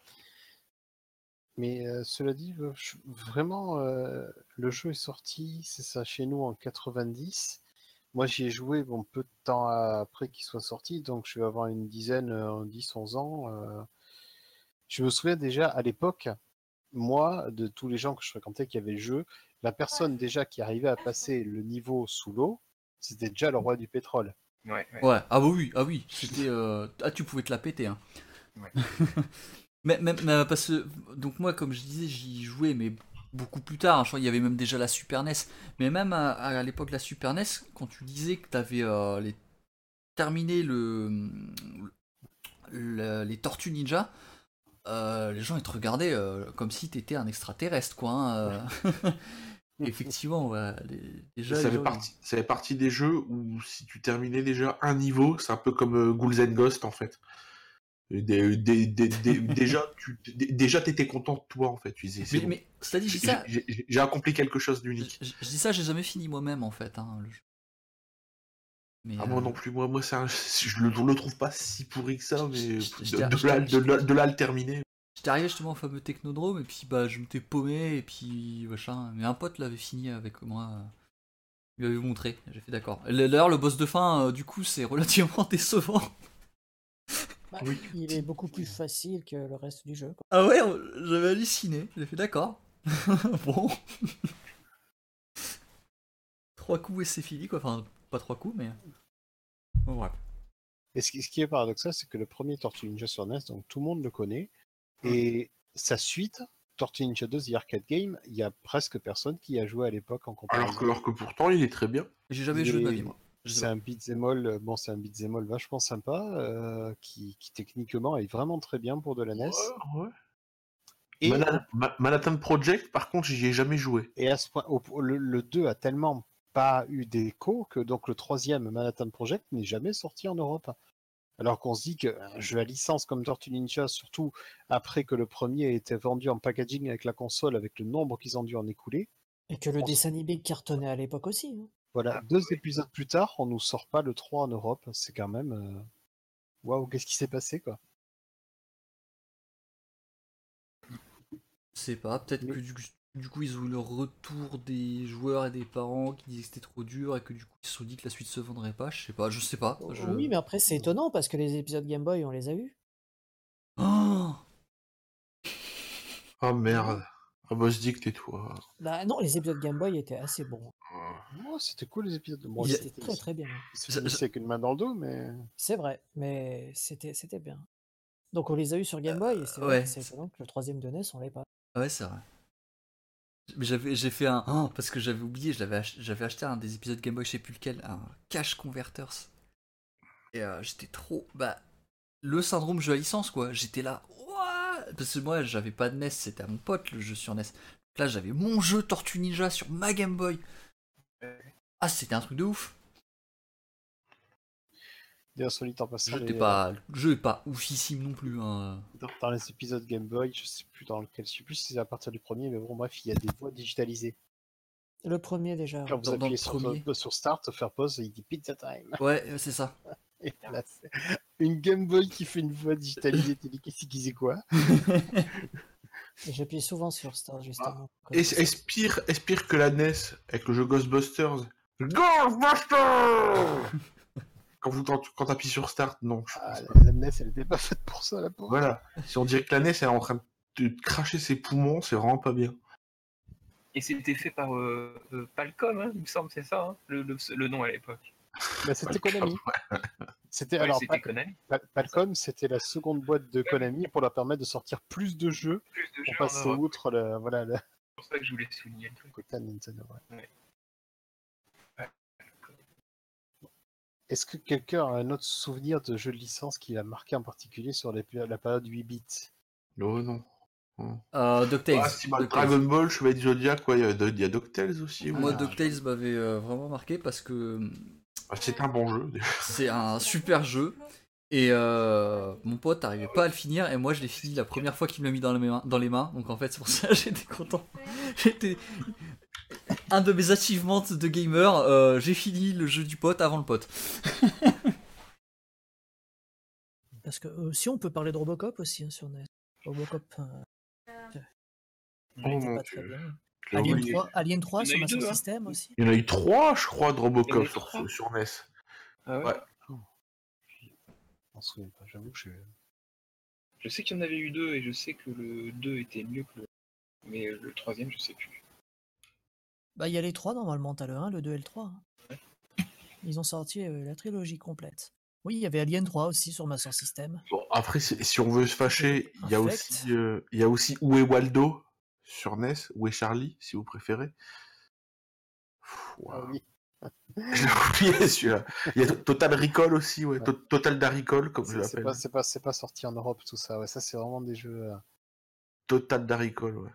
mais euh, cela dit, euh, je- vraiment, euh, le jeu est sorti, c'est ça, chez nous en quatre-vingt-dix. Moi, j'y ai joué bon, peu de temps après qu'il soit sorti, donc je vais avoir une dizaine, euh, dix, onze ans. euh. Je me souviens déjà à l'époque, moi, de tous les gens que je fréquentais qui avaient le jeu, la personne déjà qui arrivait à passer le niveau sous l'eau, c'était déjà le roi du pétrole. Ouais, ouais. Ouais, ah bah oui, ah oui, c'était... euh, Ah, tu pouvais te la péter, hein. Ouais. mais, mais, mais parce que... Donc moi, comme je disais, j'y jouais, mais beaucoup plus tard. hein. Je crois qu'il y avait même déjà la Super N E S. Mais même à, à l'époque de la Super N E S, quand tu disais que t'avais euh, les... terminé le... le- les Tortues Ninja, euh, les gens ils te regardaient euh, comme si t'étais un extraterrestre, quoi. hein, euh. Effectivement, ouais, les- déjà... Ça les fait, gens, partie, ça fait partie des jeux où si tu terminais déjà un niveau, c'est un peu comme euh, Ghouls and Ghosts en fait. Et des- des- des- des- déjà, tu d- déjà t'étais content de toi en fait. Tu disais, c'est Mais, bon. mais cela dit, je dis J'ai- ça, j'ai- j'ai- J'ai accompli quelque chose je, d'unique. je- je dis ça, j'ai jamais fini moi-même en fait. Hein, le jeu. Mais, Ah, moi euh, non plus, moi, moi c'est un- je le, je le trouve pas si pourri que ça, mais je- je- de, de je- là, je- de, là, de là à le terminer. J'étais arrivé justement au fameux Technodrome et puis bah je m'étais paumé et puis machin. Mais un pote l'avait fini avec moi. euh, Il m'avait montré. J'ai fait d'accord. Et D'ailleurs, le boss de fin, euh, du coup, c'est relativement décevant. Bah, Oui. Il est beaucoup plus facile que le reste du jeu. quoi. Ah ouais, on- j'avais halluciné. J'ai fait d'accord. Bon. Trois coups et c'est fini quoi. Enfin, pas trois coups, mais. Bon, bref. Et ce qui, ce qui est paradoxal, c'est que le premier Tortue Ninja sur N E S, donc tout le monde le connaît, et sa suite, Tortue Ninja deux The Arcade Game, il y a presque personne qui a joué à l'époque en comparaison. Alors que, alors que pourtant, il est très bien. J'ai jamais Il joué de ma est- vie, moi. Je sais C'est pas. un beat'em all, euh, bon, c'est un beat'em all vachement sympa, euh, qui, qui techniquement est vraiment très bien pour de la N E S. Ouais, ouais. Et, Mana- Ma- Manhattan Project, par contre, j'y ai jamais joué. et à ce point, au- le, le deux a tellement pas eu d'écho que donc le troisième Manhattan Project n'est jamais sorti en Europe. Alors qu'on se dit qu'un jeu à licence comme Tortue Ninja, surtout après que le premier ait été vendu en packaging avec la console, avec le nombre qu'ils ont dû en écouler, Et que le On s- dessin animé cartonnait à l'époque aussi. hein. voilà, Ah, deux oui. épisodes plus tard, on nous sort pas le trois en Europe. C'est quand même. euh, Waouh, qu'est-ce qui s'est passé quoi? Je sais pas, peut-être Mais- que du, du coup ils ont eu le retour des joueurs et des parents qui disaient que c'était trop dur et que du coup ils se sont dit que la suite se vendrait pas, je sais pas, je sais pas. je- Oui, mais après, c'est étonnant parce que les épisodes Game Boy, on les a eus. Oh Oh merde. Ah, Boss Dick, tais-toi. Bah, non, les épisodes Game Boy étaient assez bons. Oh, c'était cool les épisodes. Bon, Il y a- C'était très très bien. Ils se finissaient avec une main dans le dos, mais. C'est vrai, mais c'était c'était bien. Donc on les a eu sur Game Boy, et c'est vrai ouais. que c'est étonnant que le troisième de N E S, on l'ait pas. Ouais, c'est vrai. Mais j'avais, j'ai fait un. Oh, parce que j'avais oublié, je l'avais ach- j'avais acheté un des épisodes Game Boy, je sais plus lequel, un Cache Converters. Et euh, j'étais trop. Bah, le syndrome jeu à licence, quoi. J'étais là. Ouah, parce que moi, j'avais pas de N E S, c'était à mon pote le jeu sur N E S. Donc là, j'avais mon jeu Tortue Ninja sur ma Game Boy. Ah, c'était un truc de ouf. D'ailleurs, solide en passant. Le jeu, les- t'es pas... le jeu est pas oufissime non plus. Hein. Dans, dans les épisodes Game Boy, je sais plus dans lequel, je sais plus si c'est à partir du premier, mais bon, bref, il y a des voix digitalisées. Le premier déjà. Quand vous Dans- dans appuyez le sur, premier. sur Start, faire pause, il dit Pizza Time. Ouais, c'est ça. Et là, c'est une Game Boy qui fait une voix digitalisée. T'es dit, qu'est-ce qu'il disait quoi? Et j'appuie souvent sur Star, justement. Et est-ce pire, est-ce pire que la N E S avec le jeu Ghostbusters? Ghostbusters Quand vous quand t'appuies sur Start, non. je Ah, pense la, pas. la N E S, elle était pas faite pour ça, la pauvre. Voilà. Si on dirait que la N E S elle est en train de cracher ses poumons, c'est vraiment pas bien. Et c'était fait par euh, euh, Palcom, hein, il me semble, c'est ça, hein, le, le, le nom à l'époque. Bah, c'était Konami. C'était Ouais, alors c'était Pal- Konami. Pal- Palcom, c'était la seconde boîte de Konami pour leur permettre de sortir plus de jeux Plus de pour jeux en passer Europe. outre le voilà le C'est pour ça que je voulais souligner le truc. quota Nintendo. ouais. Ouais. Est-ce que quelqu'un a un autre souvenir de jeu de licence qui l'a marqué en particulier sur les- la période huit bits? Oh non. Oh. Euh, DuckTales. Ah, si, bah, DuckTales. Dragon Ball, Chevalier du Zodiac, ouais, il y a, il y a DuckTales aussi. Moi, ouais. DuckTales m'avait euh, vraiment marqué parce que Ah, c'est un bon jeu. déjà. c'est un super jeu. Et euh, mon pote n'arrivait pas à le finir, et moi je l'ai fini la première fois qu'il me l'a mis dans les mains. Dans les mains. Donc en fait, c'est pour ça que j'étais content. J'étais un de mes achievements de gamer. euh, j'ai fini le jeu du pote avant le pote. Parce que euh, si on peut parler de Robocop aussi hein, sur N E S. Robocop euh, Oh était mon pas très dieu. bien. Je l'ai Alien oublié. trois, Alien trois Il y en sur a eu Master deux, hein. System aussi. Il y en a eu trois, je crois, de Il y en Robocop a eu sur, trois. sur N E S. Ah ouais. Ouais. Je m'en souviens pas, j'avoue que je. Je sais qu'il y en avait eu deux et je sais que le deux était mieux que le. Mais le troisième, je sais plus. Bah, il y a les trois normalement, t'as le un, le deux et le trois. hein. Ils ont sorti euh, la trilogie complète. Oui, il y avait Alien trois aussi sur Master System. Bon, après, si si on veut se fâcher, il y a Infect. aussi, euh, il y a aussi Où est Waldo sur N E S, Où est Charlie, si vous préférez. Pff, Ah waouh. oui. Je l'ai oublié celui-là. Il y a To- Total Recall aussi, ouais. Ouais. To- Total Da Recall, comme je C'est c'est l'appelle. pas, c'est pas, c'est pas sorti en Europe tout ça. Ouais, ça c'est vraiment des jeux. euh. Total Da Recall, ouais.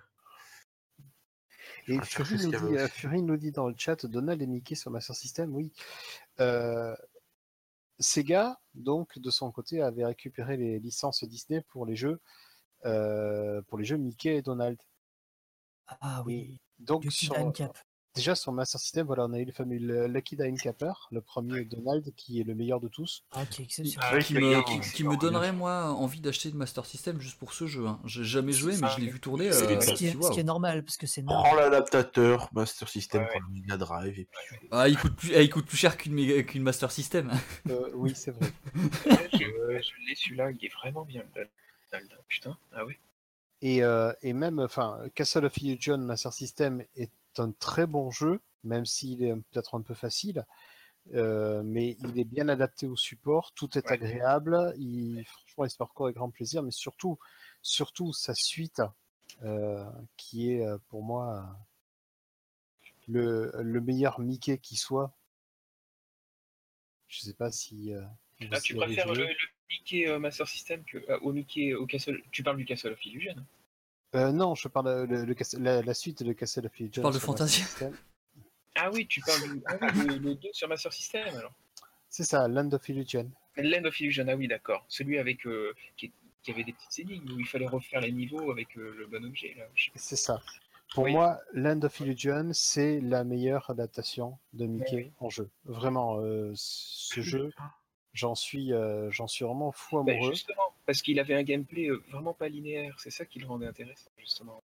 Et vais chercher Fury ce nous, qu'il y dit, avait euh, aussi. Fury nous dit dans le chat, Donald et Mickey sur Master System, oui. Euh, Sega, donc, de son côté, avait récupéré les licences Disney pour les jeux, euh, pour les jeux Mickey et Donald. Ah oui, Et donc, du sur, Kid Cap. déjà sur Master System, voilà, on a eu le fameux le- Lucky Dime Capper, le premier Donald qui est le meilleur de tous. Ah, qui est Qui, exceptionnel. Ah, qui oui, me, oui, qui, oui, qui oui, me oui. donnerait moi envie d'acheter le Master System juste pour ce jeu. Hein. J'ai jamais joué, mais ça, je l'ai oui. vu tourner. C'est euh, des Ce qui, je est, dis, ce waouh. qui est normal, parce que c'est énorme. Prends l'adaptateur Master System Ouais, pour le Mega Drive et puis. Ah, il coûte plus, ah, il coûte plus cher qu'une méga- qu'une Master System. Euh, oui, c'est vrai. Ouais, je je l'ai celui-là, il est vraiment bien. le Donald. Putain, ah ouais. Et, euh, et même, enfin, Castle of Illusion Master System est un très bon jeu, même s'il est peut-être un peu facile, euh, mais il est bien adapté au support, tout est Ouais. agréable, il, franchement, il se parcourt avec grand plaisir, mais surtout, surtout sa suite, euh, qui est euh, pour moi euh, le, le meilleur Mickey qui soit. Je sais pas si. Euh, vous Ah, tu y avez préfères joué. le, le Mickey euh, Master System que, euh, au Mickey au Castle. Tu parles du Castle of Illusion. Euh, non, je parle de le, le Cas- la, la suite de Castle of Illusion. Tu parles de sur Master Fantasia. System. Ah oui, tu parles du. Ah oui, le, le deux sur Master System alors. C'est ça, Land of Illusion. Land of Illusion, ah oui, d'accord. Celui avec euh, qui, qui avait des petites énigmes où il fallait refaire les niveaux avec euh, le bon objet là. Je sais pas. C'est ça. Pour Oui. moi, Land of Illusion, c'est la meilleure adaptation de Mickey Oui. en jeu. Vraiment, euh, ce jeu, j'en suis, euh, j'en suis vraiment fou Bah, amoureux. justement, parce qu'il avait un gameplay euh, vraiment pas linéaire, c'est ça qui le rendait intéressant, justement.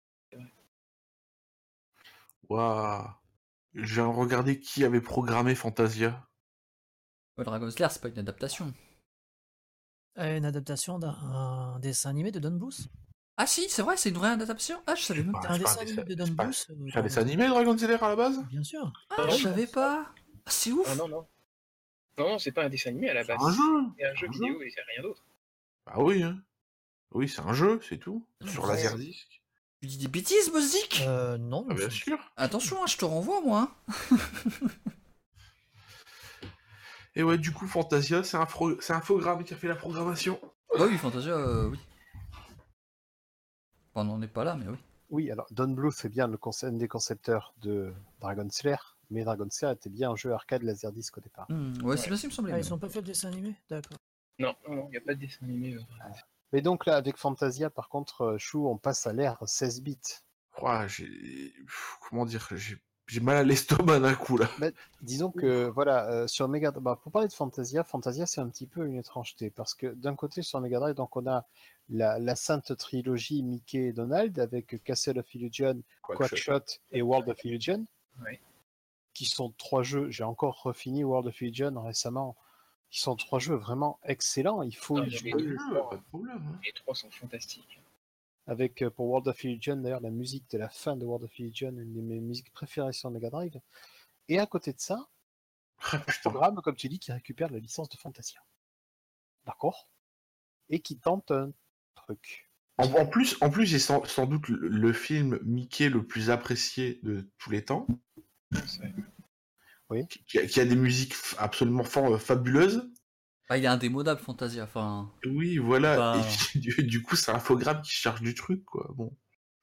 Waouh. J'ai regardé qui avait programmé Fantasia. Ouais, Dragon's Lair, c'est pas une adaptation. Euh, Une adaptation d'un un dessin animé de Don Bluth. Ah si, c'est vrai, c'est une vraie adaptation. Ah, je savais même Bah, pas. C'est un c'est pas un dessin dessin- animé de Don c'est pas- Bluth. euh, C'est un Dragon dessin Slayer. animé, Dragon Slayer, à la base? Bien sûr. Ah, Non, je savais pas. Ah, c'est ouf. Ah non, non. Non, non, c'est pas un dessin animé à la C'est base. un jeu. C'est un C'est jeu un vidéo jeu. et c'est rien d'autre. Bah oui, hein. Oui, c'est un jeu, c'est tout. Mmh, Sur ouais. Laserdisc. Tu dis des bêtises, Bozzik. Euh, non, Ah, mais bien c'est- sûr. Attention, hein, je te renvoie, moi. hein. Et ouais, du coup, Fantasia, c'est un, fro- c'est un infogramme qui a fait la programmation. Bah oui, Fantasia, euh, oui. Enfin, on n'en est pas là, mais oui. Oui, alors Don Bluth c'est bien le conce- un des concepteurs de Dragon Slayer, mais Dragon Slayer était bien un jeu arcade Laserdisc au départ. Mmh, ouais, c'est bien ce qui me semblait. Ah, mais ils bon. ont pas fait le dessin animé? D'accord. Non, non, non, il n'y a pas de dessin animé. euh. Mais donc là, avec Fantasia, par contre, euh, Chou, on passe à l'ère seize bits. Ouah, j'ai. Pff, Comment dire, j'ai j'ai mal à l'estomac d'un coup là. Disons que, voilà, euh, sur Mega bah, pour parler de Fantasia, Fantasia c'est un petit peu une étrangeté, parce que d'un côté, sur Mega Drive, donc on a la, la sainte trilogie Mickey et Donald, avec Castle of Illusion, Quackshot et World of Illusion, Ouais. qui sont trois jeux, j'ai encore refini World of Illusion récemment, qui sont trois jeux vraiment excellents, il faut Ah, y mais jouer. les Pas trois, pas de problème. hein. les trois sont fantastiques. Avec, euh, pour World of Illusion, d'ailleurs, la musique de la fin de World of Illusion, une de mes musiques préférées sur Mega Drive. Et à côté de ça, Ah, un putain. programme, comme tu dis, qui récupère la licence de Fantasia. D'accord? Et qui tente un truc. En, en plus, en plus j'ai sans, sans doute le, le film Mickey le plus apprécié de tous les temps, C'est- qui, qui a, qui a des musiques f- absolument fa- fabuleuses. Ah, il est indémodable, Fantasia. Enfin, Oui, voilà. Bah. Et puis, du, du coup, c'est un infogramme qui cherche du truc, quoi. Bon.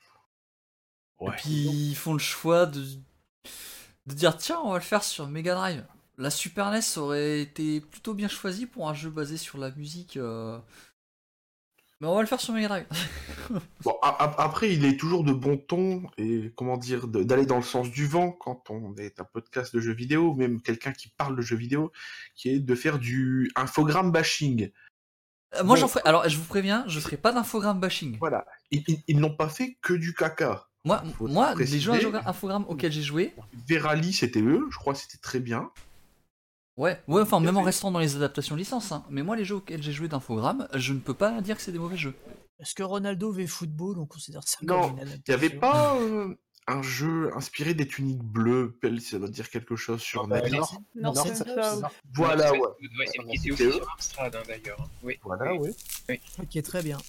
Ouais. Et puis ils font le choix de... de dire tiens, on va le faire sur Mega Drive. La Super N E S aurait été plutôt bien choisie pour un jeu basé sur la musique. euh, Mais on va le faire sur Mega Drive. Bon, a- a- après, il est toujours de bon ton et comment dire de- d'aller dans le sens du vent quand on est un podcast de jeux vidéo, même quelqu'un qui parle de jeux vidéo, qui est de faire du infogramme bashing. Euh, Moi Bon. j'en ferai. Alors je vous préviens, je ferai pas d'infogramme bashing. Voilà, ils, ils- ils n'ont pas fait que du caca. Moi, Faut moi les préciser. jeux infogra- infogrammes auxquels j'ai joué, Verali, c'était eux, je crois que c'était très bien. ouais, ouais, enfin même en fait. restant dans les adaptations licence, hein. Mais moi les jeux auxquels j'ai joué d'infogrammes, je ne peux pas dire que c'est des mauvais jeux. Est-ce que Ronaldo V Football, on considère ça Non, comme une adaptation? Il n'y avait pas euh, un jeu inspiré des tuniques bleues, Pel- ça doit dire quelque chose sur Ah, bah, Net. non. Nord, Non, Nord c'est Center, ça. c'est- oui. Voilà, ouais. Ouais, et qui était C'était aussi eux. sur Amstrad, hein, d'ailleurs. hein. Oui. Voilà, oui. Ok, très bien.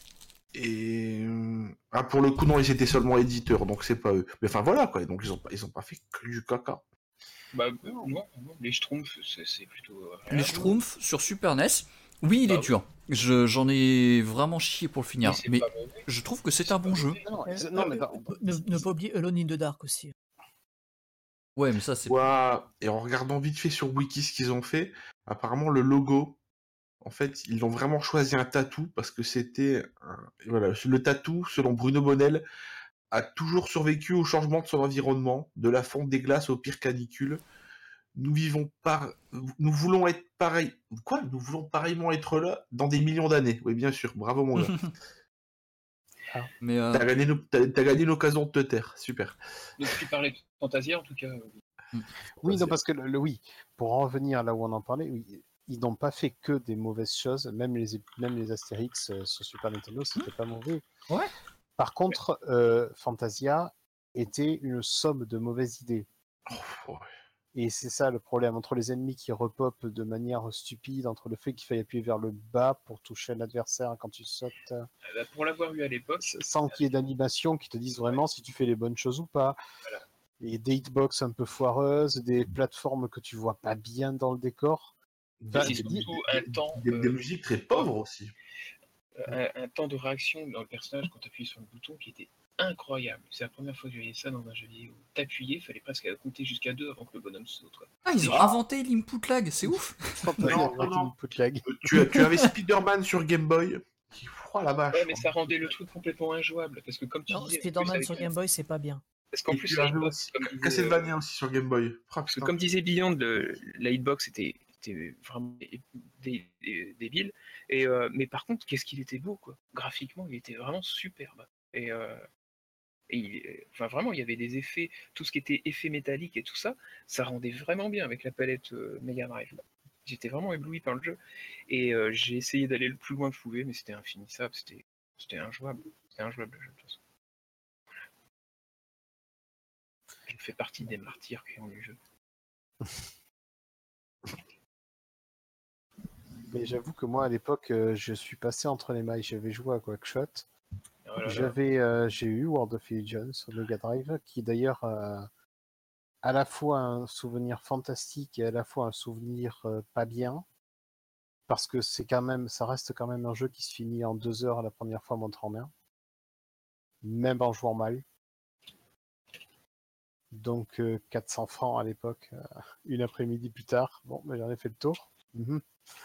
Et euh, ah, pour le coup, non, ils étaient seulement éditeurs, donc c'est pas eux. Mais enfin voilà quoi, donc ils ont pas, ils ont pas fait que du caca. Bah, non, non, les Schtroumpfs, c'est c'est plutôt. euh, Les rien. Schtroumpfs sur Super N E S, oui, il Bah est oui. dur. Je- J'en ai vraiment chié pour le finir, Mais c'est mais pas mauvais. je trouve que c'est un bon jeu. Non, Euh, non, euh, mais euh, non, ne, ne pas oublier Alone in the Dark aussi. Ouais, mais ça c'est. Ouah, et en regardant vite fait sur Wiki ce qu'ils ont fait, apparemment le logo, en fait, ils ont vraiment choisi un tatou parce que c'était un- voilà, le tatou, selon Bruno Bonnel, a toujours survécu au changement de son environnement, de la fonte des glaces aux pires canicules. Nous vivons par, nous voulons être pareil. Quoi? Nous voulons pareillement être là dans des millions d'années. Oui, bien sûr. Bravo mon gars. Mais euh, T'as gagné, l'o- t'as- t'as gagné l'occasion de te taire. Super. Donc, tu parlais de Fantasia, en tout cas. euh, Oui, non, parce que le, le- oui, pour en revenir là où on en parlait, oui, ils n'ont pas fait que des mauvaises choses, même les, même les Astérix euh, sur Super Nintendo, c'était pas mauvais. Ouais. Par contre, euh, Fantasia était une somme de mauvaises idées. Oh, ouais. Et c'est ça le problème, entre les ennemis qui repopent de manière stupide, entre le fait qu'il faille appuyer vers le bas pour toucher l'adversaire quand tu sautes, euh, bah, pour l'avoir eu à l'époque, sans qu'il y ait d'animation qui te dise vraiment si tu fais les bonnes choses ou pas. Voilà. Et des hitbox un peu foireuses, des plateformes que tu vois pas bien dans le décor. Des, Bah, c'est des- surtout des- un temps, des- des euh, musiques très pauvres aussi. un, un temps de réaction dans le personnage quand tu appuies sur le bouton qui était incroyable. C'est la première fois que je voyais ça dans un jeu vidéo. T'appuyais, il fallait presque compter jusqu'à deux avant que le bonhomme saute. quoi. ah, ils ont inventé l'input lag, c'est ouf. Fantasia Non, avec non, non. une input lag. Euh, tu, as- tu avais Spider-Man sur Game Boy. Qui froid la vache. Ouais, mais ça rendait le truc complètement injouable. Parce que comme tu Non, disais. en plus, Spider-Man avec sur la- Game Boy, c'est pas bien. Parce qu'en Et plus, tu la avais hitbox, aussi comme disait, Castlevania aussi sur Game Boy. Ah, Parce que putain. comme disait Beyond, le- la hitbox était, était vraiment dé- dé- dé- débile. Et, euh, mais par contre, qu'est-ce qu'il était beau, quoi. Graphiquement, il était vraiment superbe. Et, euh, et il- enfin, vraiment, il y avait des effets, tout ce qui était effets métalliques et tout ça, ça rendait vraiment bien avec la palette euh, Mega Drive. J'étais vraiment ébloui par le jeu. Et euh, j'ai essayé d'aller le plus loin que je pouvais, mais c'était infinissable, c'était c'était injouable. C'est injouable le jeu de toute façon. Je fais partie des martyrs qui ont du jeu. Mais j'avoue que moi, à l'époque, euh, je suis passé entre les mailles. J'avais joué à Quackshot. Oh là là. J'avais, euh, j'ai eu World of Legends sur Mega Drive, qui d'ailleurs euh, à la fois un souvenir fantastique et à la fois un souvenir euh, pas bien, parce que c'est quand même, ça reste quand même un jeu qui se finit en deux heures la première fois montre en main, même en jouant mal. Donc euh, quatre cents francs à l'époque, euh, une après-midi plus tard. Bon, mais j'en ai fait le tour. Mhm.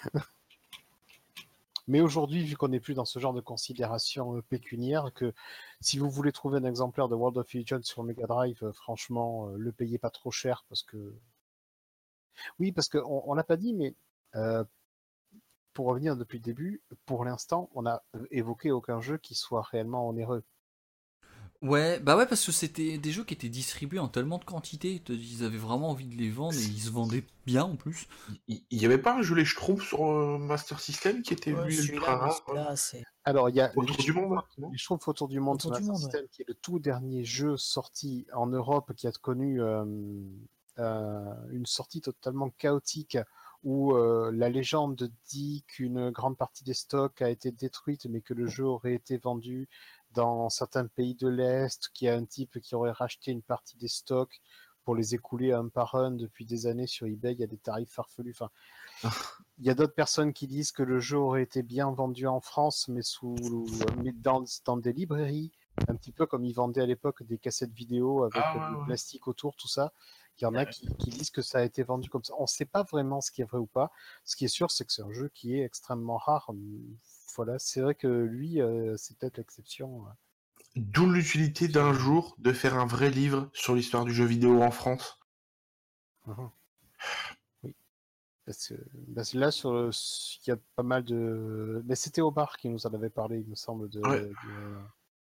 Mais aujourd'hui, vu qu'on n'est plus dans ce genre de considération euh, pécuniaire, que si vous voulez trouver un exemplaire de World of Legends sur Mega Drive, euh, franchement, euh, le payez pas trop cher parce que. Oui, parce qu'on on l'a pas dit, mais euh, pour revenir depuis le début, pour l'instant, on n'a évoqué aucun jeu qui soit réellement onéreux. Ouais, bah ouais, parce que c'était des jeux qui étaient distribués en tellement de quantité, ils avaient vraiment envie de les vendre et ils se vendaient bien en plus. Il y, y avait pas un jeu les Schtroumpfs sur euh, Master System qui était Ouais, lui ultra celui-là, mais rare euh, celui-là, c'est Alors, il y a les autour du monde, non Les Schtroumpfs autour du monde autour sur du Master monde. Ouais. System, qui est le tout dernier jeu sorti en Europe, qui a connu euh, euh, une sortie totalement chaotique, où euh, la légende dit qu'une grande partie des stocks a été détruite, mais que le jeu aurait été vendu dans certains pays de l'Est, qu'il y a un type qui aurait racheté une partie des stocks pour les écouler un par un depuis des années sur eBay, il y a des tarifs farfelus. Enfin, il y a d'autres personnes qui disent que le jeu aurait été bien vendu en France, mais, sous, mais dans, dans des librairies, un petit peu comme ils vendaient à l'époque des cassettes vidéo avec Ah du ouais, ouais. plastique autour, tout ça. Il y en a qui, qui disent que ça a été vendu comme ça. On ne sait pas vraiment ce qui est vrai ou pas. Ce qui est sûr, c'est que c'est un jeu qui est extrêmement rare. Voilà, c'est vrai que lui, euh, c'est peut-être l'exception. D'où l'utilité d'un jour de faire un vrai livre sur l'histoire du jeu vidéo en France. Mhm. Oui. Parce que, parce que là, sur le- il y a pas mal de. Mais c'était Omar qui nous en avait parlé, il me semble, de, Ouais. de-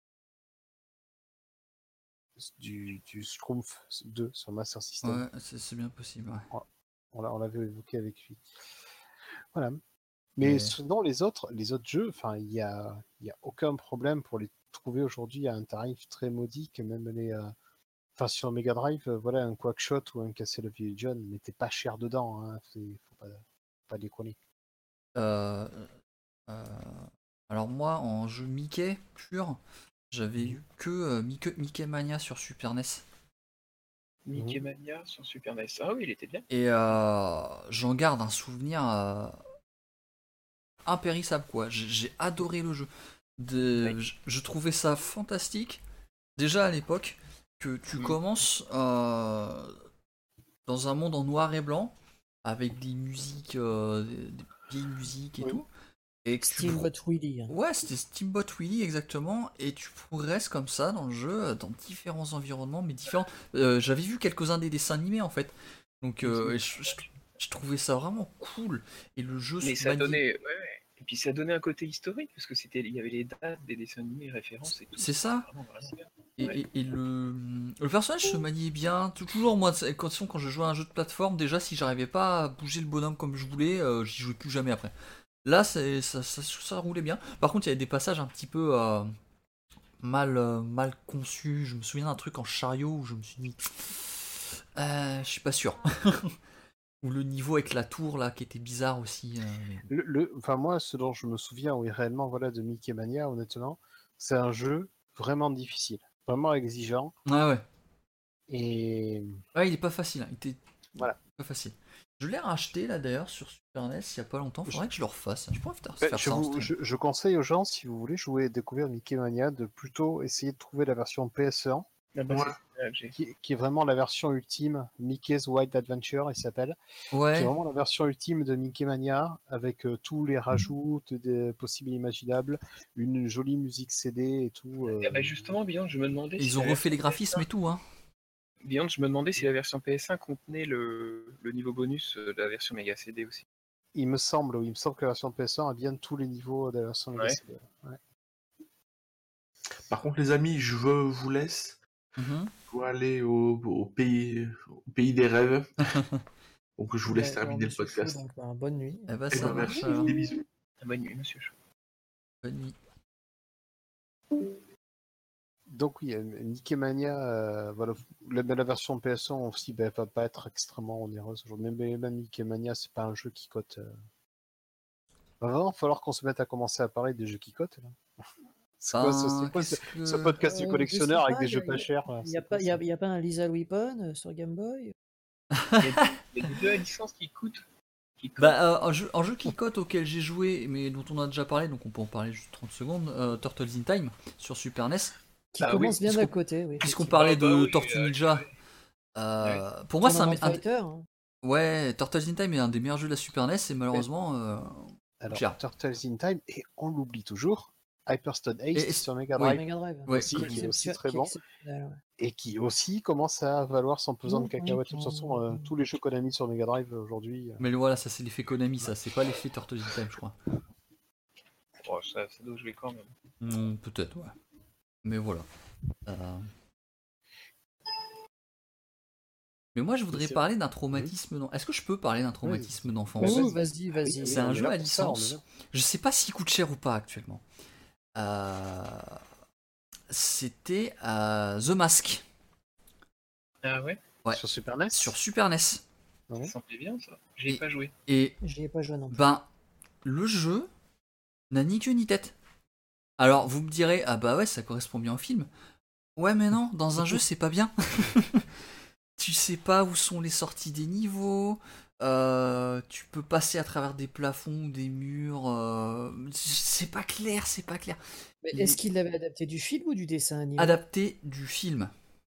du, du Schtroumpf deux sur Master System. Ouais, c'est c'est bien possible, ouais. On l'a- on l'avait évoqué avec lui. Voilà. Mais Et- sinon, les autres, les autres jeux, enfin, il y a, il y a aucun problème pour les trouver aujourd'hui à un tarif très modique, même les. euh, Enfin, sur Mega Drive, euh, voilà, un Quackshot ou un Castle of Illusion, mais t'es pas cher dedans, hein, c'est- faut pas, pas déconner. Euh, euh, alors moi, en jeu Mickey pur, j'avais eu que euh, Mickey, Mickey Mania sur Super N E S. Mickey Mania sur Super N E S. Ah oui, il était bien. Et euh, j'en garde un souvenir euh, impérissable, quoi. J'ai j'ai adoré le jeu. De, Ouais. je, je trouvais ça fantastique, déjà à l'époque, que tu Mm. commences euh, dans un monde en noir et blanc, avec des musiques, euh, des, des vieilles musiques et Oui. tout. Et que tu Steamboat Willie. Ouais, c'était Steamboat Willie exactement, et tu progresses comme ça dans le jeu, dans différents environnements, mais différents. Euh, J'avais vu quelques-uns des dessins animés en fait, donc euh, et je, je- je trouvais ça vraiment cool. Et le jeu Mais se ça manie- donnait, ouais, ouais. Et puis ça donnait un côté historique parce que c'était, il y avait les dates des dessins animés, références et tout. C'est ça. Vraiment, vraiment bien. Et, Ouais. et- et le, le personnage se maniait bien. Tou- Toujours moi, c'est- quand, quand je jouais à un jeu de plateforme, déjà si j'arrivais pas à bouger le bonhomme comme je voulais, euh, j'y jouais plus jamais après. Là, c'est- ça, ça, ça roulait bien. Par contre, il y avait des passages un petit peu euh, mal, euh, mal conçus. Je me souviens d'un truc en chariot où je me suis dit, euh, je suis pas sûr. Ou le niveau avec la tour là qui était bizarre aussi. euh, mais- Le, le- enfin, moi, ce dont je me souviens, oui, réellement, voilà, de Mickey Mania, honnêtement, c'est un jeu vraiment difficile, vraiment exigeant, Ouais, ouais. et Ouais, il est pas facile. Hein. Il était voilà. pas facile. Je l'ai racheté là d'ailleurs sur Super N E S il y a pas longtemps. Faudrait que je le refasse. Je pourrais faire, Ben, faire je, ça en vous- stream. je- je conseille aux gens, si vous voulez jouer, découvrir Mickey Mania, de plutôt essayer de trouver la version P S un, Ah bah, Ouais. c'est ça que j'ai. qui, qui est vraiment la version ultime, Mickey's Wild Adventure, il s'appelle, qui est Ouais. vraiment la version ultime de Mickey Mania, avec euh, tous les rajouts des possibles et imaginables, une jolie musique C D et tout. euh, Eh bah, justement, Beyond, je me demandais Et si ils ont la refait version les graphismes et tout, hein. Beyond, je me demandais si la version P S un contenait le, le niveau bonus euh, de la version Mega C D aussi. Il me semble, oui, il me semble que la version P S un a bien tous les niveaux de la version Mega Ouais. C D. Ouais. Par contre, les amis, je vous laisse. Mhm. Faut aller au, au pays, au pays des rêves. Donc je vous laisse D'accord, terminer le Monsieur Chou, podcast. donc bah, bonne nuit. Eh ben Eh ça ben, marche merci, alors. des bisous. Ah, bonne nuit, monsieur Chou. Bonne nuit. donc oui, Nicky Mania, euh, voilà, la, la version P S un aussi ben, va pas être extrêmement onéreuse aujourd'hui. Même, même Nicky Mania, c'est pas un jeu qui cote. Euh... Va vraiment falloir qu'on se mette à commencer à parler des jeux qui cotent. Là. C'est quoi, ce, c'est Ben, quoi ce, qu'est-ce ce que... podcast Euh, du je collectionneur sais avec pas, des il y jeux a, pas chers? là, il y a c'est pas, quoi il y a, ça? il y a pas un Lethal Weapon euh, sur Game Boy? Il y a, il y a des jeux à licence qui coûtent. Qui coûtent. Bah, euh, un, jeu, un jeu qui cote auquel j'ai joué, mais dont on a déjà parlé, donc on peut en parler juste trente secondes, euh, Turtles in Time sur Super N E S. Qui Ah oui, commence bien puisqu'on- d'un côté, oui. Puisqu'on effectivement. parlait Ah bah de oui, Tortue euh, Ninja, ouais. euh, pour moi c'est un, Tournament un- Fighter. hein. ouais, Turtles in Time est un des meilleurs jeux de la Super N E S et malheureusement, euh, Alors, cher. Turtles in Time, et on l'oublie toujours, Hyperstone Ace Et- et- sur Mega oui. Drive, Mega Drive. Ouais, aussi, Qui, qui est aussi exception- très qui bon, exceptionnel, ouais. et qui aussi commence à valoir son pesant de Mmh, cacahuètes. De mmh, toute façon, euh, mmh. tous les jeux Konami sur Mega Drive aujourd'hui. euh, Mais voilà, ça c'est l'effet Konami, ça c'est pas l'effet Turtles in Time, je crois. Oh, ça, ça doit jouer quand même. Hmm, peut-être, ouais. Mais voilà. Euh, Mais moi je voudrais c'est- parler d'un traumatisme. d'en- Est-ce que je peux parler d'un traumatisme d'enfance Oh, vas-y. vas-y, vas-y. C'est un on est jeu là à pour ça, on est licence. là. Je sais pas s'il coûte cher ou pas actuellement. Euh, C'était euh, The Mask Ah ouais, Ouais. Sur Super N E S. sur Super N E S. Ouais. ça semblait bien ça. J'ai Et- pas joué. Et J'y ai pas joué non plus. ben, le jeu n'a ni queue ni tête. Alors vous me direz, ah bah ouais, ça correspond bien au film. Ouais, mais non, dans un jeu c'est pas bien. Tu sais pas où sont les sorties des niveaux. euh, tu peux passer à travers des plafonds, des murs. euh, c'est pas clair, c'est pas clair. Mais il est-ce est- qu'il l'avait adapté du film ou du dessin animé? Adapté du film.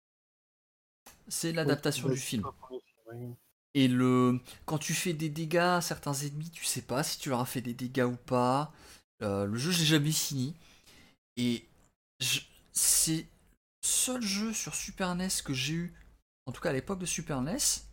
C'est l'adaptation Oui, du c'est film. pas le premier film, oui. Et le quand tu fais des dégâts à certains ennemis, tu sais pas si tu leur as fait des dégâts ou pas. Euh, le jeu, je l'ai jamais fini. Et je- c'est le seul jeu sur Super N E S que j'ai eu, en tout cas à l'époque de Super N E S,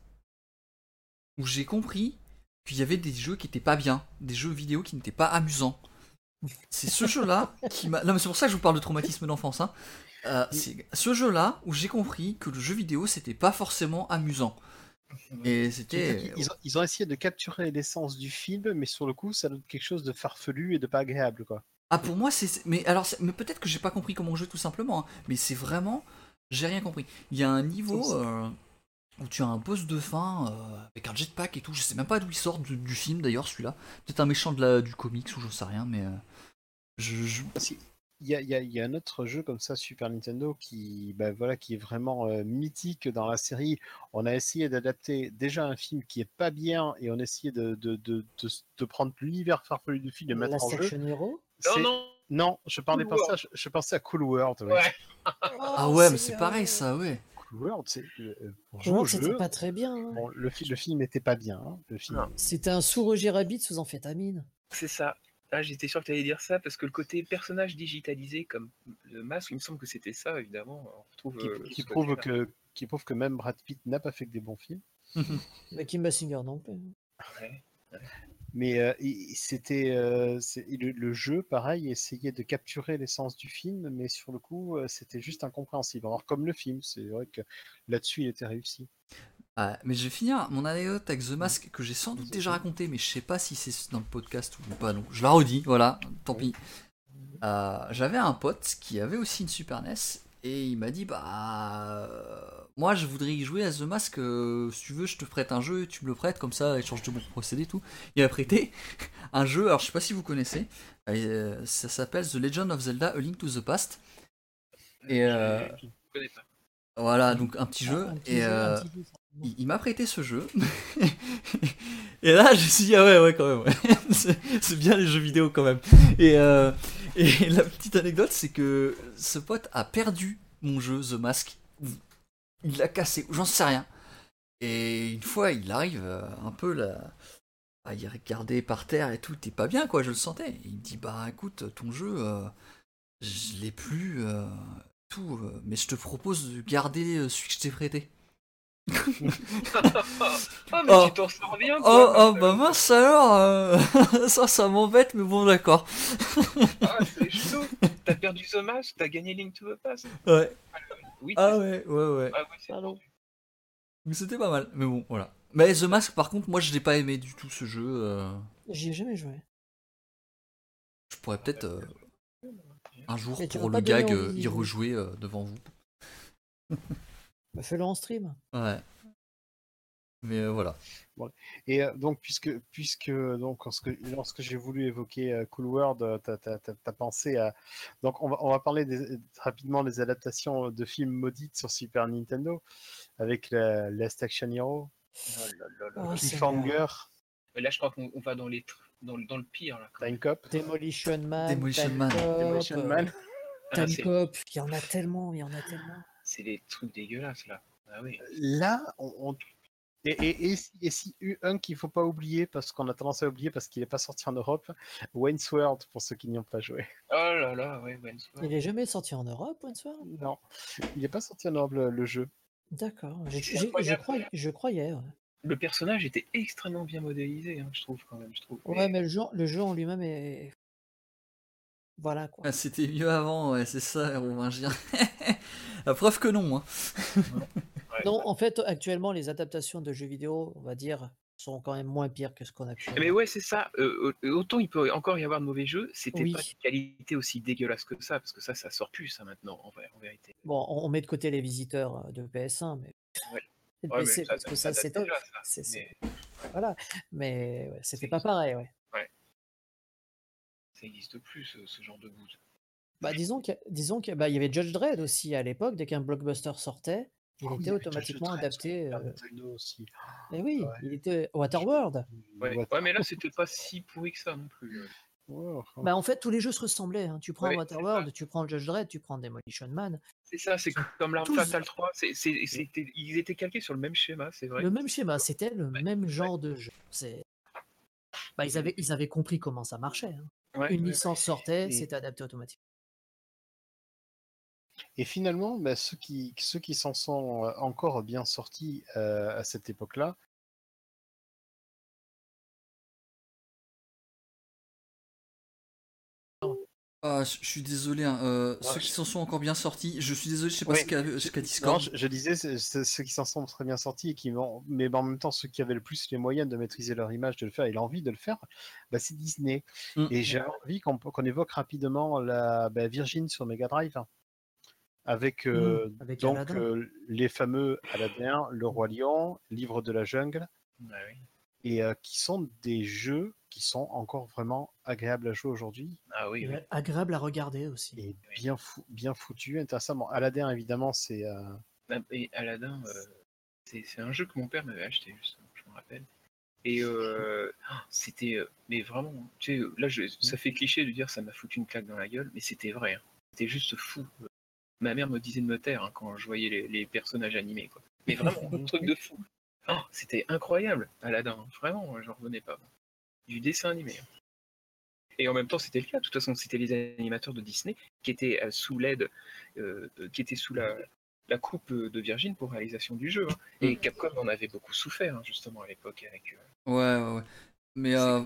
où j'ai compris qu'il y avait des jeux qui étaient pas bien, des jeux vidéo qui n'étaient pas amusants. C'est ce jeu-là qui m'a. Non, mais c'est pour ça que je vous parle de traumatisme d'enfance. Hein. Euh, c'est ce jeu-là où j'ai compris que le jeu vidéo c'était pas forcément amusant. Et c'était. Ils ont, ils ont essayé de capturer l'essence du film, mais sur le coup, ça donne quelque chose de farfelu et de pas agréable, quoi. Ah, pour moi, c'est. Mais alors, c'est- mais peut-être que j'ai pas compris comment jouer tout simplement. Hein. Mais c'est vraiment. J'ai rien compris. Il y a un niveau euh, où tu as un boss de fin euh, avec un jetpack et tout. Je sais même pas d'où il sort du, du film d'ailleurs, celui-là. Peut-être un méchant de la, du comics ou j'en sais rien, mais. euh, je, je- Parce qu'il y a, il y, a, il y a un autre jeu comme ça, Super Nintendo, qui, bah, voilà, qui est vraiment euh, mythique dans la série. On a essayé d'adapter déjà un film qui est pas bien et on a essayé de, de, de, de, de prendre l'univers farfelu du film et le mettre Last en jeu. Action Hero? Non, C'est- non. Non, je parlais Cool pas ça, World. je, je pensais à Cool World. ouais. Ouais. Ah Oh, ouais, mais c'est Seigneur. pareil ça, ouais. Cool World, c'est euh, pour Cool jouer au World, c'était jeu. pas très bien. hein. Bon, le, fi- le film était pas bien. Hein, le film. Non. C'était un sous Roger Rabbit sous amphétamine. C'est ça. Ah, j'étais sûr que tu allais dire ça parce que le côté personnage digitalisé comme le masque, il me semble que c'était ça, évidemment. On retrouve, Qui, euh, qui ce prouve côté-là. que, qui prouve que même Brad Pitt n'a pas fait que des bons films. Mais Kim Basinger non plus. Ouais. Mais euh, il- c'était euh, c'est- le, le jeu, pareil, essayait de capturer l'essence du film, mais sur le coup, euh, c'était juste incompréhensible. Alors comme le film, c'est vrai que là-dessus, il était réussi. Ah, mais je vais finir mon anecdote avec The Mask que j'ai sans doute Vas-y. déjà raconté, mais je sais pas si c'est dans le podcast ou pas. Donc je la redis, voilà, tant pis. Euh, J'avais un pote qui avait aussi une Super N E S et il m'a dit bah euh, moi je voudrais y jouer à The Mask. euh, si tu veux, je te prête un jeu, tu me le prêtes comme ça, échange de bons procédés et tout. Il a prêté un jeu. Alors je sais pas si vous connaissez. euh, ça s'appelle The Legend of Zelda: A Link to the Past. Et euh, Je ne connais pas. voilà, donc un petit jeu. Un petit Et jeu, un euh, petit jeu, certainement. il, il m'a prêté ce jeu. Et là, je me suis dit, ah ouais, ouais, quand même, ouais. c'est c'est bien les jeux vidéo quand même. Et, euh, et la petite anecdote, c'est que ce pote a perdu mon jeu, The Mask. Il l'a cassé, j'en sais rien. Et une fois, il arrive euh, un peu là. À y regarder par terre et tout, t'es pas bien quoi, je le sentais. Et il me dit, bah écoute, ton jeu, euh, je l'ai plus, euh, tout, euh, mais je te propose de garder euh, celui que je t'ai prêté. Ah, mais Oh. tu t'en sors bien, Oh, toi. oh bah mince alors, euh, ça, ça m'embête, mais bon, d'accord. Ah, c'est chaud. T'as perdu The Mask, t'as gagné Link to the Past. Ouais. Oui, Ah c'est- ouais, ouais, ouais. ah, oui, c'est Pardon. tendu. Mais c'était pas mal, mais bon, voilà. Mais The Mask, par contre, moi, je l'ai pas aimé du tout ce jeu. euh, J'y ai jamais joué. Je pourrais peut-être. euh, un jour Mais tu pour veux le pas donner gag envie, euh, y euh. rejouer euh, devant vous. Bah, fais-le en stream. Ouais. Mais euh, voilà. Et euh, donc, puisque, puisque donc, lorsque, lorsque j'ai voulu évoquer euh, Cool World, euh, t'as, t'as, t'as- t'as pensé à. Donc, on va, on va parler des- rapidement des adaptations de films maudites sur Super Nintendo, avec la Last Action Hero, Oh là là là Oh, là. Cliffhanger, Mais là, je crois qu'on on va dans, les tr- dans, le- dans le pire. Là, quand Time même. Cop, Demolition Man, Demolition Time Man. Cop, Demolition euh, Man. Ah, Time c'est, Cop, il y en a tellement, il y en a tellement. c'est des trucs dégueulasses là. Ah oui. Là, on. on- Et, et, et, si- et si un qu'il faut pas oublier, parce qu'on a tendance à oublier parce qu'il n'est pas sorti en Europe, Wayne's World, pour ceux qui n'y ont pas joué. Oh là là, ouais, Wayne's World. Il est jamais sorti en Europe, Wensworld? Non, il n'est pas sorti en Europe le, le jeu. D'accord. C'est J'ai- j'ai- Je, incroyable. crois, je croyais. Ouais, Le personnage était extrêmement bien modélisé, hein, je trouve quand même. Je trouve. Ouais, mais le jeu, le jeu en lui-même est. Voilà quoi. Ah, c'était mieux avant, ouais, c'est ça, Rovingien. La preuve que non. Hein. Ouais. Non, en fait, actuellement, les adaptations de jeux vidéo, on va dire, sont quand même moins pires que ce qu'on a pu Mais avoir. ouais, c'est ça. Euh, euh, autant il peut encore y avoir de mauvais jeux, c'était Oui. pas de qualité aussi dégueulasse que ça, parce que ça, ça sort plus, ça maintenant, en, vrai, en vérité. Bon, on, on met de côté les visiteurs euh, de P S un, mais. Ouais. Et de Ouais, mais P C, ça, parce que ça ça, date c'est déjà, ça. c'est- c'est- Mais Voilà. Mais ouais, c'était C'est- pas pareil, ouais. ça existe plus, ce, ce genre de bouse. Bah, disons qu'il y a- disons qu'il y a- bah, il y avait Judge Dredd aussi à l'époque, dès qu'un blockbuster sortait, il Oh, était il y avait automatiquement Judge Dredd adapté. sur Super euh, Nintendo aussi. Mais oui, Ouais. il était Waterworld. Ouais. What- ouais, mais là, c'était pas si pourri que ça non plus. euh. Ouais, enfin, Bah, en fait, tous les jeux se ressemblaient. hein. Tu prends Ouais, Waterworld, tu prends Judge Dredd, tu prends Demolition Man. C'est ça, c'est comme l'Arme tous- Fatale trois. c'est- c'est- c'était- ils étaient calqués sur le même schéma, c'est vrai. Le même schéma, c'était le Ouais, même genre de jeu. C'est... Bah, ils, avaient, ils avaient compris comment ça marchait. hein. Ouais, Une ouais, licence sortait, Et- c'était adapté automatiquement. Et finalement, bah, ceux qui, ceux qui s'en sont euh, encore bien sortis euh, à cette époque-là, Ah, je je suis désolé, hein, euh, Ah, ceux qui je- s'en sont encore bien sortis, je suis désolé, je sais pas Ouais, ce qu'a ce qu'a non, Discord. je, je disais, c'est- c'est ceux qui s'en sont très bien sortis, et qui vont, mais en même temps, ceux qui avaient le plus les moyens de maîtriser leur image, de le faire et l'envie de le faire, bah, c'est Disney. Mm. Et j'ai envie qu'on qu'on évoque rapidement la bah, Virgin sur Mega Drive, hein, avec, euh, Mm, avec donc Aladdin. euh, les fameux Aladdin, Le Roi Lion, Livre de la Jungle, ouais, ouais. et euh, qui sont des jeux qui sont encore vraiment agréables à jouer aujourd'hui. Ah oui, Et oui. agréable à regarder aussi. Et bien, fou, bien foutu, intéressant. Bon, Aladdin, évidemment, c'est. euh, Ah, Et Aladdin, euh, c'est c'est un jeu que mon père m'avait acheté, justement, je me rappelle. Et euh, ah, c'était. euh, Mais vraiment, tu sais, là, je, ça fait cliché de dire ça m'a foutu une claque dans la gueule, mais c'était vrai. hein. C'était juste fou. Euh, Ma mère me disait de me taire hein, quand je voyais les, les personnages animés. Quoi. Mais vraiment, un truc de fou. Ah, c'était incroyable, Aladdin. hein. Vraiment, j'en revenais pas. Du dessin animé. hein. Et en même temps, c'était le cas. De toute façon, c'était les animateurs de Disney qui étaient euh, sous l'aide, euh, euh, qui étaient sous la, la coupe euh, de Virgin pour réalisation du jeu. hein. Et Mm. Capcom en avait beaucoup souffert, hein, justement, à l'époque. Avec, euh, Ouais, ouais, ouais. Mais euh,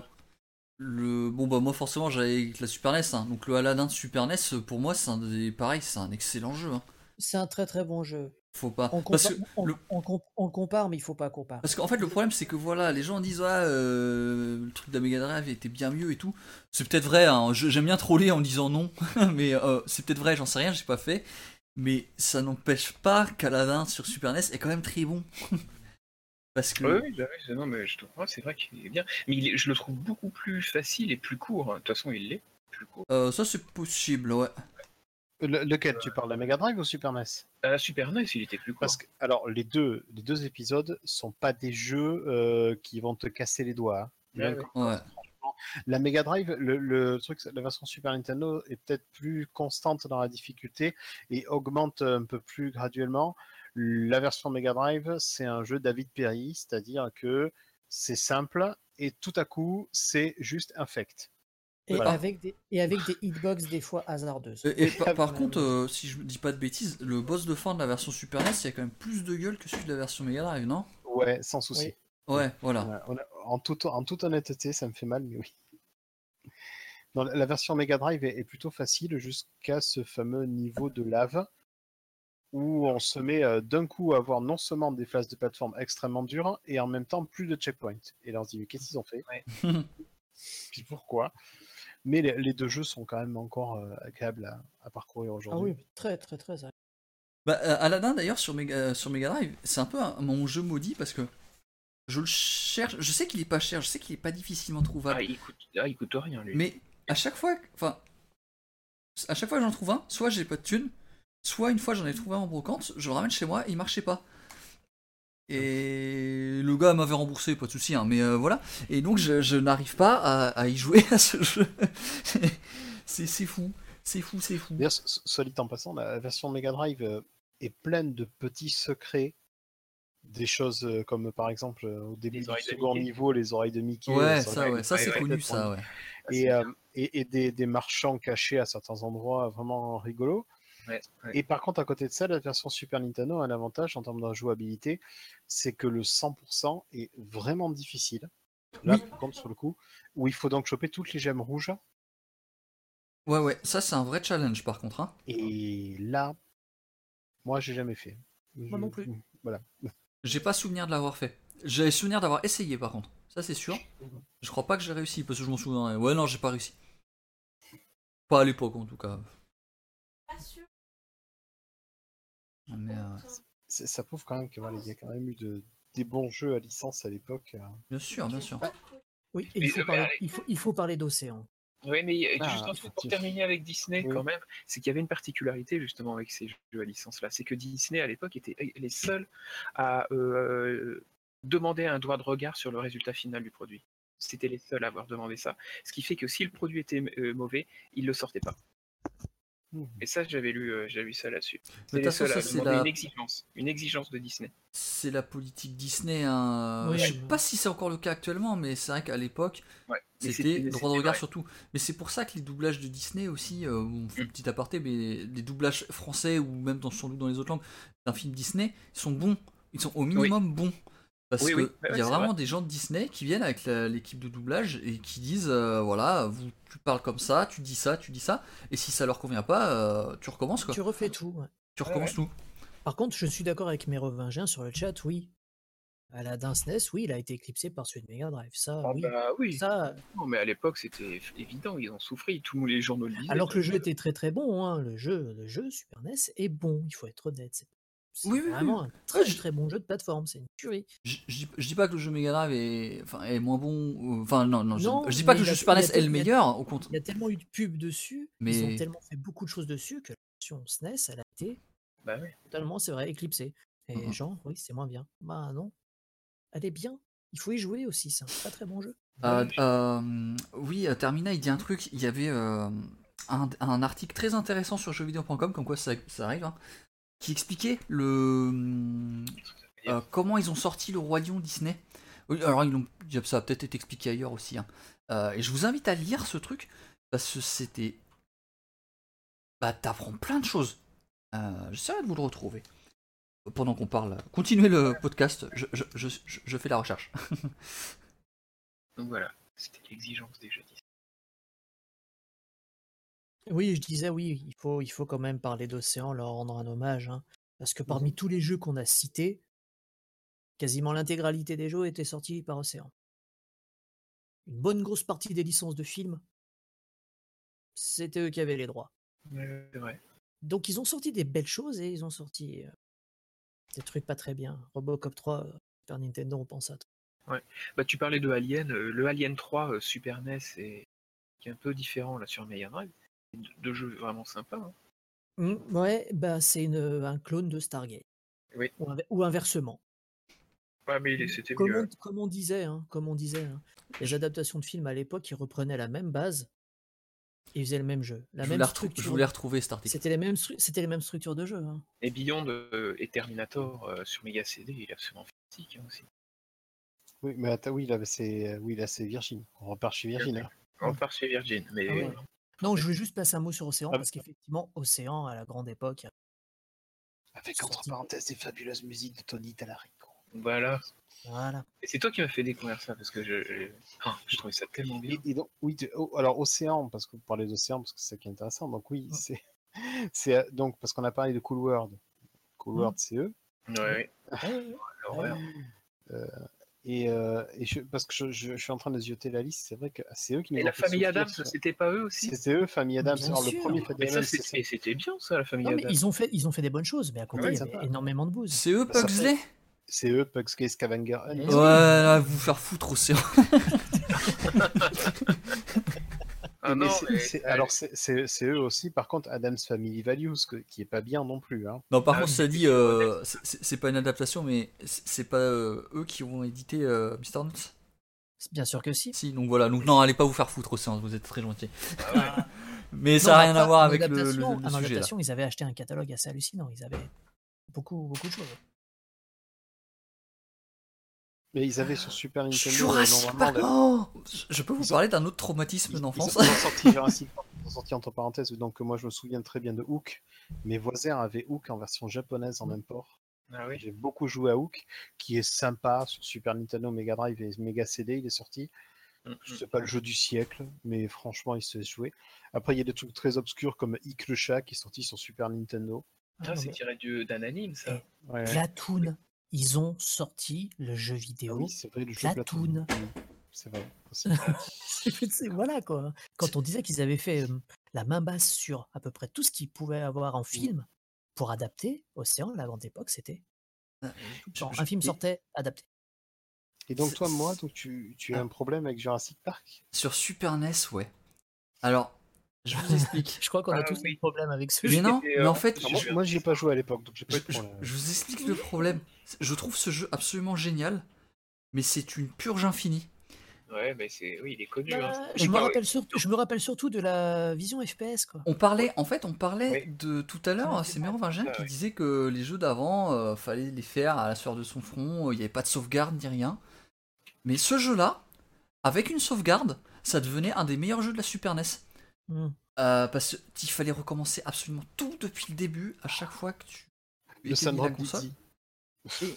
le bon bah moi forcément j'avais la Super N E S, hein. Donc le Aladdin de Super N E S pour moi c'est un des pareil, c'est un excellent jeu. hein. C'est un très très bon jeu. Faut pas. On, Parce compare, que on, le- on comp- on compare, mais il faut pas comparer. Parce qu'en fait, le problème, c'est que voilà, les gens disent, ah, euh, le truc de la Mega Drive était bien mieux et tout. C'est peut-être vrai, hein, je- j'aime bien troller en disant non, mais euh, c'est peut-être vrai, j'en sais rien, j'ai pas fait. Mais ça n'empêche pas qu'Aladdin sur Super N E S est quand même très bon. Parce que. Oui, oui, bah oui, non, mais je te crois, c'est vrai qu'il est bien. Mais il est- je le trouve beaucoup plus facile et plus court. hein. De toute façon, il l'est. Plus court. Euh, ça, c'est possible, ouais. Le- lequel tu parles, la Mega Drive ou Super N E S? À la Super N E S, il était plus court. Parce que, alors, les deux, les deux épisodes sont pas des jeux euh, qui vont te casser les doigts. hein. Ouais, Même ouais. quand- Ouais. La Mega Drive, le, le truc, la version Super Nintendo est peut-être plus constante dans la difficulté et augmente un peu plus graduellement. La version Mega Drive, c'est un jeu David Perry, c'est-à-dire que c'est simple et tout à coup, c'est juste infect. Et, Voilà. avec des, et avec des hitbox des fois hasardeuses. Et, et par, par Ouais, contre, ouais. euh, si je dis pas de bêtises, le boss de fin de la version Super N E S, il y a quand même plus de gueule que celui de la version Mega Drive, non? Ouais, sans souci. Ouais, voilà. Ouais, on a- en, toute, en toute honnêteté, ça me fait mal, mais oui. Dans la, la version Mega Drive est, est plutôt facile jusqu'à ce fameux niveau de lave où on se met euh, d'un coup à avoir non seulement des phases de plateforme extrêmement dures et en même temps plus de checkpoints. Et là on se dit mais qu'est-ce qu'ils ont fait? Ouais. Puis pourquoi? Mais les, les deux jeux sont quand même encore euh, agréables à, à parcourir Ah aujourd'hui. oui, très très très. agréable. Bah, euh, Aladdin d'ailleurs sur Mega, euh, sur Mega Drive, c'est un peu un- mon jeu maudit parce que je le cherche, je sais qu'il est pas cher, je sais qu'il est pas difficilement Ah, trouvable, il coûte, ah, il coûte rien, lui. mais à chaque fois, enfin, à chaque fois que j'en trouve un, soit j'ai pas de thunes, soit une fois j'en ai trouvé un en brocante, je le ramène chez moi et il marchait pas. Et le gars m'avait remboursé, pas de souci, hein, mais euh, voilà. Et donc je, je n'arrive pas à, à y jouer à ce jeu. c'est c'est fou, c'est fou, c'est fou. D'ailleurs, so- soit dit en passant, la version Mega Drive euh, est pleine de petits secrets. Des choses euh, comme par exemple euh, au début Les du oreilles de second Mickey. niveau, les oreilles de Mickey. euh, Ouais, ça ça, ouais, ça ouais, c'est ouais, connu, complètement ça, ouais. Ah, c'est et, euh, bien. et, et des, des marchands cachés à certains endroits vraiment rigolos. Ouais, ouais. Et par contre, à côté de ça, la version Super Nintendo a un avantage en termes de jouabilité, c'est que le cent pour cent est vraiment difficile. Là, Oui. par contre, sur le coup, où il faut donc choper toutes les gemmes rouges. Ouais, ouais, ça c'est un vrai challenge par contre, hein. Et là, moi, j'ai jamais fait. Moi non plus. Voilà. J'ai pas souvenir de l'avoir fait. J'ai souvenir d'avoir essayé par contre, ça c'est sûr. Je crois pas que j'ai réussi parce que je m'en souviens. Ouais, non, j'ai pas réussi. Pas à l'époque en tout cas. Mais euh, C'est- Ça prouve quand même qu'il voilà, il y a quand même eu de, des bons jeux à licence à l'époque. euh. bien sûr, bien sûr. Oui, et Mais, il faut euh, parler, mais, il faut, il faut parler d'Océan. Oui, mais euh, Ah, juste un truc pour effectivement. terminer avec Disney, Oui. quand même, c'est qu'il y avait une particularité justement avec ces jeux à licence-là. C'est que Disney, à l'époque, était les seuls à euh, demander un droit de regard sur le résultat final du produit. C'était les seuls à avoir demandé ça. Ce qui fait que si le produit était euh, mauvais, ils ne le sortaient pas. Mhm. Et ça, j'avais lu, euh, j'avais lu ça là-dessus. Mais de C'est toute les façon, seuls ça à c'est demander la, une exigence, une exigence de Disney. c'est la politique Disney. Hein. Oui, Je sais mais- pas si c'est encore le cas actuellement, mais c'est vrai qu'à l'époque, Ouais. Mais c'était c'était- droit de c'était regard vrai. surtout. Mais c'est pour ça que les doublages de Disney aussi, euh, on fait un petit aparté, mais les doublages français ou même dans, sans doute dans les autres langues d'un film Disney sont bons. Ils sont au minimum bons. Parce Oui, que oui, il ouais, y a c'est vraiment vrai. des gens de Disney qui viennent avec la- l'équipe de doublage et qui disent euh, voilà, vous, tu parles comme ça, tu dis ça, tu dis ça, et si ça leur convient pas, euh, tu recommences quoi. Tu refais tout. ouais. Tu Ouais, recommences tout. Par contre, je suis d'accord avec Mérovingien sur le chat, oui. Aladdin S N E S, oui, il a été éclipsé par celui de Mega Drive. Ça, Ah oui. bah oui. Ça, Non, mais à l'époque, c'était évident, ils ont souffert, tous les journaux le disaient. alors que le jeu était très très bon, hein. Le jeu, le jeu Super N E S est bon, il faut être honnête. C'est c'est Oui, oui, oui. vraiment un Ouais, très je- très bon jeu de plateforme, c'est une tuerie. Je, je dis, je dis pas que le jeu Mega Drive est, enfin, est moins bon. ou- Enfin, non, non, je, Non, je dis pas mais que le il jeu a- Super il a N E S est tel- le il y a- meilleur, au contraire. Il y a tellement eu de pubs dessus, ils Mais- ont tellement fait beaucoup de choses dessus que la version S N E S, elle a été Bah oui. totalement, c'est vrai, éclipsée. Et Mhm. genre, oui, c'est moins bien. Bah non, elle est bien. Il faut y jouer aussi, c'est un très très bon jeu. Euh, Ouais. euh, oui, euh, Termina, il dit un truc. Il y avait euh, un, un article très intéressant sur jeux vidéo point com, comme quoi ça, ça arrive, hein, qui expliquait le euh, comment ils ont sorti le Roi Lion Disney. Oui, alors ils l'ont, ça a peut-être été expliqué ailleurs aussi. Hein. Euh, et je vous invite à lire ce truc parce que c'était, bah, t'apprends plein de choses. Euh, J'essaierai de vous le retrouver pendant qu'on parle. Continuez le podcast. Je, je, je, je- je fais la recherche. Donc voilà, c'était l'exigence des jeux Disney. Oui, je disais oui, il faut, il faut quand même parler d'Océan, leur rendre un hommage, hein, parce que parmi tous les jeux qu'on a cités, quasiment l'intégralité des jeux étaient sortis par Océan. Une bonne grosse partie des licences de films, c'était eux qui avaient les droits. Ouais, c'est vrai. Donc ils ont sorti des belles choses et ils ont sorti euh, des trucs pas très bien. Robocop trois, euh, Super Nintendo, on pense à tout. Bah, tu parlais de Alien, euh, le Alien trois euh, Super N E S est, qui est un peu différent là sur Mega Drive. Deux de jeux vraiment sympas. Hein. Mm, ouais, bah c'est une, un clone de Stargate. Oui. Ou, inver- ou inversement. Ouais, mais il est- c'était Comme mieux. on, hein. comme on disait, hein, comme on disait, hein, les adaptations de films à l'époque, ils reprenaient la même base et ils faisaient le même jeu, la Je même voulais, retrou- je structure. voulais retrouver cet article. C'était les mêmes, stru- c'était les mêmes structures de jeu. hein. Et Beyond euh, et Terminator euh, sur Mega C D, il est absolument fantastique hein, aussi. Oui, mais attends, oui, là, c'est oui, là, c'est Virgin. On repart chez Virgin. hein. On part chez Virgin, mais Ah ouais. euh, Non, je voulais juste passer un mot sur Océan Ah, parce qu'effectivement, Océan, à la grande époque, Avec entre sorti- parenthèses des fabuleuses musiques de Tony Tallarico. voilà. voilà. Et c'est toi qui m'as fait découvrir ça parce que je, je, ah, je trouvais ça tellement bien. Et, et donc, oui, tu- oh, alors Océan, parce que vous parlez d'Océan, parce que c'est ça qui est intéressant. Donc oui, c'est, c'est euh, donc parce qu'on a parlé de Cool World. Cool Mm. World, c'est eux. Ouais, Ouais, ouais, ouais. l'horreur. Euh, Et, euh, et je, parce que je, je- je suis en train de zioter la liste, c'est vrai que c'est eux qui nous Et ont la fait famille souffrir Adams, sur- c'était pas eux aussi? C'était eux, Famille Adams. Bien Alors le sûr. premier Famille Mais ça, Adams, c'est c'était et c'était bien ça, la famille Non, mais Adams. ils ont fait, ils ont fait des bonnes choses, mais à côté, Ouais, il y avait sympa. énormément de bouse. C'est eux, Bah, ça Pugsley? C'est eux, Pugsley Scavenger Hunt. Eh Ouais, oui. là, vous faire foutre, Océan. Ah Mais non, c'est- mais- c'est- ouais. alors c'est c'est- c'est eux aussi, par contre, Adams Family Values, que- qui est pas bien non plus. Hein. Non, par Ah, contre, ça c'est dit, sur euh, c'est c'est- c'est pas une adaptation, mais c'est c'est pas euh, eux qui ont édité euh, mister Nuts? Bien sûr que si. Si, donc voilà. Donc non, allez pas vous faire foutre, Océan, vous êtes très gentil. Ah ouais. Mais Non, ça n'a mais rien à après, voir en avec le, le- adaptation- le en sujet là. adaptation, ils avaient acheté un catalogue assez hallucinant. Ils avaient beaucoup, beaucoup de choses. Mais ils avaient sur Super Nintendo, euh, Jurassic normalement, Park. le- Oh, je peux vous Ils ont- parler d'un autre traumatisme ils, ils ont, d'enfance? ils ont sorti Jurassic Park, ils ont sorti entre parenthèses, donc moi je me souviens très bien de Hook. Mes voisins avaient Hook en version japonaise en import. Ah oui. J'ai beaucoup joué à Hook, qui est sympa sur Super Nintendo, Mega Drive et Mega C D, il est sorti. C'est pas le jeu du siècle, mais franchement, il se laisse jouer. Après, il y a des trucs très obscurs comme Hick le chat qui est sorti sur Super Nintendo. Ah, Ah, non, c'est mais- tiré du- d'un anime, ça. Eh, Ouais, ouais. Platoon, ils ont sorti le jeu Ah vidéo. oui, c'est vrai, le jeu Platoon. Platoon. Oui, c'est vrai. aussi. C'est- voilà quoi. Quand on disait qu'ils avaient fait euh, la main basse sur à peu près tout ce qu'ils pouvaient avoir en film pour adapter, Océan, la grande époque, c'était genre, Je- un film et- sortait, adapté. Et donc, C'est- toi, moi, donc, tu, tu as Ah. un problème avec Jurassic Park? Sur Super N E S, ouais. Alors, je vous explique. Je crois qu'on a Ah, tous oui. un problème avec ce Mais jeu. non, Et, mais euh, en fait, j'ai Alors, joué moi, un moi petit j'y ai pas joué à l'époque, donc j'ai pas je, eu de je- problème. je vous explique le problème. Je trouve ce jeu absolument génial, mais c'est une purge infinie. Ouais, mais c'est. Oui, il est connu. Bah, hein. je, me Ah, oui. rappelle surtout, je me rappelle surtout de la vision F P S quoi. On parlait, en fait, on parlait Oui. de tout à l'heure, Ça c'est m'a fait Mérovingien Ah, qui oui. disait que les jeux d'avant, euh, fallait les faire à la sueur de son front, il n'y avait pas de sauvegarde ni rien. Mais ce jeu-là, avec une sauvegarde, ça devenait un des meilleurs jeux de la Super N E S. Hmm. Euh, parce qu'il fallait recommencer absolument tout depuis le début, à chaque fois que tu Le éteignais la syndrome console. Dizzy.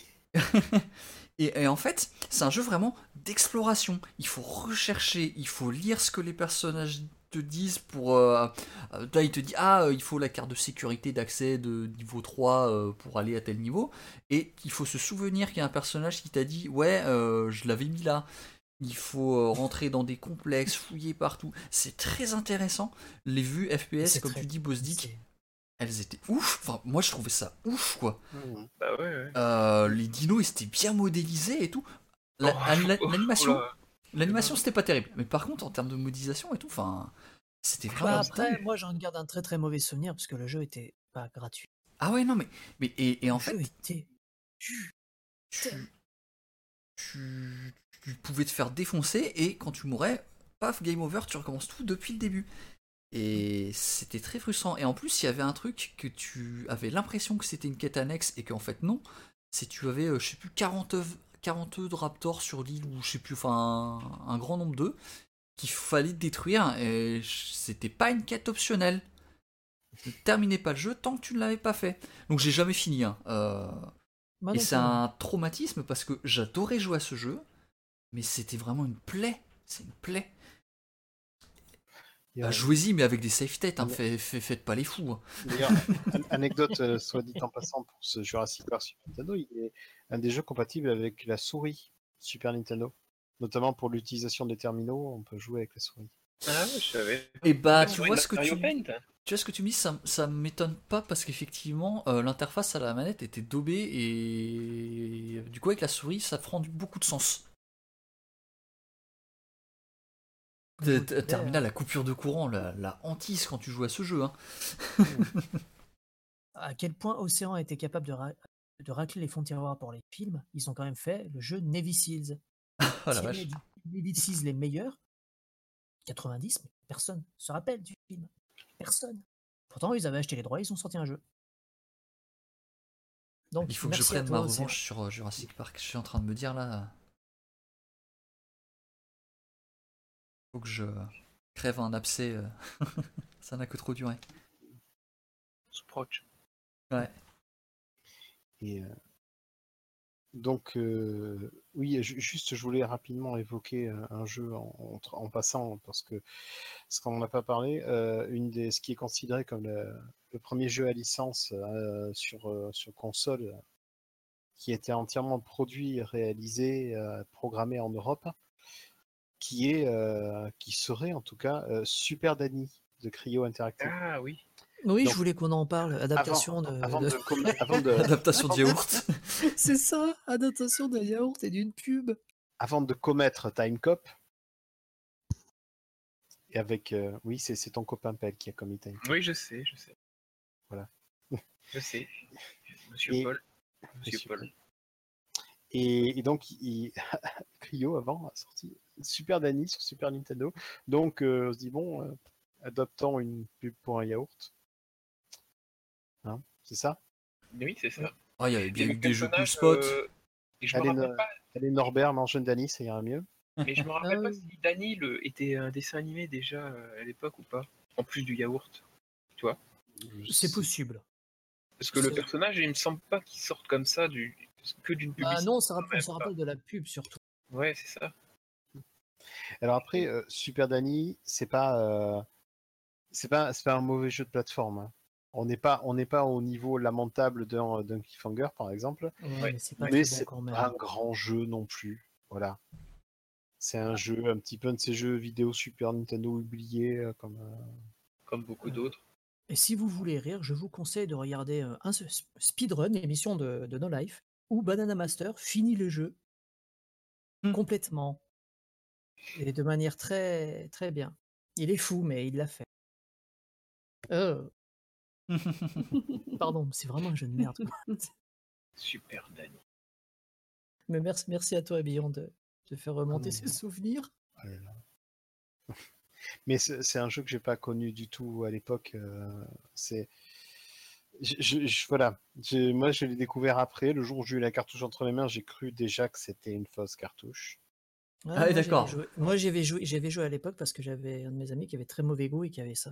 Et, et en fait, c'est un jeu vraiment d'exploration. Il faut rechercher, il faut lire ce que les personnages te disent pour... euh, euh, là, il te dit, ah, euh, il faut la carte de sécurité d'accès de niveau trois euh, pour aller à tel niveau. Et il faut se souvenir qu'il y a un personnage qui t'a dit, ouais, euh, je l'avais mis là. Il faut euh, rentrer dans des complexes, fouiller partout. C'est très intéressant. Les vues F P S, C'est comme très- tu dis, Boss Dick, c'est- elles étaient ouf. Enfin, moi, je trouvais ça ouf, quoi. Mhm. Bah ouais, ouais. Euh, les dinos, ils étaient bien modélisés et tout. La- Oh, la- oh, L'animation, oh là. l'animation, c'était pas terrible. Mais par contre, en termes de modélisation et tout, enfin, c'était Bah, vraiment. après, moi j'en garde un très très mauvais souvenir parce que le jeu était pas gratuit. Ah ouais, non, mais, mais et, et en le fait, jeu était tu, tu, tu pouvais te faire défoncer et quand tu mourais, paf, game over, tu recommences tout depuis le début. Et c'était très frustrant. Et en plus, il y avait un truc que tu avais l'impression que c'était une quête annexe et qu'en fait non. C'est tu avais, euh, je sais plus, quarante œufs, quarante œufs de raptors sur l'île ou je sais plus, enfin un, un grand nombre d'œufs qu'il fallait détruire et c'était pas une quête optionnelle. Tu ne terminais pas le jeu tant que tu ne l'avais pas fait. Donc j'ai jamais fini. Hein. Euh, Moi et non c'est plus. un traumatisme parce que j'adorais jouer à ce jeu, mais c'était vraiment une plaie. C'est une plaie. Et, Bah, euh, jouez-y, mais avec des safe states, hein. Mais- Fait- fait- faites pas les fous. hein. D'ailleurs, an- anecdote, euh, soit dit en passant, pour ce Jurassic Park Super Nintendo, il est un des jeux compatibles avec la souris Super Nintendo. Notamment pour l'utilisation des terminaux, on peut jouer avec la souris. Ah ouais, je savais. Et bah, La tu souris vois de ce que Mario tu, Paint. tu vois ce que tu me dis, ça, ça m'étonne pas parce qu'effectivement, euh, l'interface à la manette était daubée et du coup avec la souris, ça prend du- beaucoup de sens. Comme je vous T- le disais, Terminal, la coupure de courant, la, la hantise quand tu joues à ce jeu. Hein. à quel point Océan était capable de, ra- de racler les fonds de tiroir pour les films, ils ont quand même fait le jeu Navy Seals. Oh la S'il y vache. avait des Navy Seals les meilleurs, quatre-vingt-dix, mais personne se rappelle du film. Personne. Pourtant, ils avaient acheté les droits, ils ont sorti un jeu. Donc, Il faut que je merci à prenne toi, ma Océan. revanche sur euh, Jurassic Park. Je suis en train de me dire là. Faut que je crève un abcès. euh, Ça n'a que trop duré. Sproch. Ouais. Et euh, donc, euh, oui, ju- juste, je voulais rapidement évoquer un, un jeu en, en tra- en passant, parce que ce qu'on n'en a pas parlé, euh, une des, ce qui est considéré comme le, le premier jeu à licence euh, sur, euh, sur console, qui était entièrement produit, réalisé, euh, programmé en Europe, qui est, euh, qui serait en tout cas euh, Super Danny de Cryo Interactive. Ah oui. Oui, Donc, je voulais qu'on en parle. Adaptation avant, de. avant de- de, com- avant de, Adaptation de yaourt. C'est ça, adaptation d'un yaourt et d'une pub. avant de commettre Timecop, et avec, euh, oui, c'est c'est ton copain Pell qui a commis Timecop. Oui, je sais, je sais. Voilà. Je sais. Monsieur Et- Paul. Monsieur, Monsieur Paul. Paul. Et, et donc, il... Cryo avant a sorti Super Danny sur Super Nintendo. Donc, euh, on se dit bon, euh, adoptons une pub pour un yaourt. Hein, c'est ça? Oui, c'est ça. Ah, il y avait bien Et eu le des jeux cool personnage, spot. euh, et je me Allez, rappelle no- pas, allez, Norbert, mange un Danny, ça ira mieux. mais je me rappelle Ah pas oui. si Danny le, était un dessin animé déjà euh, à l'époque ou pas. En plus du yaourt. Tu vois? C'est possible. Parce que le C'est- personnage, il me semble pas qu'il sorte comme ça du que d'une publicité. Ah non, ça quand rappelle, même ça pas. rappelle de la pub surtout. Ouais, c'est ça. Alors après, euh, Super Danny, c'est pas, euh, c'est pas, c'est pas un mauvais jeu de plateforme. Hein. On n'est pas, on n'est pas au niveau lamentable d'un d'un Cliffhanger, par exemple, Ouais, Ouais. mais c'est pas mais très bon c'est quand même. pas un grand jeu non plus. Voilà. C'est un jeu, un petit peu de ces jeux vidéo Super Nintendo oubliés, euh, comme. euh, Comme beaucoup Ouais. d'autres. Et si vous voulez rire, je vous conseille de regarder euh, un sp- speedrun, émission de, de No Life, où Banana Master finit le jeu Hmm. complètement et de manière très très bien. Il est fou, mais il l'a fait. Euh, pardon, c'est vraiment un jeu de merde. quoi. Super Danny. Mais merci, merci à toi, Billon, de, de faire remonter non, ces non. souvenirs. Oh là là. Mais c'est c'est un jeu que j'ai pas connu du tout à l'époque. euh, c'est, je, je- je- voilà. J'ai- Moi, je l'ai découvert après. Le jour où j'ai eu la cartouche entre mes mains, j'ai cru déjà que c'était une fausse cartouche. Ouais, Ah oui, moi, j'avais d'accord. joué- Moi, j'avais joué, j'avais joué à l'époque parce que j'avais un de mes amis qui avait très mauvais goût et qui avait ça.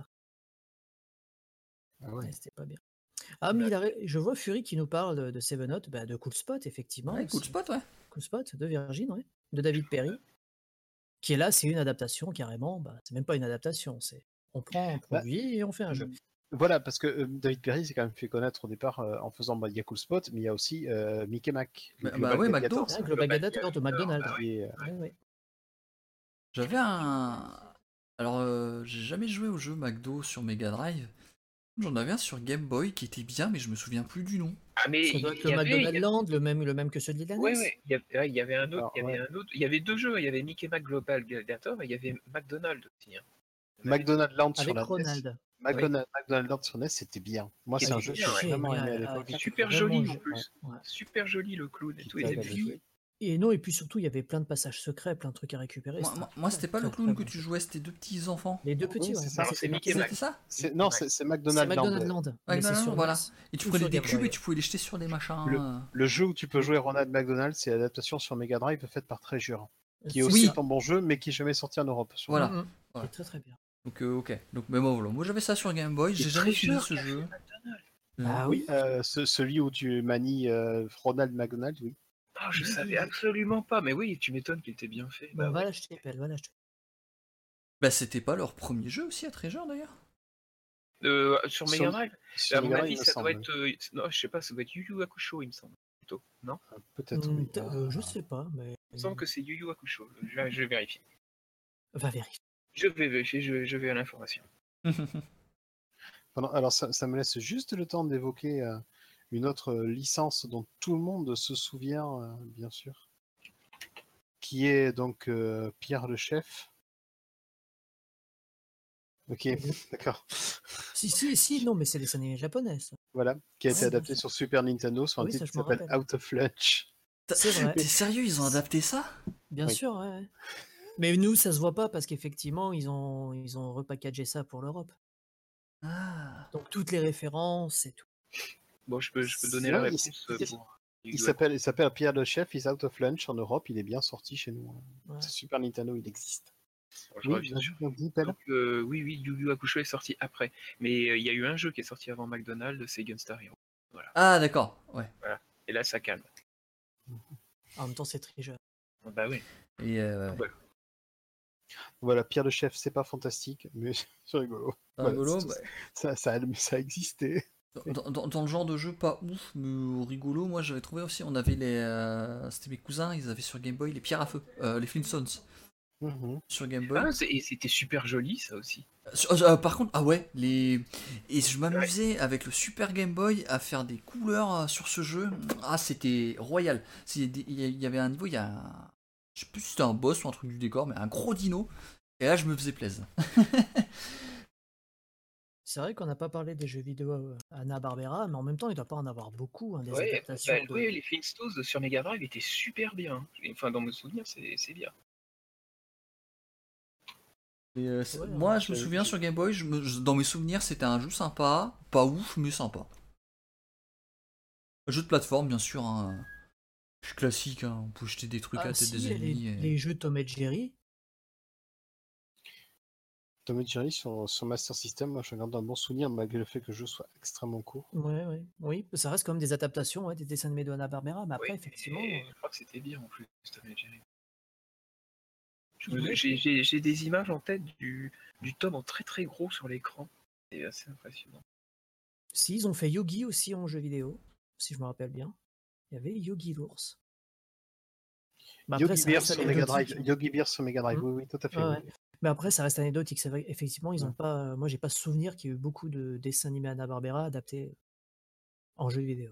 Ah ouais. Et c'était pas bien. Ah, mais il a ra- je vois Fury qui nous parle de Seven Up, bah, de Cool Spot, effectivement. Ouais, cool aussi. spot, ouais. Cool Spot de Virgin, ouais. De David Perry. Qui est là, c'est une adaptation carrément. Bah, c'est même pas une adaptation. C'est on prend un Bah, produit et on fait un jeu. Voilà, parce que euh, David Perry s'est quand même fait connaître au départ euh, en faisant bah, il y a Cool Spot, mais il y a aussi euh, Mickey Mac, le Bah- Global bah ouais, Gladiator, McDo. Ah, Global Gladiator de McDonald's. bah qui est, euh, Ouais, ouais. J'avais un. Alors, euh, j'ai jamais joué au jeu McDo sur Mega Drive. J'en avais un sur Game Boy qui était bien, mais je me souviens plus du nom. Ah, mais Ça il doit être y le avait- McDonald's il y a- Land, le même, le même que celui de la N E Ouais, S. ouais. Il y avait, ouais, il y avait un autre. Alors, il y avait ouais. un autre. Il y avait deux jeux. Il y avait Mickey Mac Global Gladiator et il y avait McDonald's aussi. hein. On avait- McDonald's Land sur Avec la N E S. Ronald. McDonald's, McDonald's Land sur N E S, c'était bien. Moi, Qui c'est un était jeu que bien, j'ai ouais. vraiment aimé à Génial. l'époque. Ah, Super vraiment, joli en je- plus. ouais. Super joli le clown et tout. Il Très Et était bien bien. joué. puis, et non, et puis surtout, il y avait plein de passages secrets, plein de trucs à récupérer. Moi, c'était moi, un moi, très, c'était pas très, le clown très que bon tu jeu. jouais, c'était deux petits enfants. Les deux petits, Oui, ouais. c'est ça. Mais Non, c'est Mickey C'était Mac. ça C'est- Non, c'est c'est C'est McDonald's Land. McDonald's Land. mais Ouais, c'est non, non, sur voilà. N E S. Et tu Ou prenais sur des Game cubes Boy. et tu pouvais les jeter sur des machins. Le- euh. Le jeu où tu peux jouer Ronald McDonald, c'est l'adaptation sur Mega Drive faite par Treasure, qui est C'est aussi ça. un bon jeu, mais qui est jamais sorti en Europe. sur- Voilà. Mhm. Voilà. C'est très très bien. Donc, euh, ok. Donc, mais bon, voilà. Moi, j'avais ça sur Game Boy. J'ai Et jamais fini Treasure ce qui a fait jeu. McDonald's. Euh, Ah Oui, euh, ce- celui où tu manies euh, Ronald McDonald, oui. Ah, je savais absolument pas. Mais oui, tu m'étonnes qu'il était bien fait. Bon, Bah, va ouais. l'acheter, Pelle, va l'acheter. Bah, c'était pas leur premier jeu aussi à Treasure d'ailleurs. Euh, sur Sur- Mega Drive. Sur À mon Mega Drive, avis, il me ça semble. doit être. euh, Non, je sais pas, ça doit être Yu Yu Hakusho, il me semble. Plutôt. Non Peut-être, Hmm, oui. peut- euh, je sais pas, mais. Il me semble que c'est Yu Yu Hakusho. Je, je vais vérifier. Va vérifier. Je vais vérifier, je, je vais à l'information. Pendant- Alors, ça, ça me laisse juste le temps d'évoquer euh, une autre euh, licence dont tout le monde se souvient, euh, bien sûr, qui est donc euh, Pierre le Chef. Ok, d'accord. Si, si, si, non, mais c'est des animés japonais, ça. Voilà, qui a été Ouais, adapté bien sur Super Nintendo sur un Oui, titre ça, qui je m'en s'appelle rappelle. Out of Lunch. C'est vrai. T'es sérieux, ils ont adapté ça? Bien Oui. sûr, ouais, ouais. Mais nous, ça se voit pas parce qu'effectivement, ils ont, ils ont repackagé ça pour l'Europe. Ah. Donc toutes les références et tout. Bon, je peux, je peux donner Ouais, la il réponse s- euh, il- pour. Yu Il Yu s'appelle il s'appelle Pierre le Chef is Out of Lunch en Europe, il est bien sorti chez nous. Ouais. C'est Super Nintendo, il existe. Hakusho. Je Oui, reviens sur- donc, dis, Pelle. Donc, euh, oui, oui, Yu Yu Hakusho est sorti après. Mais euh, il y a eu un jeu qui est sorti avant McDonald's, c'est Gunstar Hero. Ah, d'accord. Ouais. Et là, ça calme. En même temps, c'est très jeune. Bah oui. Et euh, ouais. Ouais. Voilà, Pierre le Chef, c'est pas fantastique, mais c'est rigolo. C'est Voilà, rigolo, c'est- bah, Ça, ça, a- ça a existé. Dans, dans- dans le genre de jeu pas ouf, mais rigolo, moi j'avais trouvé aussi, on avait les... euh, c'était mes cousins, ils avaient sur Game Boy les pierres à feu, euh, les Flintstones Mhm. sur Game Boy. Ah, c'est- et c'était super joli ça aussi. Sur- euh, par contre, ah ouais, les... Et je Ouais. m'amusais avec le Super Game Boy à faire des couleurs euh, sur ce jeu. Ah, c'était royal. C'est des- Il y a- il y avait un niveau, il y a... un- Je sais plus si c'était un boss ou un truc du décor, mais un gros dino. Et là, je me faisais plaisir. C'est vrai qu'on n'a pas parlé des jeux vidéo euh, Hanna-Barbera, mais en même temps, il doit pas en avoir beaucoup, hein, des Ouais, bah, adaptations de... ouais, les Flintstones sur Mega Drive étaient super bien. Enfin, dans mes souvenirs, c'est c'est bien. Et, euh, c'est- Ouais, moi, je me j'ai- souviens j'ai- sur Game Boy, je me- je- dans mes souvenirs, c'était un jeu sympa. Pas ouf, mais sympa. Un jeu de plateforme, bien sûr. Hein. Classique, hein. On peut jeter des trucs à Ah la tête si, des les, ennemis. et- les jeux Tom et Jerry, Tom et Jerry sur, sur Master System, moi je garde un bon souvenir malgré le fait que le jeu soit extrêmement court. ouais, ouais, oui, ça reste quand même des adaptations, ouais, des dessins animés de Hanna-Barbera, mais après, Ouais, effectivement, et je crois que c'était bien en plus, Tom et Jerry. Je ils me- l'ont J'ai fait. j'ai- j'ai des images en tête du, du tome en très très gros sur l'écran. C'est assez impressionnant. Si, ils ont fait Yogi aussi en jeu vidéo, si je me rappelle bien. Il y avait Yogi l'ours. Mais après, Yogi ça Bear reste sur Mega anecdotique. Drive. Yogi Bear sur Mega Drive, Hmm. oui, oui, tout à fait. Ouais, oui. ouais. Mais après, ça reste anecdotique. C'est vrai, effectivement, ils ont Ouais. pas. euh, Moi, j'ai pas souvenir qu'il y ait eu beaucoup de dessins animés Hanna-Barbera adaptés en jeu vidéo.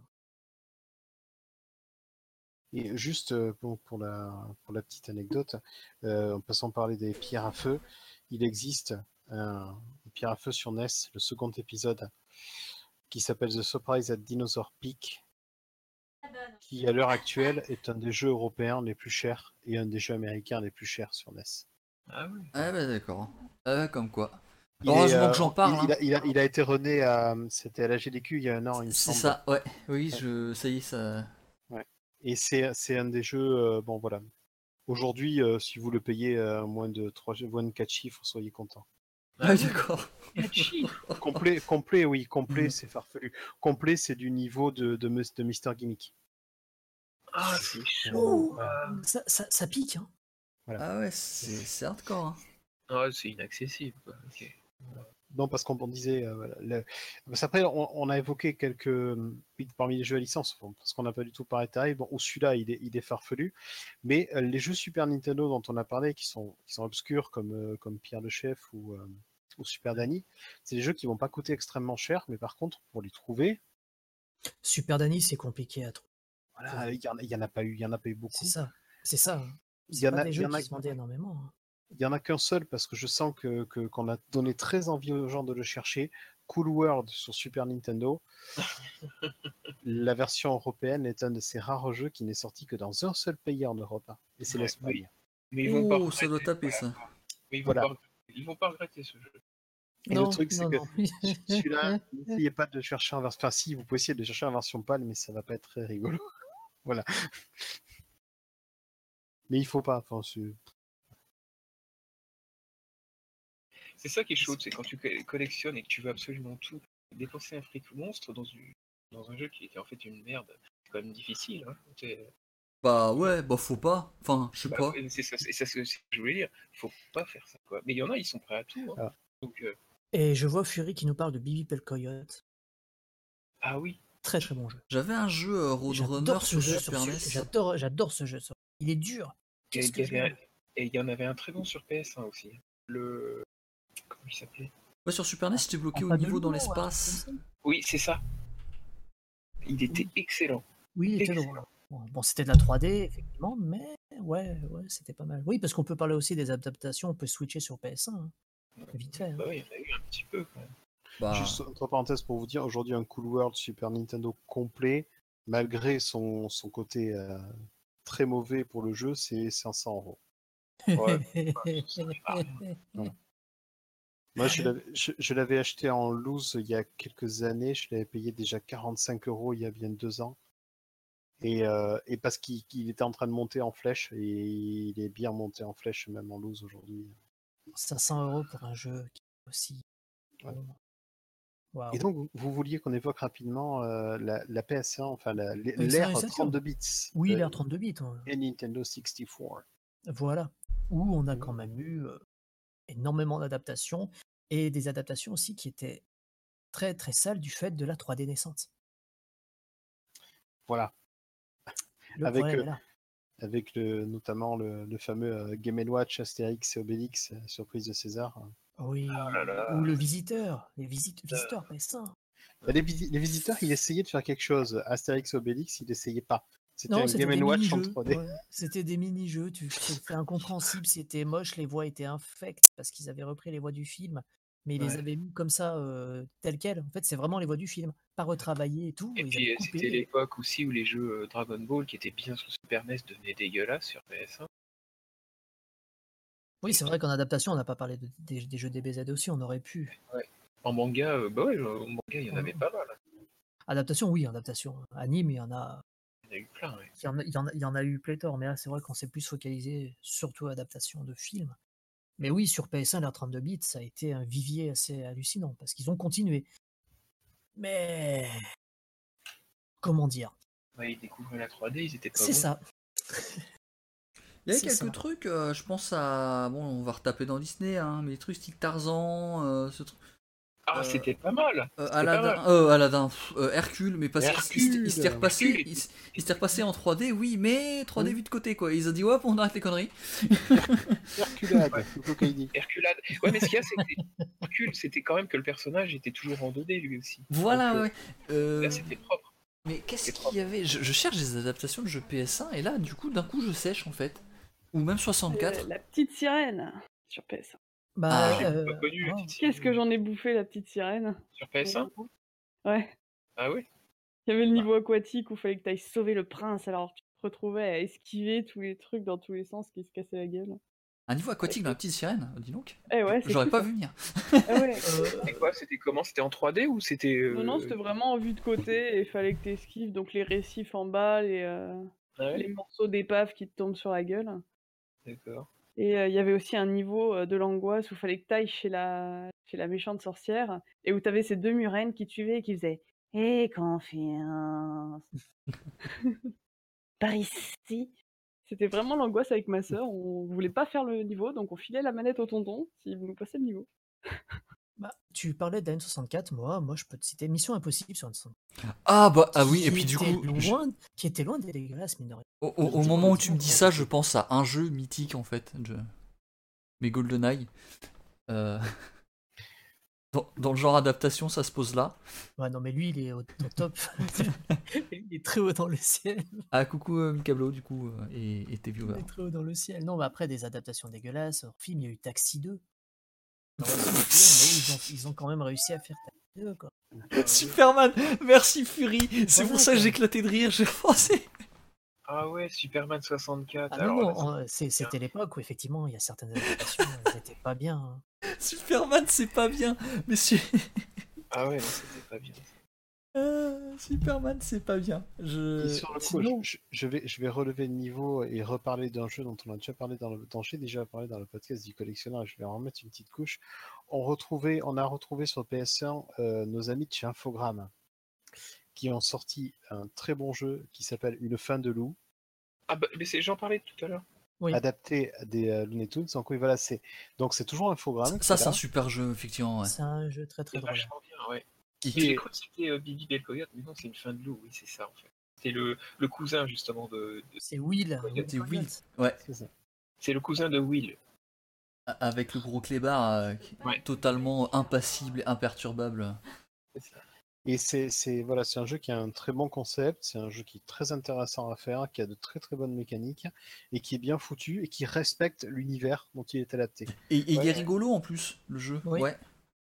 Et juste euh, pour, pour la, pour la petite anecdote, euh, en passant parler des pierres à feu, il existe un une pierre à feu sur N E S, le second épisode, qui s'appelle The Surprise at Dinosaur Peak, qui à l'heure actuelle est un des jeux européens les plus chers et un des jeux américains les plus chers sur N E S. Ah ouais. Ah bah d'accord. Ah bah, comme quoi. Il, est, Heureusement euh, que j'en il, parle. il hein. a, il, a, il a été rené à, c'était à la G D Q il y a un an, il me C'est semble. ça, ouais. Oui, Ouais. je... ça y est, ça... Ouais. Et c'est c'est un des jeux, euh, bon voilà. Aujourd'hui, euh, si vous le payez à moins de trois, moins de quatre chiffres, soyez content. Ah, ouais, d'accord. quatre chiffres. Complet, complet, oui, complet, Mhm. c'est farfelu. Complet, c'est du niveau de, de, Mus- de Mister Gimmick. Ah, c'est chaud. Ouh, Voilà. ça, ça, ça pique, hein. Ah ouais, c'est c'est hardcore. Hein. Ah, c'est inaccessible. Quoi. Ok. Non, parce qu'on on disait, euh, voilà, le- parce qu'après, on, on a évoqué quelques, oui, parmi les jeux à licence, bon, parce qu'on n'a pas du tout parlé de tarif, bon, ou celui-là, il est, il est farfelu, mais euh, les jeux Super Nintendo dont on a parlé, qui sont, qui sont obscurs, comme, euh, comme Pierre le Chef ou, euh, ou Super Danny, c'est des jeux qui vont pas coûter extrêmement cher, mais par contre, pour les trouver, Super Danny, c'est compliqué à trouver. voilà, il y en, a- il y en a pas eu, il y en a pas eu beaucoup. C'est ça. C'est ça. hein. Il y C'est en pas a- des il y jeux en a- qui se vendaient énormément. hein. Il y en a qu'un seul parce que je sens que que- qu'on a donné très envie aux gens de le chercher. Cool World sur Super Nintendo. La version européenne est un de ces rares jeux qui n'est sorti que dans un seul pays en Europe, hein, et c'est Ouais, l'Espagne. Mais ils vont pas Oh, ça doit regretter. taper ça. Mais ils vont, Voilà. pas, regretter. Ils vont pas regretter ce jeu. Et non, le truc, c'est non, que non. celui-là, n'essayez pas de le chercher en version. Enfin, si, vous pouvez essayer de le chercher en version pâle, mais ça va pas être très rigolo. Voilà. Mais il faut pas. Enfin, c'est- C'est ça qui est chaud, c'est quand tu co- collectionnes et que tu veux absolument tout, dépenser un fric monstre dans, une, dans un jeu qui était en fait une merde, c'est quand même difficile. Hein. C'est- Bah ouais, bah faut pas. Enfin, je sais bah, pas. ouais, c'est ça, c'est ça ce que je voulais dire. Il faut pas faire ça. Quoi. Mais il y en a, ils sont prêts à tout. Hein. Ah. Donc, euh, Et je vois Fury qui nous parle de Bibi Pel Coyote. ah oui. Très très bon jeu. J'avais un jeu euh, Roadrunner J'adore ce sur jeu. Super sur- N E S. J'adore, j'adore ce jeu. sur- Il est dur. Et Qu'est-ce il y que je avait un- l'aime. et il y en avait un très bon sur P S un aussi. Le. Comment il s'appelait? Ouais, sur Super N E S, j'étais bloqué En au pas de niveau dans loup, ouais, un truc l'espace. comme ça. Oui, c'est ça. Il était excellent. Oui, il était Excellent. drôle. Bon, bon, c'était de la trois D, effectivement, mais ouais, ouais, c'était pas mal. Oui, parce qu'on peut parler aussi des adaptations, on peut switcher sur P S un. hein. Vite fait. hein. Bah oui, il y en a eu un petit peu quand même. Bah, Juste entre parenthèses pour vous dire, aujourd'hui un Cool World Super Nintendo complet, malgré son, son côté euh, très mauvais pour le jeu, c'est cinq cents euros. Ouais, ça n'est pas rien. Moi, je l'avais- je, je l'avais acheté en loose il y a quelques années, je l'avais payé déjà quarante-cinq euros il y a bien deux ans. Et, euh, et parce qu'il qu'il était en train de monter en flèche, et il est bien monté en flèche même en loose aujourd'hui. cinq cents euros pour un jeu qui est aussi. Ouais. bon. Waouh. Et donc, vous- vous vouliez qu'on évoque rapidement euh, la, la P S un, enfin la- P S un l'ère et Saturn. trente-deux bits. Oui, euh, l'ère trente-deux bits. hein. et Nintendo soixante-quatre. Voilà. Où on a Mhm. quand même eu euh, énormément d'adaptations et des adaptations aussi qui étaient très très sale du fait de la trois D naissante. Voilà. Le Avec, problème euh, est là. avec le, notamment le, le fameux euh, Game and Watch Astérix et Obélix, euh, surprise de César. Oui, Oh là là. ou le visiteur, les visit- visiteurs P S un. Bah, les, visi- les visiteurs, il essayait de faire quelque chose. Astérix et Obélix, il essayait pas. C'était Non, un c'était Game des and Watch en mini-jeux. trois D. Ouais, c'était des mini-jeux. Tu... C'était incompréhensible, c'était moche, les voix étaient infectes parce qu'ils avaient repris les voix du film, mais ils les Ouais. avaient mis comme ça, euh, telles quelles. En fait, c'est vraiment les voix du film, pas retravaillées et tout. Et Ils puis avaient euh, c'était coupé. l'époque aussi où les jeux euh, Dragon Ball qui étaient bien sur Super N E S devenaient dégueulasses sur P S un. Oui, c'est vrai qu'en adaptation, on n'a pas parlé de- des, des jeux D B Z aussi, on aurait pu. En manga, euh, bah ouais, en manga il y en Ouais. avait pas mal. Adaptation, oui, adaptation. Anime, il y en a, Il y en a eu plein, ouais. il y en a, il y en a, il y en a eu pléthore, mais là, c'est vrai qu'on s'est plus focalisé surtout à adaptation de films. Mais oui, sur P S un, l'R trente-deux bits, ça a été un vivier assez hallucinant parce qu'ils ont continué. Mais comment dire? Ouais, ils découvraient la trois D, ils étaient pas C'est bons. ça. Il y a C'est quelques ça. trucs, euh, je pense à. Bon, on va retaper dans Disney, hein, mais les trucs style Tarzan, euh, ce truc. Ah, Euh, c'était pas mal. Euh, C'était pas Aladdin, mal. euh, Aladdin, pff, euh, Hercule, mais parce qu'il s'était- il s'était Hercule. repassé, Hercule il, était- s- il s'était repassé en trois D, oui, mais trois D Oui. vu de côté quoi. Ils ont dit hop, on arrête les conneries. Herculade, Ouais. Coco Kaidi. Herculade. Ouais, mais ce qu'il y a, c'est que Hercule, c'était quand même que le personnage était toujours en deux D lui aussi. Voilà, Donc, euh, ouais. Euh, Là, c'était propre. mais qu'est-ce c'est qu'il propre. y avait je, je cherche des adaptations de jeux P S un et là, du coup, d'un coup, je sèche en fait. Ou même Euh, soixante-quatre. la petite sirène sur P S un. Bah, Ah. J'ai euh, pas connu la oh, petite sirène. Qu'est-ce que j'en ai bouffé, la petite sirène. Sur P S un. Ouais. Ah ouais. Il y avait le niveau aquatique où il fallait que tu ailles sauver le prince, alors tu te retrouvais à esquiver tous les trucs dans tous les sens qui se cassaient la gueule. Un niveau aquatique dans la petite sirène, dis donc. Eh ouais, c'est J'aurais fou, pas ça. vu venir. Ah ouais. euh, C'était quoi C'était comment C'était en trois D ou c'était. euh, Non, non, c'était vraiment en vue de côté et il fallait que tu esquives donc les récifs en bas, les, euh, Ah ouais. les morceaux d'épave qui te tombent sur la gueule. D'accord. Et euh, il y avait aussi un niveau euh, de l'angoisse où il fallait que tu ailles chez la... chez la méchante sorcière et où tu avais ces deux murènes qui tuaient et qui faisaient « Hé, confiance !» Par ici. C'était vraiment l'angoisse avec ma sœur. On voulait pas faire le niveau, donc on filait la manette au tonton s'il nous passait le niveau. bah, tu parlais de la N soixante-quatre, moi, moi je peux te citer Mission Impossible sur N soixante-quatre. Ah bah ah oui, qui et puis du était coup, je- loin, qui était loin des dégueulasses, mine de rien. au, au- au moment où tu me dis ça, je pense à un jeu mythique en fait. Je... Mais GoldenEye. Euh... Dans, dans le genre adaptation, ça se pose là. Ouais, non, mais lui, il est au, au top. Il est très haut dans le ciel. Ah coucou euh, Mikablo du coup euh, et, et tes Il viewers. est très haut dans le ciel. Non, mais après, des adaptations dégueulasses. En film, il y a eu Taxi deux. Non, c'est bien, mais ils, ont, ils ont quand même réussi à faire Taxi deux, quoi. Superman, merci Fury. C'est Voilà, pour ça que quoi. j'ai éclaté de rire. J'ai pensé. Ah ouais, Superman soixante-quatre. Ah non, Alors, non, là, en- c'est- c'était l'époque où, effectivement, il y a certaines adaptations, elles n'étaient pas bien. hein. Superman, c'est pas bien, messieurs. Ah ouais, non, c'était pas bien. Euh, Superman, c'est pas bien. Et Je. sur le coup, sinon- je, je vais, je vais relever le niveau et reparler d'un jeu dont on a déjà parlé dans le, dont j'ai déjà parlé dans le podcast du collectionneur. Et je vais en remettre une petite couche. On retrouvait, on a retrouvé sur P S un euh, nos amis de chez Infogrames qui ont sorti un très bon jeu qui s'appelle Une fin de loup, Ah bah, mais c'est- j'en parlais tout à l'heure. Oui. adapté des euh, Looney Tunes. Donc oui, voilà, c'est donc c'est toujours Infogrames. Ça, qui est c'est un là. super jeu, effectivement. Ouais. C'est un jeu très très C'est drôle. vachement bien, ouais. Qui- Mais j'ai cru que c'était euh, Bibi Belle Coyote, mais non, c'est une fin de loup, oui, c'est ça en fait. C'est le, le cousin justement de. de- C'est Will. Coyote. C'est Will. Coyote. Ouais, C'est ça. C'est le cousin de Will. avec le gros clébard euh, qui est Ouais. totalement impassible et imperturbable. C'est ça. Et c'est c'est- voilà, c'est un jeu qui a un très bon concept, c'est un jeu qui est très intéressant à faire, qui a de très très bonnes mécaniques et qui est bien foutu et qui respecte l'univers dont il est adapté. Et, et il Ouais. est rigolo en plus, le jeu. Oui. Ouais.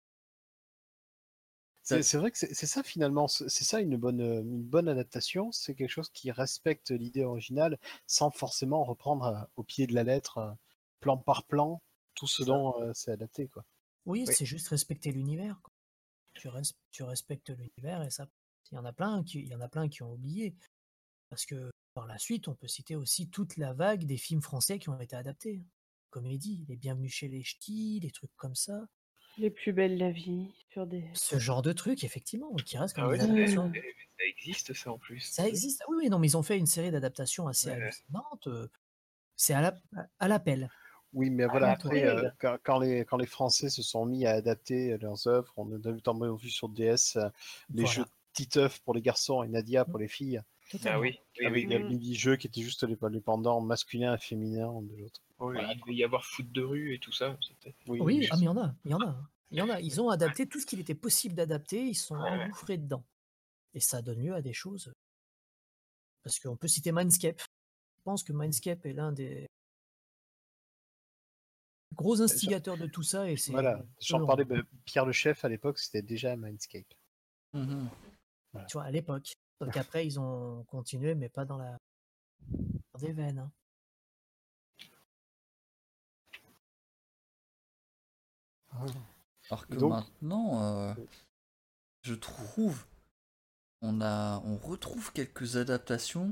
C'est c'est vrai que c'est c'est ça finalement, c'est c'est ça une bonne, euh, une bonne adaptation, c'est quelque chose qui respecte l'idée originale sans forcément reprendre euh, au pied de la lettre, euh, plan par plan, tout ce Ça. dont euh, c'est adapté, quoi. Oui, Oui. c'est juste respecter l'univers. quoi. Tu, res- tu respectes l'univers et ça. Il y en a plein qui, il y en a plein qui ont oublié. Parce que par la suite, on peut citer aussi toute la vague des films français qui ont été adaptés. Comédie, les Bienvenus chez les Ch'tis, des trucs comme ça. Les plus belles la vie sur des. Ce genre de trucs, effectivement, qui restent comme Ah ouais, des ça, adaptations. ça existe ça en plus. Ça existe. Ah oui, oui, non, mais ils ont fait une série d'adaptations assez Ouais. hallucinantes. euh, C'est à la- à l'appel. Oui, mais voilà, Ah, après, ouais. euh, quand, quand les, quand les Français se sont mis à adapter leurs œuvres, on a notamment vu sur D S euh, les Voilà. jeux Titeuf pour les garçons et Nadia pour les filles, Ah Totalement. oui, oui, avec oui. des Mm. mini-jeux qui étaient juste les, les pendants masculins et féminins de l'autre. Oui, Voilà, il devait y avoir foot de rue et tout ça. c'était- Oui, Oui, mais ah, mais il y en a, il y en a. Il y en a. Ils ont adapté tout ce qu'il était possible d'adapter, ils se sont Ouais, ouais. engouffrés dedans. Et ça donne lieu à des choses. Parce qu'on peut citer Mindscape. Je pense que Mindscape est l'un des gros instigateurs de tout ça et c'est voilà, peu j'en long. parlais, bah, Pierre le Chef à l'époque, c'était déjà Mindscape. Mhm. Tu vois, à l'époque. Donc après, ils ont continué, mais pas dans la dans des veines. hein. Alors que Donc, maintenant, euh, je trouve, on a, on retrouve quelques adaptations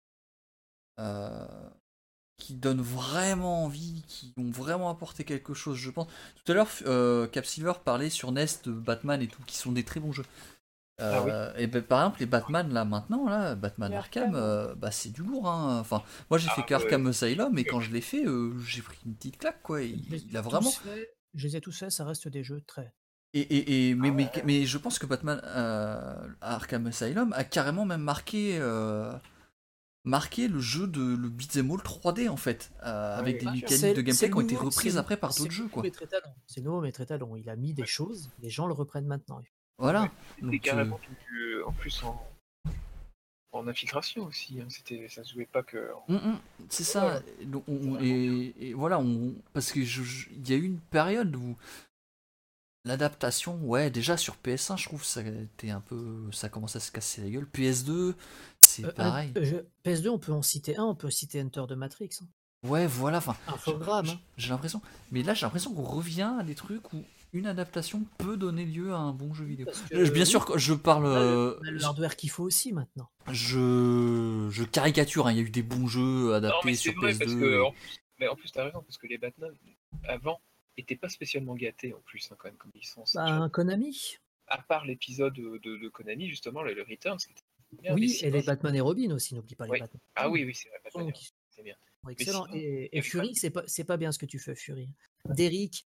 euh, qui donnent vraiment envie, qui ont vraiment apporté quelque chose, je pense. Tout à l'heure, euh, Cap Silver parlait sur N E S de Batman et tout, qui sont des très bons jeux. Ah oui. Euh, et ben, par exemple, les Batman là maintenant, là, Batman Et Arkham, Arkham. euh, bah c'est du lourd. Hein. Enfin, moi j'ai fait Ah, qu'Arkham ouais. Asylum et quand je l'ai fait, euh, j'ai pris une petite claque quoi. Je Il, les ai il a tous vraiment. faits, je les ai tous faits, ça reste des jeux très. Et, et, et- mais, Ah mais, ouais. mais je pense que Batman euh, Arkham Asylum a carrément même marqué, euh, marqué le jeu de le beat'em all trois D en fait, euh, avec Ouais. des Ah, mécaniques C'est de c'est gameplay le qui ont été nouveau, c'est reprises le, après par c'est d'autres le jeux nouveau quoi. maître étalon. C'est le nouveau maître étalon. Il a mis des choses, les gens le reprennent maintenant. Voilà. Ouais. C'était Donc, euh, carrément du, euh, en plus en, en infiltration aussi. Hein. C'était, ça se jouait pas que. en- hum, hum, c'est ça. Ouais. Et donc, on- C'est vraiment et, et voilà, on, parce que je- je- il y a eu une période où l'adaptation, ouais, déjà sur P S un, je trouve ça a été un peu, ça commence à se casser la gueule. P S deux, c'est Euh, un- pareil. euh, je- P S deux, on peut en citer un, on peut citer Enter de Matrix. hein. Ouais, voilà. Enfin, Infogramme. j'ai hein. j'ai l'impression. Mais là, j'ai l'impression qu'on revient à des trucs où une adaptation peut donner lieu à un bon jeu vidéo. Parce que, Euh, Bien oui, sûr, je parle. on a le, euh, on a le hardware qu'il faut aussi maintenant. Je, je caricature. hein, Il y a eu des bons jeux Non, adaptés mais c'est sur vrai parce P S deux. que et- en plus, mais en plus t'as raison parce que les Batman avant étaient pas spécialement gâtés en plus hein, quand même comme licence. Bah, un Konami. À part l'épisode de, de, de Konami justement le, le Returns qui était bien. mais Oui, et sinon, les Batman et Robin aussi, n'oublie pas les Oui. Batman. Ah oui oui c'est vrai. Qui Batman sont- et qui Robin, c'est bien. sont excellents. sinon, il y Et, et avait Fury, pas- c'est pas, c'est pas bien ce que tu fais, Fury. Derrick.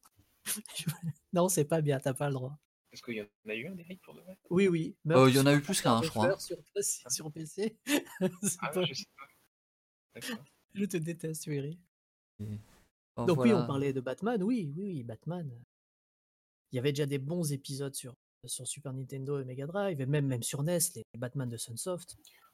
non, c'est pas bien, t'as pas le droit. Parce qu'il y en a eu un d'Eric pour de vrai. Oui, oui. Euh, Meurtre il y en a sur eu plus qu'un, je crois. Sur, sur P C. C'est Ah pas- je sais pas. D'accord. Je te déteste, Fury. Enfin, Donc oui, voilà. on parlait de Batman, oui, oui, oui, Batman. Il y avait déjà des bons épisodes sur, sur Super Nintendo et Mega Drive, et même, même sur N E S, les Batman de Sunsoft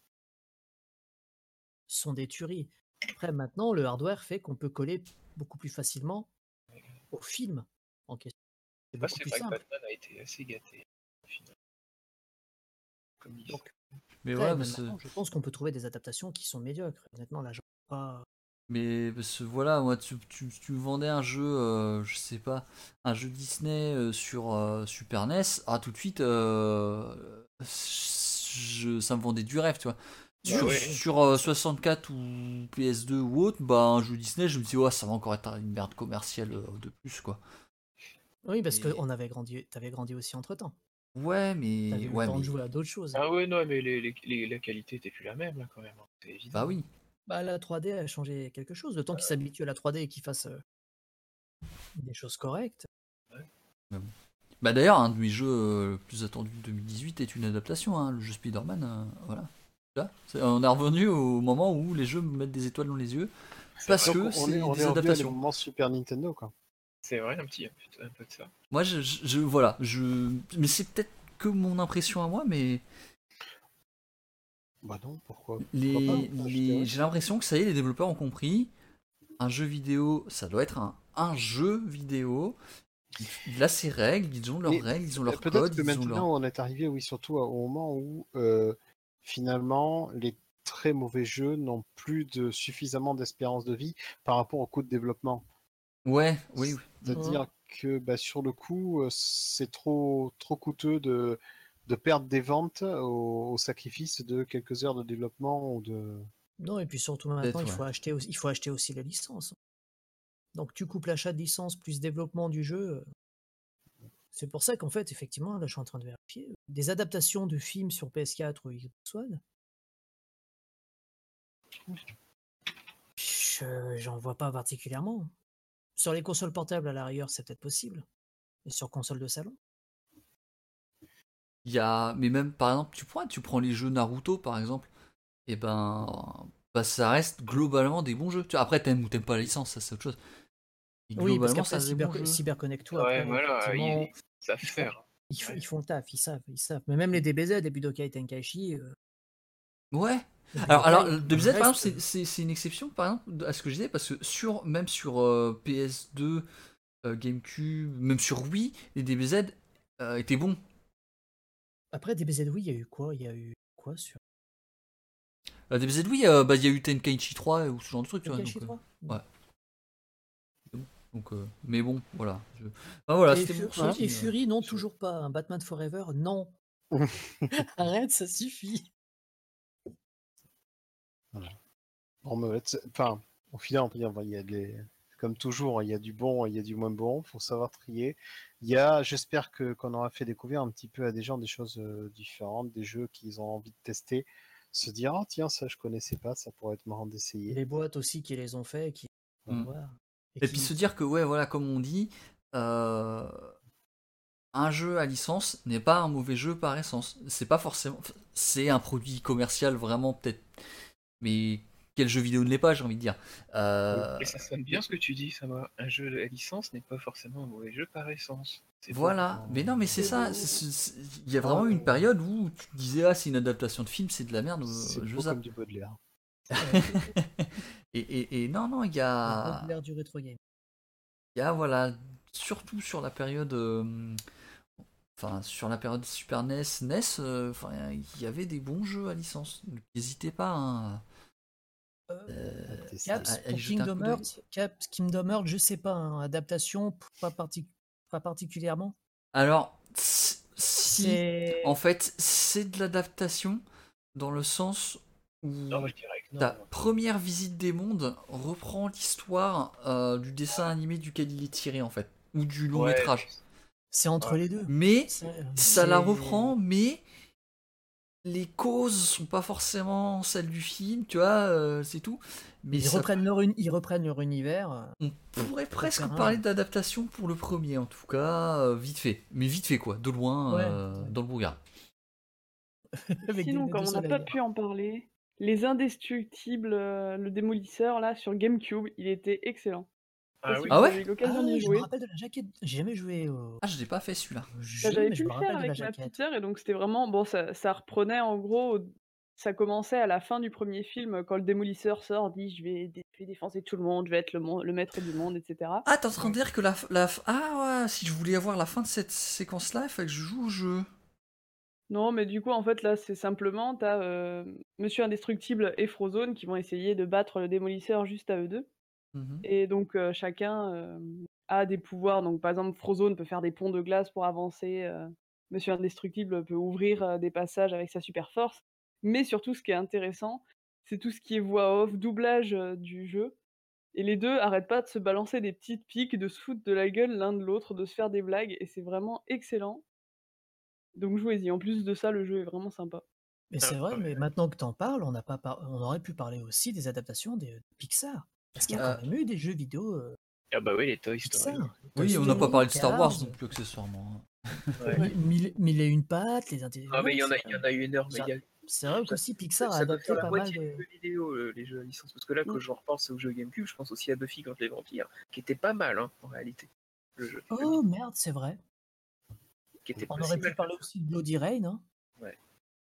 sont des tueries. Après, maintenant, le hardware fait qu'on peut coller beaucoup plus facilement au film en question. C'est Moi beaucoup c'est plus vrai que simple. Batman a été assez gâté au final. Comme il Donc, Mais après, ouais, même parce que- maintenant, je pense qu'on peut trouver des adaptations qui sont médiocres. Honnêtement, là, je vois pas. Mais parce que voilà, moi, tu, tu, tu me vendais un jeu, euh, je sais pas, un jeu Disney euh, sur euh, Super N E S, ah tout de suite, euh, je, ça me vendait du rêve, tu vois. Bah sur ouais. sur euh, soixante-quatre ou P S deux ou autre, bah un jeu Disney, je me dis, ouais, ça va encore être une merde commerciale euh, de plus, quoi. Oui, parce Et- qu'on avait grandi, t'avais grandi aussi entre temps. Ouais, mais. T'avais eu Ouais, le temps mais. de jouer à d'autres choses. Ah ouais non mais les, les, les- la qualité était plus la même là quand même. hein. C'est évident. Bah oui. Bah, la trois D a changé quelque chose. Le temps qu'il s'habitue à la trois D et qu'il fasse euh, des choses correctes. Bah d'ailleurs, un de mes jeux euh, le plus attendus de deux mille dix-huit est une adaptation, hein, le jeu Spider-Man, euh, voilà. Là, c'est- on est revenu au moment où les jeux me mettent des étoiles dans les yeux, parce Donc, que on c'est est, on est des revenu à des adaptations. moments Super Nintendo, quoi. C'est vrai un petit un peu, un peu de ça. Moi, je, je- je- voilà, je, mais c'est peut-être que mon impression à moi, mais Bah non, pourquoi, les, pourquoi pas, moi, je les- dirais. j'ai l'impression que ça y est, les développeurs ont compris, un jeu vidéo, ça doit être un, un jeu vidéo. Il a ses règles, ils ont leurs Mais règles, ils ont leurs Peut-être codes, que ils ont maintenant leurs. on est arrivé, oui, surtout au moment où euh, finalement les très mauvais jeux n'ont plus de suffisamment d'espérance de vie par rapport au coût de développement. Ouais, oui, oui. C'est-à-dire que bah, sur le coup, euh, c'est trop trop coûteux de, de perdre des ventes au, au sacrifice de quelques heures de développement ou de. Non, et puis surtout Peut-être, maintenant, il ouais. faut acheter aussi, il faut acheter aussi les licences. Donc tu coupes l'achat de licence plus développement du jeu. euh, C'est pour ça qu'en fait, effectivement, là je suis en train de vérifier, des adaptations de films sur P S quatre ou Xbox One, je- j'en vois pas particulièrement. Sur les consoles portables, à la rigueur, c'est peut-être possible. Et sur console de salon. Il y a, mais même par exemple, tu prends, tu prends les jeux Naruto par exemple, et ben, bah, ça reste globalement des bons jeux. Tu vois, après, t'aimes ou t'aimes pas la licence, ça c'est autre chose. Et Oui, parce globalement, qu'après, ça reste des bons Cyber, jeux. CyberConnecto, Ouais, après, voilà, effectivement, ils, ils savent ils font, faire. ils, font, Ouais. ils font le taf, ils savent, ils savent. Mais même les D B Z, les Budokai Tenkaichi, euh, Ouais. les Alors, alors, Budokai, de il B Z par reste. exemple, c'est- c'est c'est une exception par exemple à ce que je disais parce que sur même sur euh, P S deux, euh, GameCube, même sur Wii, les D B Z euh, étaient bons. Après, D B Z, oui, il y a eu quoi? Il y a eu quoi sur Euh, D B Z, oui, euh, bah, il y a eu Tenkaichi trois ou ce genre de truc, tu vois. Donc, Tenkaichi euh, trois? ouais. C'est bon. Donc, euh, mais bon, voilà. Je- Bah, voilà, Et, c'était mon Fu- ressenti. et euh, Fury, non, sur- toujours pas. Un Batman Forever, non. Arrête, ça suffit. Voilà. Bon, mais, c'est- enfin, au final, on peut dire, bon, il y a des, comme toujours, il y a du bon, il y a du moins bon. Faut savoir trier. Il y a, j'espère que qu'on aura fait découvrir un petit peu à des gens des choses euh, différentes, des jeux qu'ils ont envie de tester, se dire, ah tiens, ça je connaissais pas, ça pourrait être marrant d'essayer. Les boîtes aussi qui les ont fait, qui vont Mm. voir. Et puis qui- se dire que, ouais, voilà, comme on dit, euh, un jeu à licence n'est pas un mauvais jeu par essence. C'est pas forcément. C'est un produit commercial vraiment, peut-être. Mais quel jeu vidéo ne l'est pas, j'ai envie de dire. Euh, Et ça sonne bien ce que tu dis, ça va. Un jeu à licence n'est pas forcément un mauvais jeu par essence. C'est beau. Voilà. Mais non, mais c'est C'est ça. beau. c'est- c'est- c'est- Il y a vraiment eu une période où tu te disais, ah, c'est une adaptation de film, c'est de la merde. euh, C'est je beau zappe. comme du Baudelaire. et, et, et non, non, il y Le a. Baudelaire du rétro game. Il y a, voilà. Surtout sur la période. euh, Enfin, sur la période Super N E S, N E S, euh, enfin, il y avait des bons jeux à licence. Donc, n'hésitez pas hein, Euh, euh, Tester. Caps, à- à y pour jeter un Kingdom coup d'œil. Hearts, Caps, Kingdom Hearts, je sais pas, hein, adaptation, p- pas, parti- pas particulièrement. Alors, si, si, C'est. en fait, c'est de l'adaptation dans le sens où Non, moi je dirais que non. ta première visite des mondes reprend l'histoire euh, du dessin animé duquel il est tiré, en fait, ou du long Ouais, métrage. C'est entre Ouais. les deux. Mais C'est- ça la c'est- reprend, mais les causes sont pas forcément celles du film, tu vois, euh, c'est tout. Mais Ils ça- reprennent, leur, uni- ils reprennent leur univers. euh, on pourrait presque faire un. parler d'adaptation pour le premier, en tout cas, euh, vite fait. Mais vite fait, quoi, de loin, Ouais. euh, dans le brouillard. avec Sinon, des- comme des on n'a pas soleils. pu en parler, Les Indestructibles, euh, le démolisseur, là, sur GameCube, il était excellent. Je sais Ah pas si oui. vous Ah ouais avez eu l'occasion Ah, d'y je me jouer. rappelle de la jaquette. J'ai jamais joué au Ah, je l'ai pas fait celui-là. Bah, jeu, j'avais mais je pu me le faire rappelle de la avec ma petite jaquette. sœur et donc c'était vraiment bon, ça, ça reprenait en gros, ça commençait à la fin du premier film quand le démolisseur sort, dit je vais, dé- je vais défoncer tout le monde, je vais être le, mon- le maître du monde, et cetera. Ah, t'es en train de dire que la, f- la f- Ah ouais, si je voulais avoir la fin de cette séquence-là, il fallait que je joue au jeu. Non, mais du coup en fait là c'est simplement t'as euh, Monsieur Indestructible et Frozone qui vont essayer de battre le démolisseur juste à eux deux. Mhm. Et donc euh, chacun euh, a des pouvoirs. Donc par exemple, Frozone peut faire des ponts de glace pour avancer. euh, Monsieur Indestructible peut ouvrir euh, des passages avec sa super force. Mais surtout, ce qui est intéressant, c'est tout ce qui est voix off, doublage euh, du jeu. Et les deux arrêtent pas de se balancer des petites piques, de se foutre de la gueule l'un de l'autre, de se faire des blagues. Et c'est vraiment excellent. Donc jouez-y. En plus de ça, le jeu est vraiment sympa. Mais Ah, c'est vrai, ouais. mais maintenant que t'en parles, on, n'a pas par- on aurait pu parler aussi des adaptations des de Pixar. Parce qu'il y a Euh, quand même eu des jeux vidéo euh, Ah bah oui, les Toy Story. Pixar. Oui, Toy on n'a pas Story, parlé de Star Wars Cars, non plus accessoirement. Ouais. Mi- Mille, mille et une pattes, les intelligents. Ah mais il y en a, il y en a eu énorme. Ça- Il y a- C'est vrai ça- qu'aussi Pixar a ça doit adapté faire la pas mal moitié des de. jeux vidéo, euh, les jeux à licence. Parce que là, quand Mm. je repense aux jeux GameCube, je pense aussi à Buffy contre les vampires, qui était pas mal, hein, en réalité. Le jeu. Oh merde, c'est vrai. Qui était On pas aurait si pu mal. parler aussi de Bloody Rain, hein, Ouais.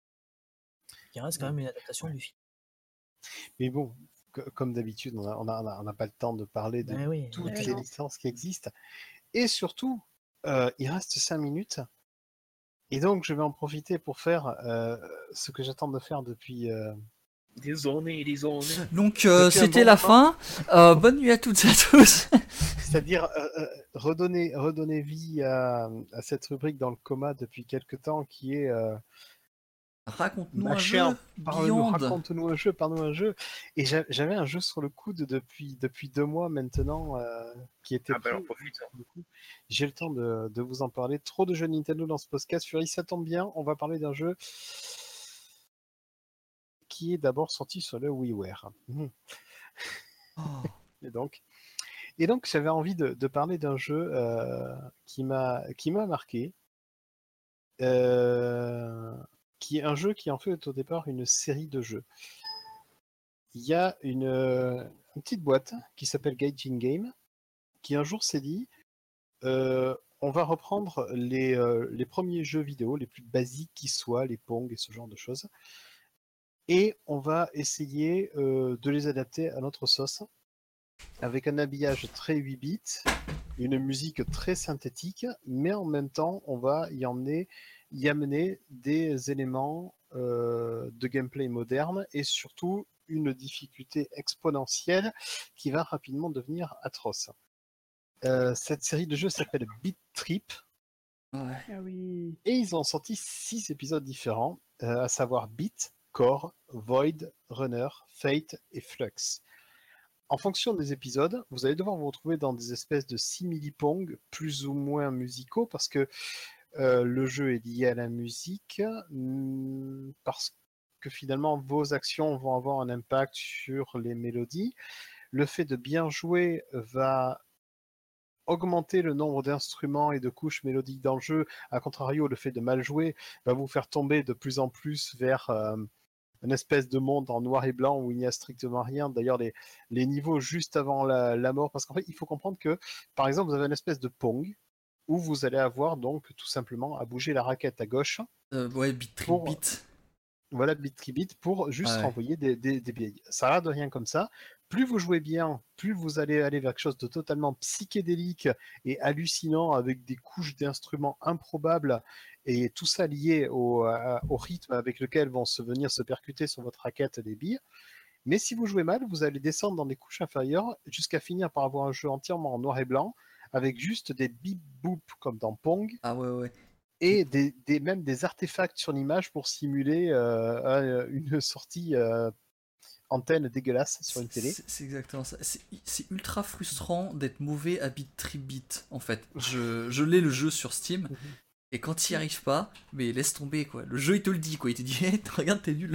qui reste quand même une adaptation du film. Mais bon, co- comme d'habitude, on n'a on a, on a- on a pas le temps de parler de Ben oui, toutes ben les non. licences qui existent. Et surtout, euh, il reste cinq minutes. Et donc, je vais en profiter pour faire euh, ce que j'attends de faire depuis. euh, Des années, des années. Donc, euh, Depuis un c'était bon la moment. fin. Euh, bonne nuit à toutes et à tous. C'est-à-dire euh, euh, redonner, redonner vie à, à cette rubrique dans le coma depuis quelque temps qui est euh, Raconte-nous un Mâcher jeu. un- parle-nous, Beyond. raconte-nous un jeu, parle-nous un jeu. Et j'a- j'avais un jeu sur le coude depuis, depuis deux mois maintenant euh, qui était Ah bah alors pris, profite. hein. pour le coup. J'ai le temps de, de vous en parler. Trop de jeux Nintendo dans ce podcast. Fury, ça tombe bien. On va parler d'un jeu qui est d'abord sorti sur le WiiWare. Mhm. Oh. Et donc, Et donc, j'avais envie de, de parler d'un jeu euh, qui m'a qui m'a marqué, euh, qui est un jeu qui en fait est au départ une série de jeux. Il y a une, euh, une petite boîte qui s'appelle Gaijin Game, qui un jour s'est dit, euh, on va reprendre les, euh, les premiers jeux vidéo, les plus basiques qui soient, les Pong et ce genre de choses, et on va essayer euh, de les adapter à notre sauce, avec un habillage très huit bits, une musique très synthétique, mais en même temps, on va y emmener, y amener des éléments euh, de gameplay moderne et surtout une difficulté exponentielle qui va rapidement devenir atroce. Euh, cette série de jeux s'appelle Beat Trip. Ouais. Ah oui. Et ils ont sorti six épisodes différents, euh, à savoir Beat, Core, Void, Runner, Fate et Flux. En fonction des épisodes, vous allez devoir vous retrouver dans des espèces de simili-pong plus ou moins musicaux parce que euh, le jeu est lié à la musique, hmm, parce que finalement vos actions vont avoir un impact sur les mélodies. Le fait de bien jouer va augmenter le nombre d'instruments et de couches mélodiques dans le jeu. A contrario, le fait de mal jouer va vous faire tomber de plus en plus vers euh, une espèce de monde en noir et blanc où il n'y a strictement rien. D'ailleurs, les, les niveaux juste avant la, la mort, parce qu'en fait, il faut comprendre que, par exemple, vous avez une espèce de Pong où vous allez avoir donc tout simplement à bouger la raquette à gauche Euh, ouais, bit trip pour, bit. voilà, bit tribit, pour juste Ouais. renvoyer des, des, des billets. Ça va de rien comme ça. Plus vous jouez bien, plus vous allez aller vers quelque chose de totalement psychédélique et hallucinant avec des couches d'instruments improbables et tout ça lié au, à- au rythme avec lequel vont se venir se percuter sur votre raquette des billes. Mais si vous jouez mal, vous allez descendre dans des couches inférieures jusqu'à finir par avoir un jeu entièrement en noir et blanc avec juste des bip boop comme dans Pong Ah ouais, ouais. et des, des- même des artefacts sur l'image pour simuler euh, un- une sortie euh, antenne dégueulasse sur une C'est télé. c'est- c'est exactement ça. C'est c'est ultra frustrant d'être mauvais à bit trip bit, en fait. Je, je l'ai le jeu sur Steam, et quand tu y arrives pas, mais laisse tomber, quoi. Le jeu, il te le dit, quoi. Il te dit, hey, regarde, t'es nul.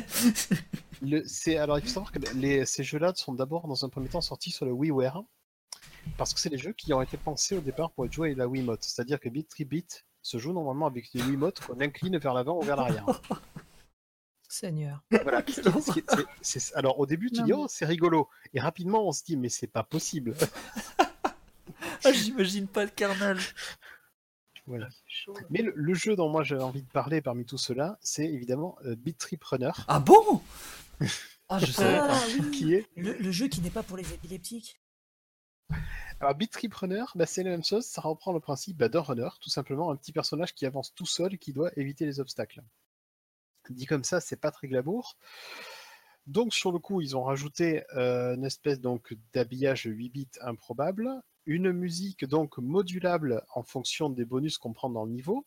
Le, c'est, alors il faut savoir que les, ces jeux-là sont d'abord dans un premier temps sortis sur le WiiWare, parce que c'est des jeux qui ont été pensés au départ pour être joués avec la Wiimote. C'est-à-dire que Bit Trip Bit se joue normalement avec des Wiimotes qu'on incline vers l'avant ou vers l'arrière. Seigneur. Voilà. Ce qui est- ce qui est- c'est- c'est- alors au début tu Non, dis mais- oh c'est rigolo et rapidement on se dit mais c'est pas possible. Ah, j'imagine pas le carnage. Voilà. C'est chaud. Mais le, le jeu dont moi j'avais envie de parler parmi tout cela, c'est évidemment euh, Beat Trip Runner, Ah bon? Ah, je savais pas. Ah oui, qui est le, le jeu qui n'est pas pour les épileptiques. alors Beat Trip Runner, bah, c'est la même chose, ça reprend le principe bah, d'un runner, tout simplement un petit personnage qui avance tout seul et qui doit éviter les obstacles. Dit comme ça, c'est pas très glamour. Donc sur le coup, ils ont rajouté euh, une espèce donc d'habillage huit bits improbable, une musique donc modulable en fonction des bonus qu'on prend dans le niveau.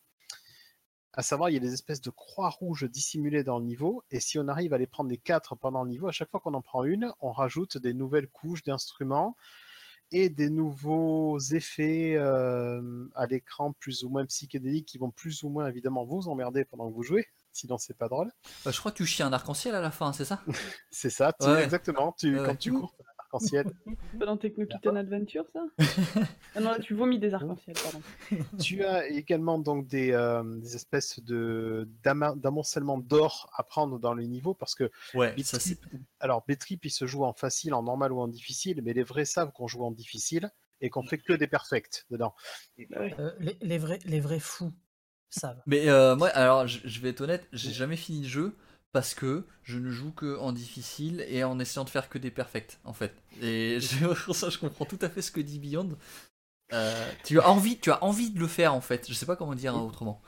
À savoir, il y a des espèces de croix rouges dissimulées dans le niveau, et si on arrive à les prendre les quatre pendant le niveau, à chaque fois qu'on en prend une, on rajoute des nouvelles couches d'instruments et des nouveaux effets euh, à l'écran plus ou moins psychédéliques qui vont plus ou moins évidemment vous emmerder pendant que vous jouez, sinon c'est pas drôle. Bah, je crois que tu chies un arc-en-ciel à la fin, c'est ça? C'est ça, tu- Ouais. exactement, tu, Ouais. quand tu cours, t'as un arc-en-ciel. C'est pas dans Techno-Kitten Adventure, ça? Ah non, là, tu vomis des arcs-en-ciel, pardon. Tu as également donc des, euh, des espèces de d'ama- d'amoncellement d'or à prendre dans les niveaux parce que Ouais, Beat ça c'est. Trip, alors Beat Trip il se joue en facile, en normal ou en difficile, mais les vrais savent qu'on joue en difficile et qu'on fait que des perfects dedans. Bah ouais. Euh, les, les vrais, les vrais fous savent. Mais euh, moi, alors, je, je vais être honnête, j'ai jamais fini le jeu parce que je ne joue que en difficile et en essayant de faire que des perfects, en fait. Et je- pour ça, je comprends tout à fait ce que dit Beyond. Euh, tu as envie, tu as envie de le faire, en fait. Je sais pas comment dire hein, autrement.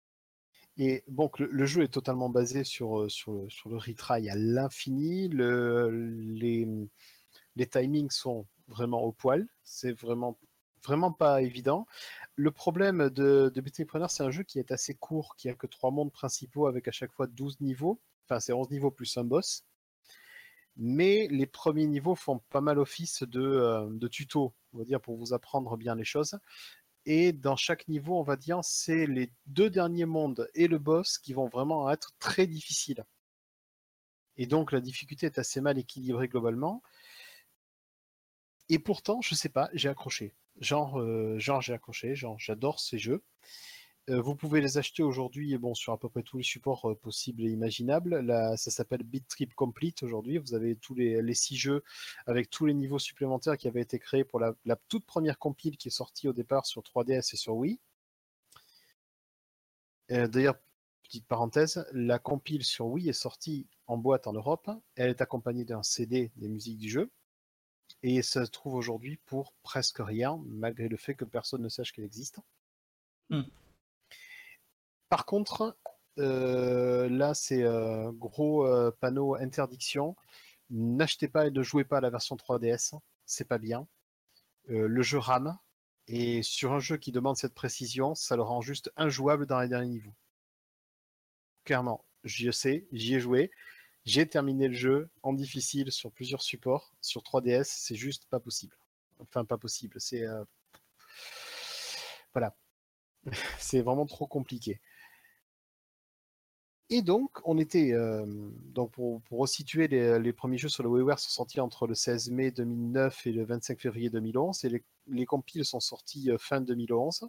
Et donc le, le jeu est totalement basé sur, euh, sur, le- sur le retry à l'infini. Le, les, les timings sont vraiment au poil. C'est vraiment, vraiment pas évident. Le problème de, de Beat Trip Runner, c'est un jeu qui est assez court, qui a que trois mondes principaux avec à chaque fois douze niveaux. Enfin, c'est onze niveaux plus un boss. Mais les premiers niveaux font pas mal office de, euh, de tuto, on va dire, pour vous apprendre bien les choses. Et dans chaque niveau, on va dire, c'est les deux derniers mondes et le boss qui vont vraiment être très difficiles. Et donc la difficulté est assez mal équilibrée globalement. Et pourtant, je sais pas, j'ai accroché. Genre, euh, genre j'ai accroché, genre j'adore ces jeux. Euh, vous pouvez les acheter aujourd'hui, bon, sur à peu près tous les supports euh, possibles et imaginables. Là, ça s'appelle Beat Trip Complete aujourd'hui. Vous avez tous les, les six jeux avec tous les niveaux supplémentaires qui avaient été créés pour la, la toute première compile qui est sortie au départ sur trois D S et sur Wii. Euh, D'ailleurs, petite parenthèse, la compile sur Wii est sortie en boîte en Europe. Elle est accompagnée d'un C D des musiques du jeu. Et ça se trouve aujourd'hui pour presque rien, malgré le fait que personne ne sache qu'elle existe. Hmm. Par contre, euh, là, c'est euh, gros euh, panneau interdiction. N'achetez pas et ne jouez pas à la version trois D S. C'est pas bien. Euh, le jeu rame. Et sur un jeu qui demande cette précision, ça le rend juste injouable dans les derniers niveaux. Clairement, j'y sais, j'y ai joué. J'ai terminé le jeu en difficile sur plusieurs supports. Sur trois D S, c'est juste pas possible. Enfin, pas possible. C'est euh... voilà, c'est vraiment trop compliqué. Et donc, on était euh, donc pour, pour resituer les, les premiers jeux sur le WiiWare sont sortis entre le seize mai deux mille neuf et le vingt-cinq février deux mille onze, et les, les compiles sont sortis euh, fin deux mille onze.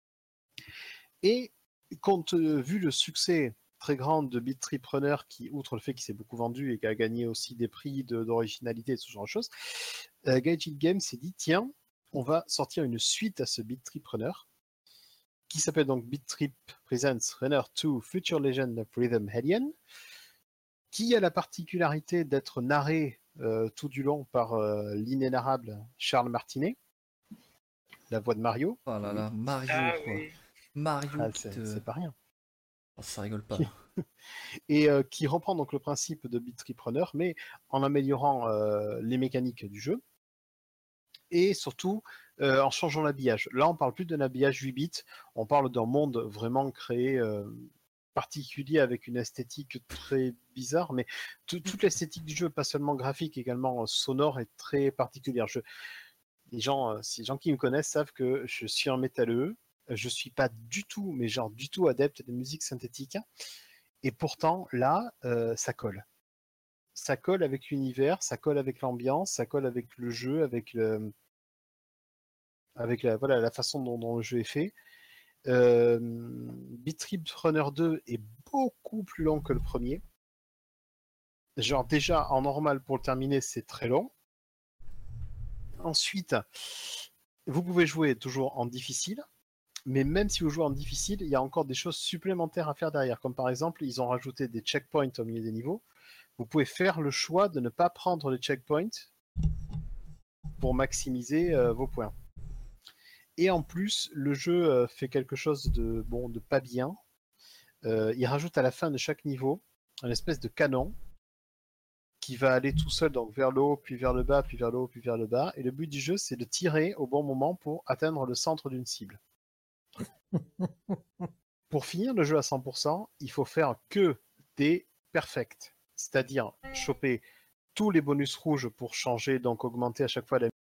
Et compte vu le succès très grand de Beat Trip Runner, qui, outre le fait qu'il s'est beaucoup vendu et qui a gagné aussi des prix de, d'originalité et ce genre de choses, euh, Gaijin Games s'est dit, tiens, on va sortir une suite à ce Beat Trip Runner, qui s'appelle donc Beat Trip Presents Runner deux Future Legend of Rhythm Alien, qui a la particularité d'être narré euh, tout du long par euh, l'inénarrable Charles Martinet, la voix de Mario. Oh là là, Mario, Ah quoi. oui. Mario Ah, qui c'est, te... c'est pas rien. Oh, ça rigole pas. Et euh, qui reprend donc le principe de Beat Trip Runner, mais en améliorant euh, les mécaniques du jeu, et surtout euh, en changeant l'habillage. Là, on parle plus d'un habillage huit bits, on parle d'un monde vraiment créé euh, particulier avec une esthétique très bizarre, mais t- toute l'esthétique du jeu, pas seulement graphique, également euh, sonore, est très particulière. Je... Les gens, euh, si les gens qui me connaissent savent que je suis un métalleux, je suis pas du tout, mais genre du tout adepte des musiques synthétiques, et pourtant là, euh, ça colle. Ça colle avec l'univers, ça colle avec l'ambiance, ça colle avec le jeu, avec le, avec la, voilà, la façon dont, dont le jeu est fait. Euh, Beat Trip Runner deux est beaucoup plus long que le premier. Genre déjà en normal pour le terminer, c'est très long. Ensuite, vous pouvez jouer toujours en difficile, mais même si vous jouez en difficile, il y a encore des choses supplémentaires à faire derrière. Comme par exemple, ils ont rajouté des checkpoints au milieu des niveaux. Vous pouvez faire le choix de ne pas prendre les checkpoints pour maximiser euh, vos points. Et en plus, le jeu euh, fait quelque chose de bon, de pas bien. Euh, il rajoute à la fin de chaque niveau une espèce de canon qui va aller tout seul donc vers le haut, puis vers le bas, puis vers le haut, puis vers le bas. Et le but du jeu, c'est de tirer au bon moment pour atteindre le centre d'une cible. Pour finir le jeu à cent pour cent, il faut faire que des perfects, c'est-à-dire choper tous les bonus rouges pour changer, donc augmenter à chaque fois la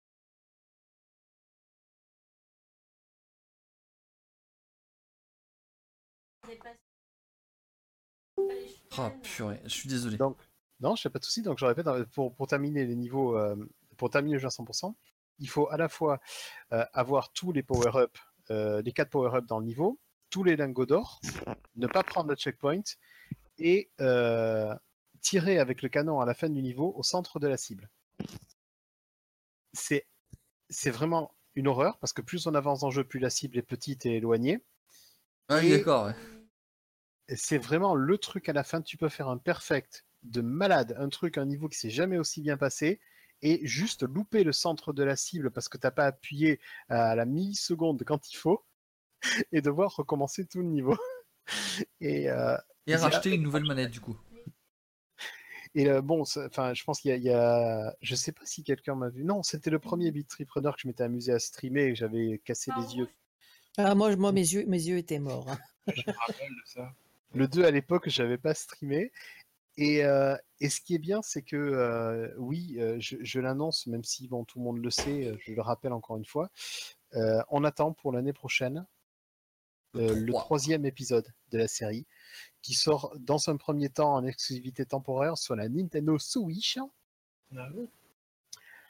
Ah purée, je suis désolé. Donc, non, je n'ai pas de souci. Donc, je répète, pour, pour terminer les niveaux, euh, pour terminer le jeu à cent pour cent, il faut à la fois euh, avoir tous les power-up, euh, les quatre power-up dans le niveau, tous les lingots d'or, ne pas prendre le checkpoint et euh, tirer avec le canon à la fin du niveau au centre de la cible. C'est, c'est vraiment une horreur parce que plus on avance dans le jeu, plus la cible est petite et éloignée. Ah oui, Et d'accord, ouais. c'est vraiment le truc à la fin. Tu peux faire un perfect de malade, un truc, un niveau qui s'est jamais aussi bien passé, et juste louper le centre de la cible parce que t'as pas appuyé à la milliseconde quand il faut, et devoir recommencer tout le niveau. Et, euh, Et racheter une nouvelle manette du coup. et euh, bon, enfin, je pense qu'il y a, il y a, je sais pas si quelqu'un m'a vu. Non, c'était le premier Beat Trip Runner que je m'étais amusé à streamer et que j'avais cassé les yeux. Ah, moi, moi mes, yeux, mes yeux étaient morts. Hein. Je me rappelle de ça. Le deux à l'époque, j'avais pas streamé. Et, euh, et ce qui est bien, c'est que euh, oui, euh, je, je l'annonce, même si bon, tout le monde le sait, euh, je le rappelle encore une fois, euh, on attend pour l'année prochaine euh, le troisième épisode de la série, qui sort dans un premier temps en exclusivité temporaire sur la Nintendo Switch. Ah oui.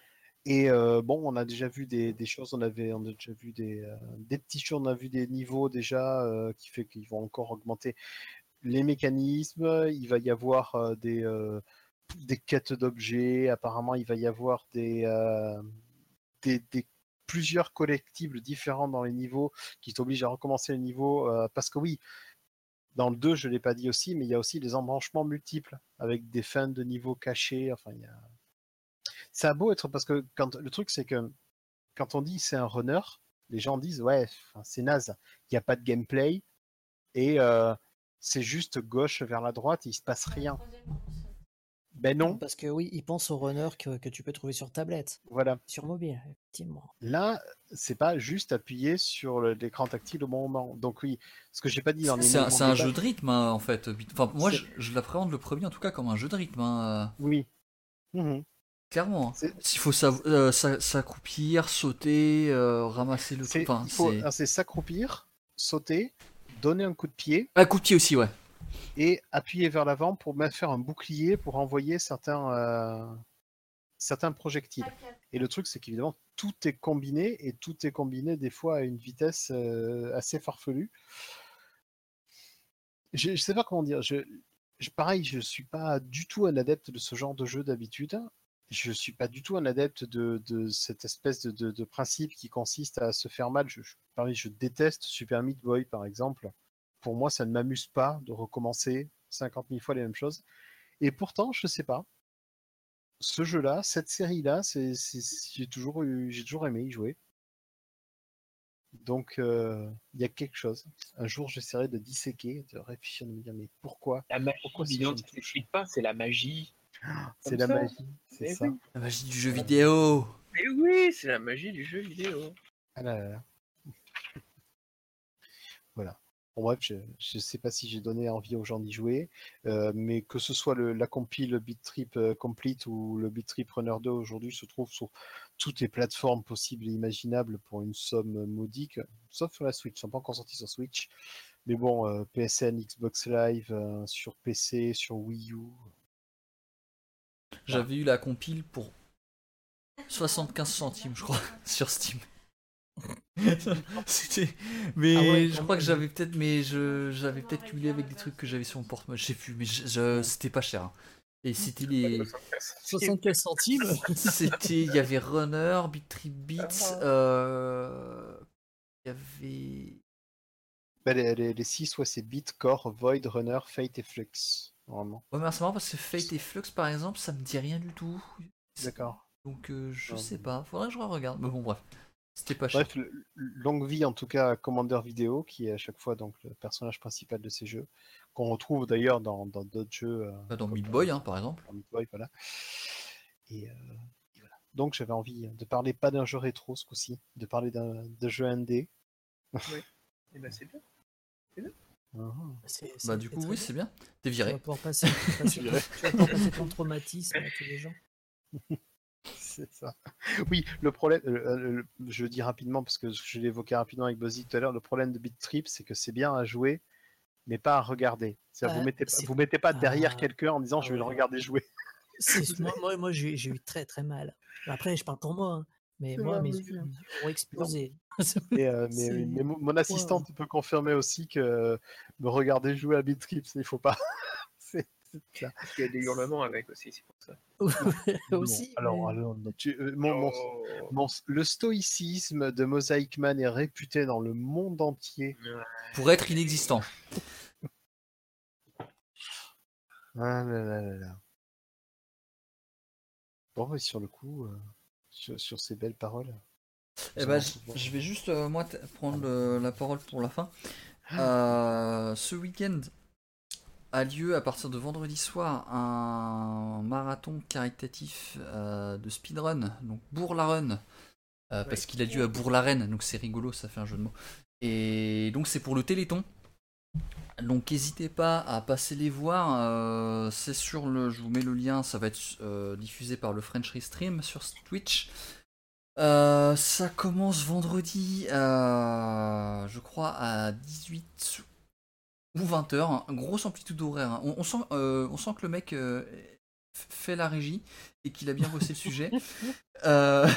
Et euh, bon, on a déjà vu des, des choses, on avait on a déjà vu des, euh, des petits choses, on a vu des niveaux déjà euh, qui fait qu'ils vont encore augmenter les mécanismes. Il va y avoir euh, des, euh, des quêtes d'objets. Apparemment, il va y avoir des, euh, des, des plusieurs collectibles différents dans les niveaux qui t'obligent à recommencer le niveau. Euh, parce que oui, dans le deux, je ne l'ai pas dit aussi, mais il y a aussi des embranchements multiples avec des fins de niveau cachés. Enfin, il y a... Ça a beau être parce que quand le truc, c'est que quand on dit c'est un runner, les gens disent ouais, c'est naze, il n'y a pas de gameplay et euh, c'est juste gauche vers la droite, et il se passe rien. Ben non. Parce que oui, ils pensent aux runners que, que tu peux trouver sur tablette, voilà. sur mobile, effectivement. Là, c'est pas juste appuyer sur l'écran tactile au bon moment. Donc oui, ce que j'ai pas dit dans les C'est un, mouvements c'est un de jeu base, de rythme hein, en fait. Enfin, moi c'est- je, je l'appréhende le premier en tout cas comme un jeu de rythme. Hein, euh, oui. Mhm. clairement. Hein. C'est- S'il faut sav- euh, s'a- s'accroupir, sauter, euh, ramasser le truc. C'est Enfin, il faut c'est. ah, c'est s'accroupir, sauter, donner un coup de pied Ah, coup de pied aussi, ouais. et appuyer vers l'avant pour même faire un bouclier pour envoyer certains euh, certains projectiles. Et le truc, c'est qu'évidemment, tout est combiné, et tout est combiné des fois à une vitesse euh, assez farfelue. Je ne sais pas comment dire. Je, je, pareil, je ne suis pas du tout un adepte de ce genre de jeu d'habitude. Je ne suis pas du tout un adepte de, de cette espèce de, de, de principe qui consiste à se faire mal. Je, je, pareil, je déteste Super Meat Boy, par exemple. Pour moi, ça ne m'amuse pas de recommencer cinquante mille fois les mêmes choses. Et pourtant, je ne sais pas. Ce jeu-là, cette série-là, c'est, c'est, j'ai toujours eu, j'ai toujours aimé y jouer. Donc, euh, il y a quelque chose. Un jour, j'essaierai de disséquer, de réfléchir, de me dire, mais pourquoi La magie, Pourquoi ces Bidon, gens me ça touchent s'explique pas, c'est la magie. C'est Comme la ça. magie, c'est Mais ça. oui. La magie du jeu vidéo. Mais oui, c'est la magie du jeu vidéo. Ah là là là. Voilà. Bon, bref, je ne sais pas si j'ai donné envie aux gens d'y jouer, euh, mais que ce soit le, la compile Beat Trip euh, Complete ou le Beat Trip Runner deux aujourd'hui se trouve sur toutes les plateformes possibles et imaginables pour une somme modique, sauf sur la Switch. Ils ne sont pas encore sortis sur Switch. Mais bon, euh, P S N, Xbox Live, euh, sur P C, sur Wii U. J'avais eu la compile pour soixante-quinze centimes, je crois, sur Steam. C'était. Mais Ah ouais, je quand crois que même. j'avais peut-être, mais je j'avais peut-être cumulé avec des trucs que j'avais sur mon porte-monnaie. Je sais plus, mais je, je- c'était pas cher. Hein. Et c'était les. soixante-quinze centimes. C'était, il y avait Runner, Beat Trip Beats, euh... il y avait. Ben, les, les, les six, ouais, c'est Beat, Core, Void, Runner, Fate et Flux, normalement. Ouais, mais c'est marrant parce que Fate et Flux par exemple, ça me dit rien du tout. D'accord. Donc euh, je Non, sais mais- pas, faudrait que je regarde. Mais bon, bref, c'était pas cher. Bref, le- longue vie en tout cas à Commander Vidéo, qui est à chaque fois donc le personnage principal de ces jeux, qu'on retrouve d'ailleurs dans dans d'autres jeux. euh, Bah, dans comme, Meat euh, Boy, hein, par exemple. dans Meat Boy, voilà. Et, euh, et voilà. Donc j'avais envie de parler pas d'un jeu rétro ce coup-ci, de parler d'un de jeu indé. Et ben c'est bien. Ah. C'est- c'est- Bah du c'est coup, très oui, bien. c'est bien. T'es Tu vas viré. pouvoir passer, passer- tu vas pouvoir passer ton traumatisme à tous les gens. C'est ça. Oui, le problème, euh, le- je le dis rapidement parce que je l'ai évoqué rapidement avec Buzzy tout à l'heure, le problème de Beat Trip, c'est que c'est bien à jouer, mais pas à regarder. C'est-à-dire, Ah, vous mettez, c'est- vous mettez pas derrière Ah, quelqu'un en disant ah je vais le ouais. regarder jouer. C'est- moi, moi, moi j'ai j'ai eu très très mal. Après, je parle pour moi, hein, mais C'est moi, pas mes possible. yeux ont explosé. Et, euh, mais, C'est- mais mon mon assistante peut confirmer aussi que me regarder jouer à Beat Trip, il faut pas. C'est c'est ça. Parce qu'il y a des hurlements avec aussi, c'est pour ça. aussi. Non, alors, mais- alors, non, tu- euh, mon- mon- Oh. mon- le stoïcisme de Mosaic Man est réputé dans le monde entier. Pour être inexistant. Ah là là là là. Bon, mais sur le coup, euh, sur, sur ces belles paroles. Eh nous ben, allons je, pouvoir- je vais juste euh, moi t- prendre le- la parole pour la fin. Euh, ce week-end a lieu à partir de vendredi soir un marathon caritatif euh, de speedrun, donc Bourg-la-Run, euh, parce qu'il a lieu à Bourg-la-Reine, donc c'est rigolo, ça fait un jeu de mots. Et donc c'est pour le Téléthon. Donc n'hésitez pas à passer les voir, euh, c'est sur le, je vous mets le lien, ça va être euh, diffusé par le French Restream sur Twitch. Euh, ça commence vendredi, euh, je crois à dix-huit ou vingt heures, hein, grosse amplitude horaire. Hein. On, on, sent, euh, on sent que le mec euh, fait la régie et qu'il a bien bossé le sujet. Euh...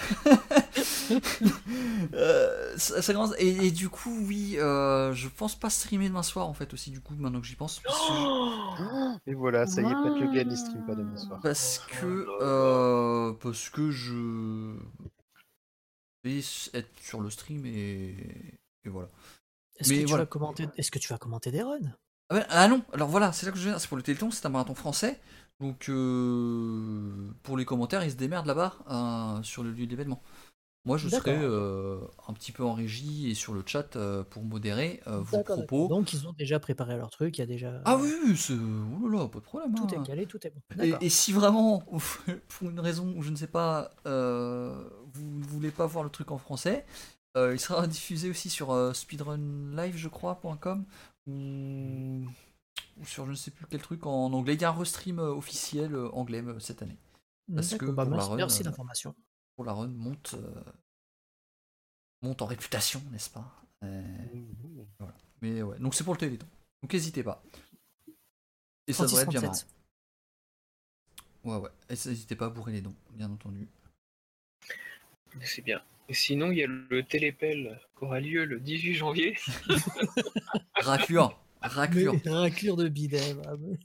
euh, ça, ça commence... et, et du coup, oui, euh, je pense pas streamer demain soir en fait aussi. Du coup, maintenant que j'y pense, parce que, Et voilà, ça y est, Pat Le Guen, il stream pas demain soir. parce que, euh, parce que je vais être sur le stream et, et voilà. Est-ce Mais que, tu voilà. vas commenter... Est-ce que tu vas commenter des runs? Ah, ben, ah non, alors voilà, c'est là que je viens. C'est pour le Téléthon, c'est un marathon français. Donc euh, pour les commentaires, ils se démerdent là-bas euh, sur le lieu de l'événement. Moi, je serai D'accord. euh, un petit peu en régie et sur le chat euh, pour modérer euh, vos D'accord, d'accord. propos. Donc ils ont déjà préparé leur truc, il y a déjà... Ah oui, oui, c'est... Oh là là, pas de problème. Tout est hein. calé, tout est bon. D'accord. Et, et si vraiment, pour une raison où je ne sais pas, euh, vous ne voulez pas voir le truc en français, euh, il sera diffusé aussi sur euh, speedrunlive, je crois, .com ou... ou sur je ne sais plus quel truc en anglais. Il y a un restream euh, officiel euh, anglais euh, cette année. Parce que D'accord, bah, pour la merci, run, merci euh, d'information. pour la run monte, euh, monte en réputation, n'est-ce pas? Euh, voilà. Mais ouais, donc c'est pour le Téléthon. Donc n'hésitez pas. Et ça devrait être bien marrant. trente-six Ouais, ouais. Et ça, n'hésitez pas à bourrer les dons, bien entendu. C'est bien. Et sinon, il y a le télépel qui aura lieu le dix-huit janvier. Raclure, raclure. Mais raclure de bidet. bah, mais-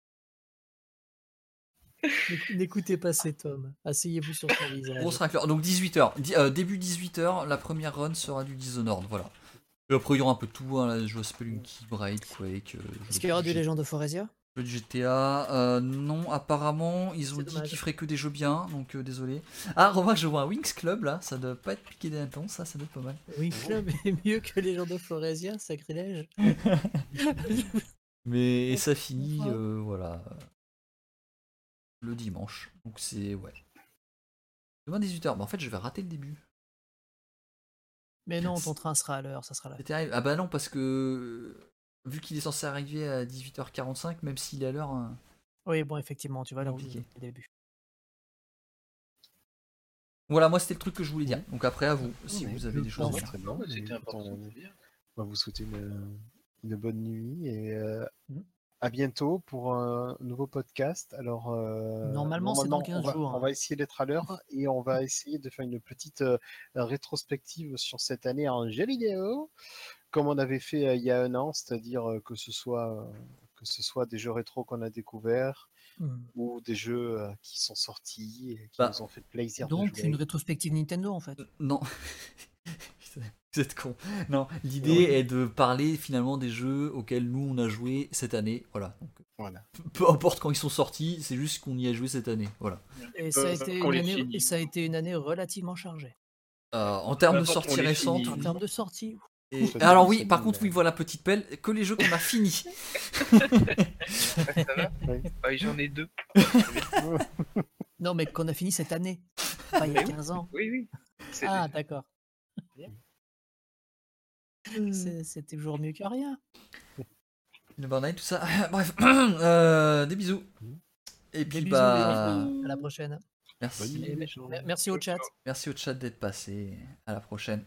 N'écou- N'écoutez pas cet homme. Asseyez-vous sur son visage. Grosse raclure. Donc dix-huit heures. Début dix-huit heures, la première run sera du Dishonored, voilà. Et après, il y aura un peu de tout, hein, là, je vois Spelunky, Braid, Quake. Euh, Est-ce qu'il y aura du G- Legend of Foresia? jeu de G T A. Euh, non, apparemment, ils ont C'est dit dommage. qu'ils feraient que des jeux bien, donc euh, désolé. Ah, remarque, je vois un Wings Club là, ça doit pas être piqué des hannetons, ça, ça doit être pas mal. Oui, Club est mieux que Legend of Foresia, sacrilège. Mais et ça finit, Enfin. euh, voilà, le dimanche. Donc c'est, ouais. Demain dix-huit heures, bah en fait, je vais rater le début. Mais non, ton train sera à l'heure, ça sera là. C'est terrible. Ah bah non, parce que vu qu'il est censé arriver à dix-huit heures quarante-cinq, même s'il est à l'heure, hein, Oui, bon, effectivement, tu vas le compliqué. au début. Voilà, moi c'était le truc que je voulais dire. Donc après, à vous, si Ouais, vous avez je des choses à pense dire. très bien. C'était mais important. écoute, on- c'est bien. On va vous souhaiter une, une bonne nuit et euh, Mhm. à bientôt pour un nouveau podcast. Alors, euh, Normalement, c'est dans on quinze va, jours, on hein. va essayer d'être à l'heure et on va essayer de faire une petite euh, rétrospective sur cette année en jeux vidéo, comme on avait fait euh, il y a un an, c'est-à-dire euh, que ce soit euh, que ce soit des jeux rétro qu'on a découverts Hmm. ou des jeux euh, qui sont sortis et qui Bah, nous ont fait plaisir Donc, de une jouer. rétrospective Nintendo, en fait. Euh, Non. Putain, vous êtes con. Non, l'idée Oui. est de parler finalement des jeux auxquels nous on a joué cette année. Voilà. Donc, Voilà. peu importe quand ils sont sortis, c'est juste qu'on y a joué cette année. Voilà. Et ça, a Euh, été qu'on une les année, finit. et ça a été une année relativement chargée. Euh, en termes de Peu importe, on sorties les récentes, finit. En oui. termes de sortie, Et- Ça alors dépend, oui, ça par dépend, contre, oui, mais- voilà, petite pelle, que les jeux qu'on a finis. Ah, ça va Oui. Bah, j'en ai deux. non, mais qu'on a fini cette année, pas il y a Mais oui. quinze ans. Oui, oui. C'est- Ah, d'accord. Bien. C'est c'est toujours mieux que rien. Le Burn Night, tout ça. Bref, euh, des bisous. Et Des puis bisous, bah, les- à la prochaine. merci. Et me- me- merci au chat. Merci au chat d'être passé. À la prochaine.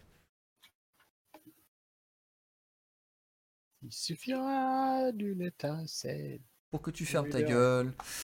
Il suffira d'une étincelle. Pour que tu fermes ta Oui, gueule.